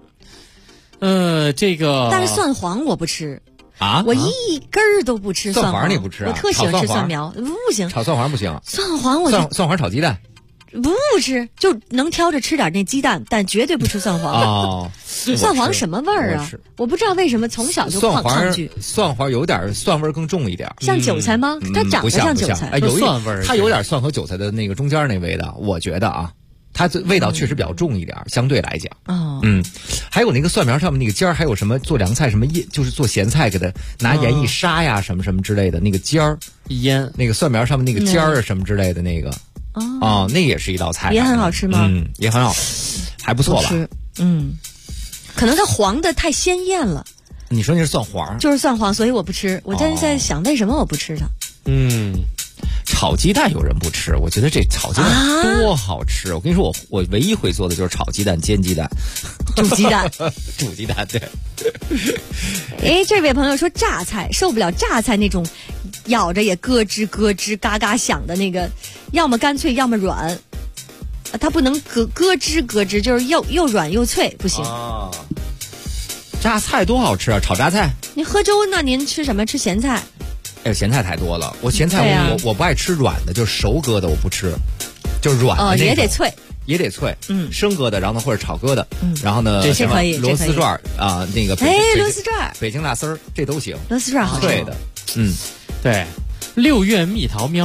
这个。 但是蒜黄我不吃。 啊！ 我一根儿都不吃蒜黄，你不吃啊？ 我特喜欢吃蒜苗，不行。 炒蒜黄不行。 蒜黄我蒜黄炒鸡蛋， 不吃，就能挑着吃点那鸡蛋，但绝对不吃蒜黄。 哦， 蒜黄什么味儿啊？我不知道为什么从小就抗拒。 蒜黄有点蒜味更重一点， 像韭菜吗？它长得像韭菜， 哎，有蒜味儿， 它有点蒜和韭菜的那个中间那味道，我觉得啊。它的味道确实比较重一点，相对来讲。还有那个蒜苗上面那个尖儿，还有什么做凉菜什么就是做咸菜给它拿盐一杀呀，什么什么之类的那个尖儿一腌， 那个蒜苗上面那个尖儿啊什么之类的那个。那也是一道菜。 也很好吃吗？ 也很好，还不错吧？ 可能它黄的太鲜艳了。 你说那是蒜黄？ 就是蒜黄，所以我不吃。我真是在想为什么我不吃它。 炒鸡蛋有人不吃，我觉得这炒鸡蛋多好吃！我跟你说，我唯一会做的就是炒鸡蛋、煎鸡蛋、 煮鸡蛋、 煮鸡蛋。对。 哎，这位朋友说榨菜受不了，榨菜那种咬着也咯吱咯吱、嘎嘎响的那个，要么干脆，要么软。它不能咯吱咯吱，就是又软又脆，不行。 榨菜多好吃啊！炒榨菜。 您喝粥呢？您吃什么？吃咸菜？ 哎，咸菜太多了。我咸菜我不爱吃软的，就是熟割的我不吃，就是软的那种也得脆， 也得脆。生割的，然后呢或者炒割的，然后呢这可以螺丝转啊，那个螺丝转、 北京辣丝儿这都行， 螺丝转好吃。 对的， 对，6月蜜桃喵，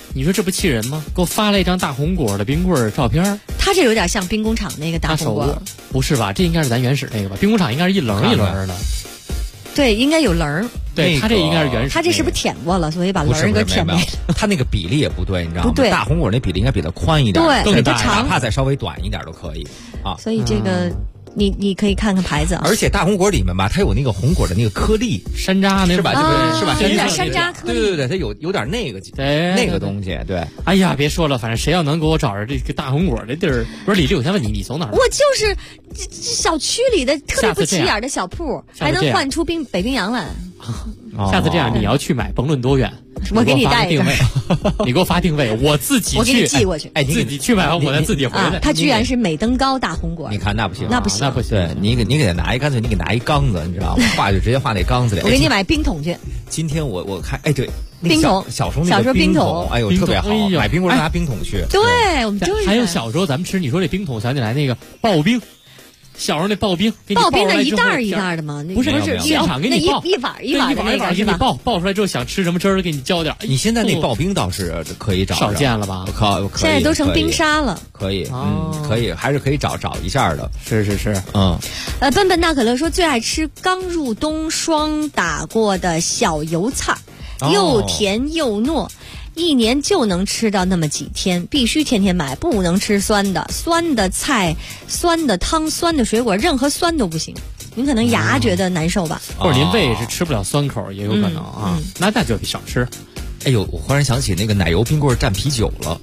你说这不气人吗？给我发了一张大红果的冰棍照片， 他这有点像兵工厂那个大红果， 不是吧？这应该是咱原始那个吧？兵工厂应该是一棱一棱的， 对，应该有棱。 对，他这应该是原始。 他这是不是舔过了，所以把棱给舔没了？ 他那个比例也不对，你知道吗？ 不对， 大红果那比例应该比它宽一点， 对， 更大， 哪怕再稍微短一点都可以啊。 所以这个。你可以看看牌子啊， 而且大红果里面吧，它有那个红果的那个颗粒山楂， 是吧？是吧？ 有点山楂颗粒， 对，它有点那个那个东西。对， 哎呀，别说了，反正谁要能给我找着这个大红果的地儿，不是李丽，我先问你，你从哪儿？ 我就是这小区里的特别不起眼的小铺，还能换出北冰洋来。 下次这样，你要去买，甭论多远， 我给你带定位，你给我发定位，我自己去， 我给你寄过去。 哎，自己去买完，我再自己回来。 它居然是美登高大红果， 你看那不行， 那不行， 那不行。 对你给他拿干脆你给拿一缸子，你知道吗？画就直接画那缸子里。 我给你买冰桶去。 今天我看，哎，对， 冰桶， 小时候冰桶，哎呦，特别好，买冰棍拿冰桶去。 对，我们就是。 还有小时候咱们吃，你说这冰桶，想起来那个刨冰。小时候那刨冰那一袋一袋的吗？ 不是现场给你刨一碗的那个给你刨出来之后，想吃什么汁儿给你浇点。 你现在那刨冰倒是可以找， 少见了吧？ 现在都成冰沙了。 可以，可以，还是可以找一下的。 是， 笨笨大可乐说最爱吃刚入冬霜打过的小油菜，又甜又糯。一年就能吃到那么几天，必须天天买，不能吃酸的菜、酸的汤、酸的水果，任何酸都不行。您可能牙觉得难受吧， 或者您胃是吃不了酸口，也有可能啊。那就得少吃。 哎呦，我忽然想起那个奶油冰棍蘸啤酒了。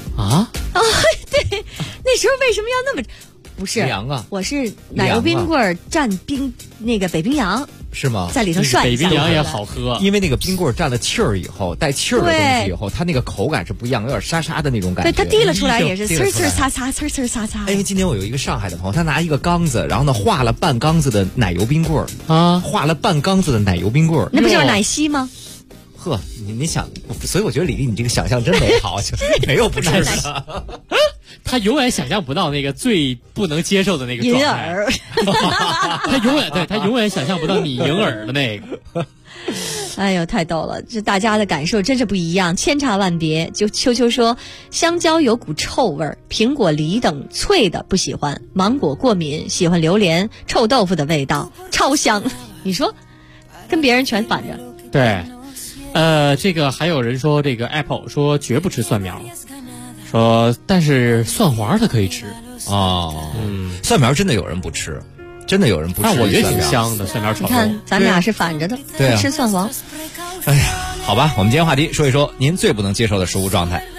对，那时候为什么要那么？不是，我是奶油冰棍蘸那个北冰洋。 是吗？ 在里头涮一下， 北冰洋也好喝， 因为那个冰棍蘸了气儿以后，带气儿的东西以后，它那个口感是不一样，有点沙沙的那种感觉。 对，它滴了出来也是呲呲擦擦，呲呲擦擦。 哎，今天我有一个上海的朋友，他拿一个缸子，然后呢化了半缸子的奶油冰棍儿化了半缸子的奶油冰棍儿， 那不就是奶昔吗？ 呵，你想，所以我觉得李丽你这个想象真美好，没有不吃的。 他永远想象不到那个最不能接受的那个状态。他永远想象不到你银耳的那个。 哎呦，太逗了！这大家的感受真是不一样，千差万别。就秋秋说，香蕉有股臭味儿，苹果、梨等脆的不喜欢，芒果过敏，喜欢榴莲、臭豆腐的味道，超香。你说，跟别人全反着。 对，这个还有人说，这个 Apple 说绝不吃蒜苗。说，但是蒜黄它可以吃蒜苗真的有人不吃，真的有人不吃。 但我觉得挺香的，蒜苗炒肉。 你看，咱们俩是反着的， 对， 吃蒜黄。 哎呀，好吧，我们今天话题说一说您最不能接受的食物状态。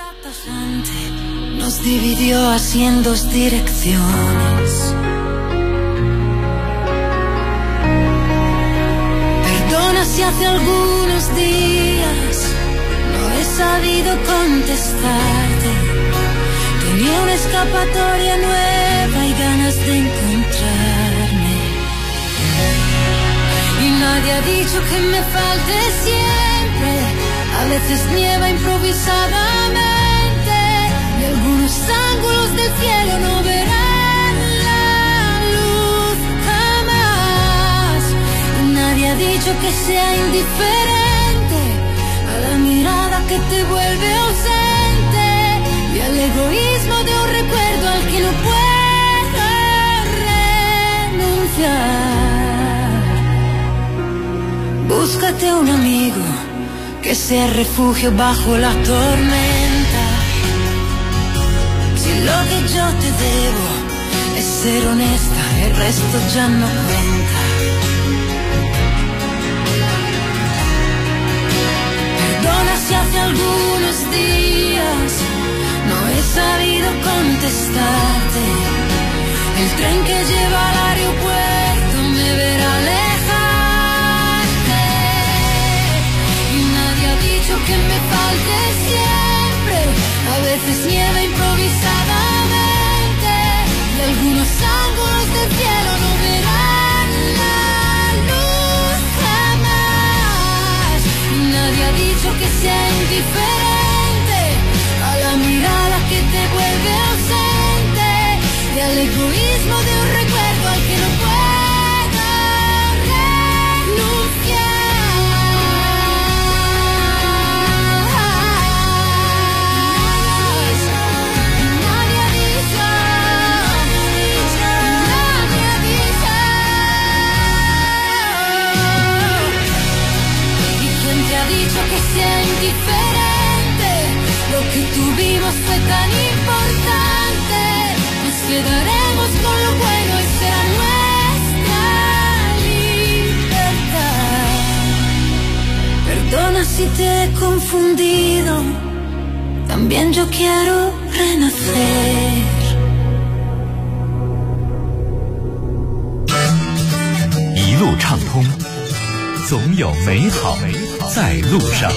sabido contestarte. Tenía una escapatoria nueva y ganas de encontrarme. Y nadie ha dicho que me falte siempre. A veces nieva improvisadamente y algunos ángulos del cielo no verán la luz jamás. Y nadie ha dicho que sea indiferente a la mirada que te vuelve ausente y al egoísmo de un recuerdo al que no puedo renunciar. Búscate un amigo que sea refugio bajo la tormenta. Si lo que yo te debo es ser honesta, el resto ya no cuenta. Si hace algunos días no he sabido contestarte, el tren que lleva al aeropuerto me verá alejarte. Y nadie ha dicho que me falte siempre, a veces nieva improvisadamente y algunos ángulos del cielo no verán la luz jamás. Y nadie ha dicho que sea indiferente a la mirada que te vuelve ausente y al egoísmo de un recuerdo al que no puedo renunciar. que sea indiferente. Lo que tuvimos fue tan importante. Nos quedaremos con lo bueno y será nuestra libertad. Perdona si te he confundido. También yo quiero renacer. 一路畅通，总有美好在路上。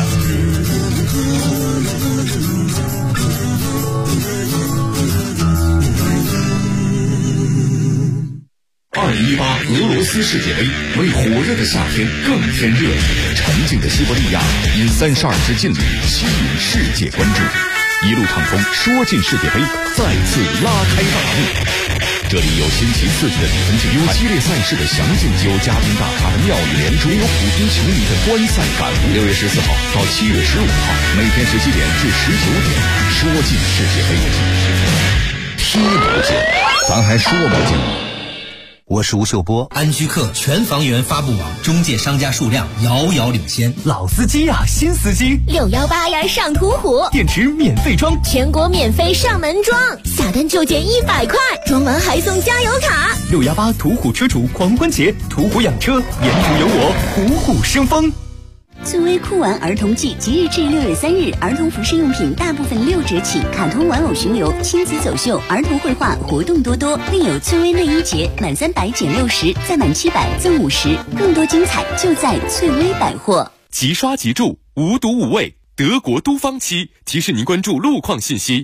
2018俄罗斯世界杯为火热的夏天更添热情，沉静的西伯利亚因32支劲旅吸引世界关注。一路畅通，说进世界杯再次拉开大幕。这里有新奇刺激的比分竞赛，有激烈赛事的详尽，有嘉宾大咖的妙语连珠，有普通球迷的观赛感悟。6月14号到7月15号，每天17点至19点，说进世界杯，踢不进，咱还说不进。 我是吴秀波，安居客全房源发布网中介商家数量遥遥领先。 老司机呀，新司机 618呀上途虎， 电池免费装， 全国免费上门装，下单就减100块，装完还送加油卡。 618途虎车主狂欢节，途虎养车，沿途有我，虎虎生风。 翠微酷玩儿童季即日至6月3日，儿童服饰用品大部分6折起，卡通玩偶巡游、亲子走秀、儿童绘画活动多多，另有翠微内衣节，满300减60，再满700赠50，更多精彩就在翠微百货。 即刷即住，无毒无味，德国都芳漆提示您关注路况信息。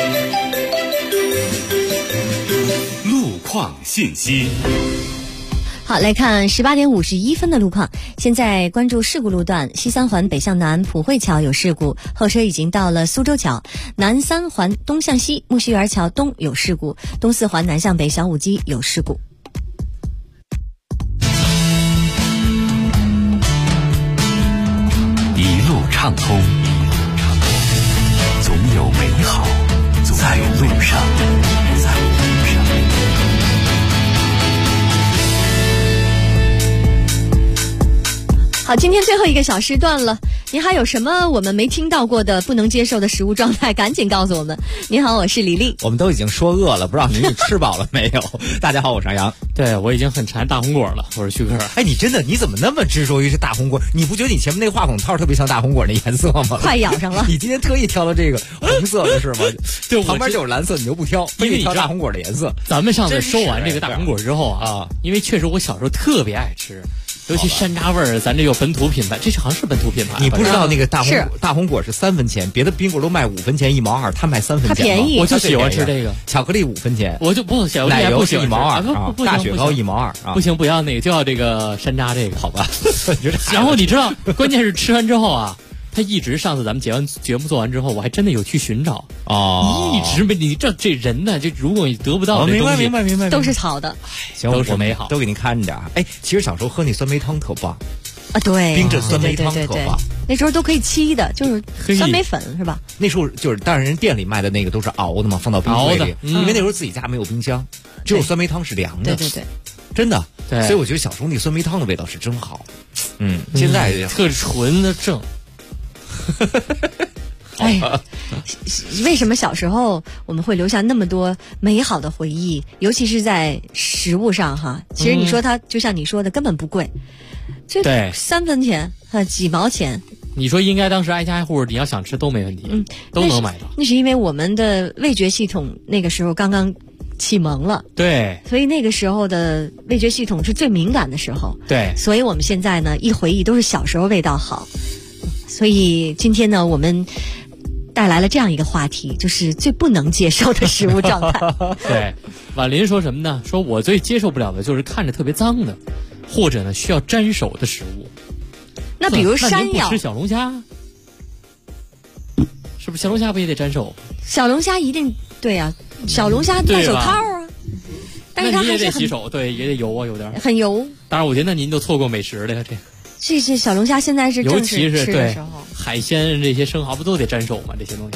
路况信息。 好，来看18点51分的路况。现在关注事故路段，西三环北向南普惠桥有事故，后车已经到了苏州桥；南三环东向西木樨园桥东有事故，东四环南向北小武基有事故。 一路畅通，总有美好在路上。 好，今天最后一个小时段了，您还有什么我们没听到过的不能接受的食物状态，赶紧告诉我们。您好，我是李丽。 我们都已经说饿了，不知道您吃饱了没有？大家好，我是杨洋。 对，我已经很馋大红果了，我是徐克。 哎，你怎么那么执着于这大红果？你不觉得你前面那个话筒套特别像大红果那颜色吗？ 快咬上了。 你今天特意挑了这个红色的是吗？ 对， 旁边就有蓝色，你就不挑，非得挑大红果的颜色。 咱们上次说完这个大红果之后啊，因为确实我小时候特别爱吃。尤其山楂味儿，咱这有本土品牌，这好像是本土品牌。 你不知道那个大红果是3分钱，别的冰棍都卖5分钱1毛2，它卖3分钱， 它便宜。 我就喜欢吃这个， 巧克力5分钱， 我就不喜欢。 奶油是1毛2，大雪糕1毛2啊！ 不行，不要那个，就要这个山楂这个， 好吧？ 然后你知道，关键是吃完之后啊。他一直上次咱们节目做完之后，我还真的有去寻找哦， 一直没你这人呢，就如果你得不到这东西， 明白， 都是好的， 行， 都是美好， 都给您看着。哎，其实小时候喝那酸梅汤特棒啊，对， 冰镇酸梅汤特棒， 那时候都可以沏的，就是酸梅粉是吧？ 那时候就是，当然人店里卖的那个都是熬的嘛，放到冰柜里，因为那时候自己家没有冰箱，只有酸梅汤是凉的， 对， 真的， 对， 所以我觉得小时候那酸梅汤的味道是真好，现在特纯的正。 哎，为什么小时候我们会留下那么多美好的回忆？尤其是在食物上哈。其实你说它就像你说的，根本不贵，这3分钱几毛钱。 你说应该当时挨家挨户，你要想吃都没问题，都能买到。 那是因为我们的味觉系统那个时候刚刚启蒙了， 对， 所以那个时候的味觉系统是最敏感的时候， 对， 所以我们现在呢，一回忆都是小时候味道好。所以今天呢，我们带来了这样一个话题，就是最不能接受的食物状态。 对，婉林说什么呢？说我最接受不了的就是看着特别脏的，或者呢需要沾手的食物。 那比如山药， 吃小龙虾，是不是小龙虾不也得沾手？ 小龙虾一定对呀，小龙虾戴手套啊。但是它也得洗手，对，也得油啊，有点很油。 当然，我觉得您都错过美食了呀， 这小龙虾现在是正是吃的时候， 海鲜这些生蚝不都得沾手吗？这些东西，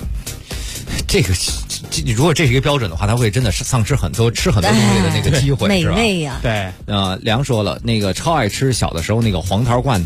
如果这是一个标准的话，他会真的丧失很多吃很多东西的那个机会， 美味呀。 对，梁说了，那个超爱吃小的时候那个黄桃罐头，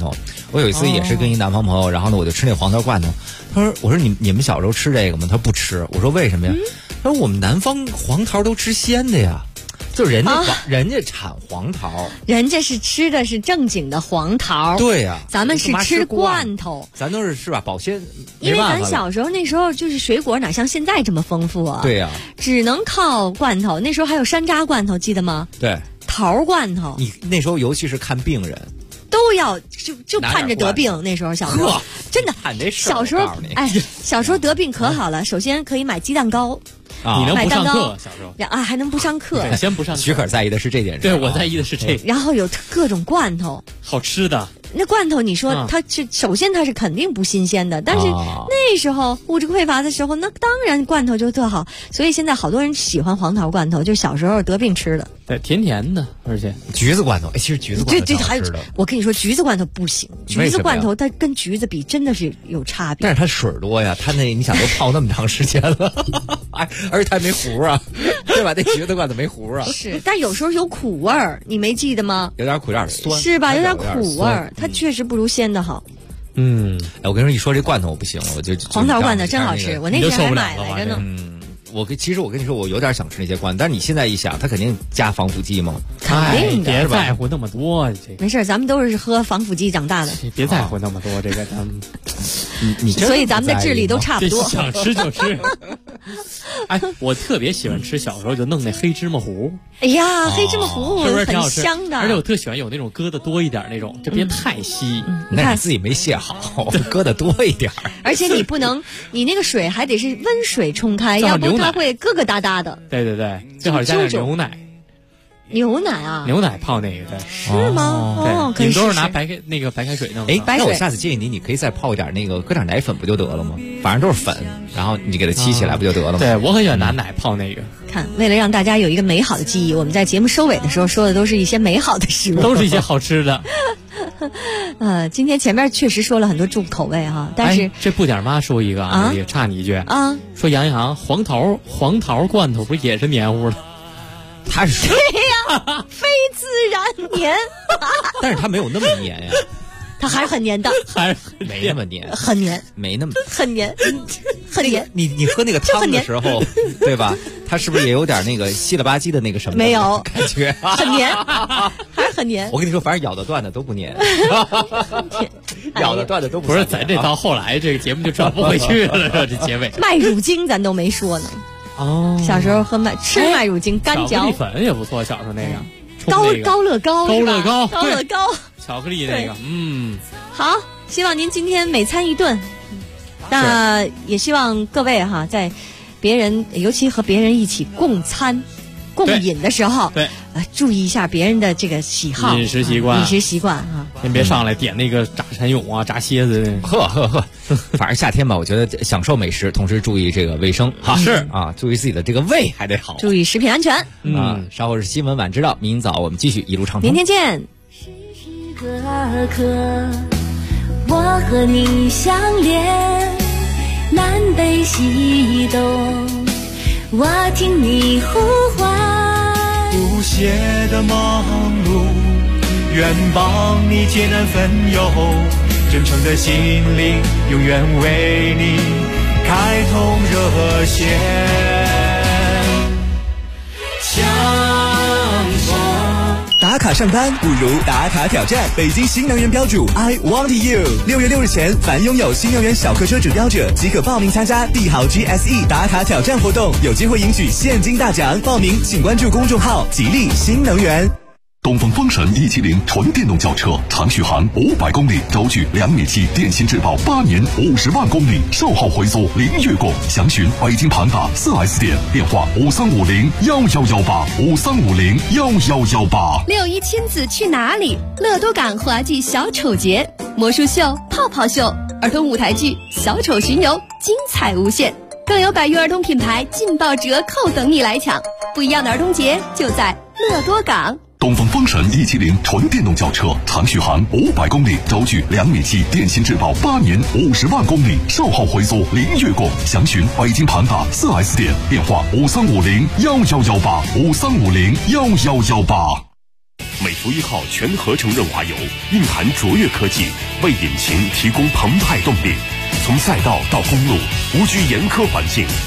我有一次也是跟一南方朋友，然后呢我就吃那黄桃罐头，我说你们小时候吃这个吗？他说不吃。我说为什么呀？他说我们南方黄桃都吃鲜的呀。就是人家产黄桃， 人家是吃的是正经的黄桃， 对呀， 咱们是吃罐头， 咱都是吧保鲜。 因为咱小时候那时候就是水果哪像现在这么丰富啊？ 对呀， 只能靠罐头。那时候还有山楂罐头，记得吗？ 对， 桃罐头。 你那时候尤其是看病人， 都要就盼着得病。那时候小时候真的，小时候小时候得病可好了。首先可以买鸡蛋糕。 你能不上课？小时候还能不上课？ 先不上课。 许可在意的是这件事。 对，我在意的是这个。 然后有各种罐头， 好吃的。 那罐头，你说它是首先它是肯定不新鲜的，但是那时候物质匮乏的时候，那当然罐头就特好。所以现在好多人喜欢黄桃罐头，就小时候得病吃的。 对，甜甜的，而且橘子罐头，其实橘子罐头挺好吃的。 我跟你说，橘子罐头不行，橘子罐头它跟橘子比真的是有差别。 但是它水多呀，它那你想都泡那么长时间了，而且它没核啊，对吧？那橘子罐头没核啊。 是，但有时候有苦味儿，你没记得吗？ 有点苦，有点酸， 是吧？有点苦味儿，它确实不如鲜的好。 我跟你说，一说这罐头我不行了，我就黄桃罐头真好吃，我那天还买来着呢。 其实我跟你说，我有点想吃那些罐头，但是你现在一想，它肯定加防腐剂吗？ 肯定的， 别在乎那么多。 没事，咱们都是喝防腐剂长大的。 别在乎那么多，这个咱们， 所以咱们的智力都差不多。 想吃就吃。我特别喜欢吃小时候就弄那黑芝麻糊。 哎呀，黑芝麻糊是不是很香的？ 而且我特喜欢有那种搁的多一点那种，就别太稀。 那你自己没卸好，搁的多一点。 而且你不能，你那个水还得是温水冲开，要不它会疙疙瘩瘩的。 对对对，最好加点牛奶。 牛奶啊？ 牛奶泡那个的。 是吗？ 对，你们都是拿白开水弄。 那我下次建议你可以再泡一点那个，搁点奶粉不就得了吗？反正都是粉，然后你给它沏起来不就得了吗？ 对，我很喜欢拿奶泡那个。 看，为了让大家有一个美好的记忆，我们在节目收尾的时候说的都是一些美好的食物， 都是一些好吃的。 今天前面确实说了很多重口味哈，但是这不点妈说一个啊，也插你一句啊，说杨一航黄桃罐头不是也是黏糊的？ 它是对呀，非自然黏， 但是它没有那么黏呀。 它还是很黏的， 还是没那么黏， 很黏， 没那么很黏，很黏。 你喝那个汤的时候，对吧？它是不是也有点那个稀了吧唧的那个什么？ 没有感觉， 很黏，还是很黏。 我跟你说，反正咬得断的都不黏，咬得断的都不是。咱这到后来这个节目就转不回去了，这结尾。 麦乳精咱都没说呢。 哦， 小时候喝吃麦乳精干嚼， 巧克力粉也不错。小时候那个高乐高， 巧克力那个， 好，希望您今天每餐一顿。那也希望各位哈，在别人尤其和别人一起共餐、共饮的时候， 对， 注意一下别人的这个喜好、 饮食习惯啊。 先别上来点那个炸蚕蛹啊、炸蝎子。 呵，反正夏天吧，我觉得享受美食，同时注意这个卫生哈。 是啊，注意自己的这个胃还得好， 注意食品安全啊。稍后是新闻晚知道，明早我们继续一路畅通。 明天见。 时刻，我和你相连，南北西东，我听你呼唤。 不懈的忙碌，愿帮你艰难分忧，真诚的心灵，永远为你开通热线。 打卡上班不如打卡挑战，北京新能源标主 I Want You。6月6日前，凡拥有新能源小客车主标者即可报名参加帝豪 GSE 打卡挑战活动，有机会赢取现金大奖。报名请关注公众号吉利新能源。 东风风神170纯电动轿车，长续航500公里，轴距2.7米，电信质保8年50万公里，售后回收零月供。详询北京庞大4S店，电话53501118，53501118。 6一亲子去哪里？乐多港滑稽小丑节、魔术秀、泡泡秀、儿童舞台剧、小丑巡游，精彩无限。更有百余儿童品牌劲爆折扣等你来抢，不一样的儿童节就在乐多港。 东风风神170纯电动轿车，长续航500公里，轴距2.7米，电信质保8年50万公里，售后回收零月供。详询北京庞大4S店，电话53501118，53501118。 美孚1号全合成润滑油蕴含卓越科技，为引擎提供澎湃动力，从赛道到公路无拘严苛环境，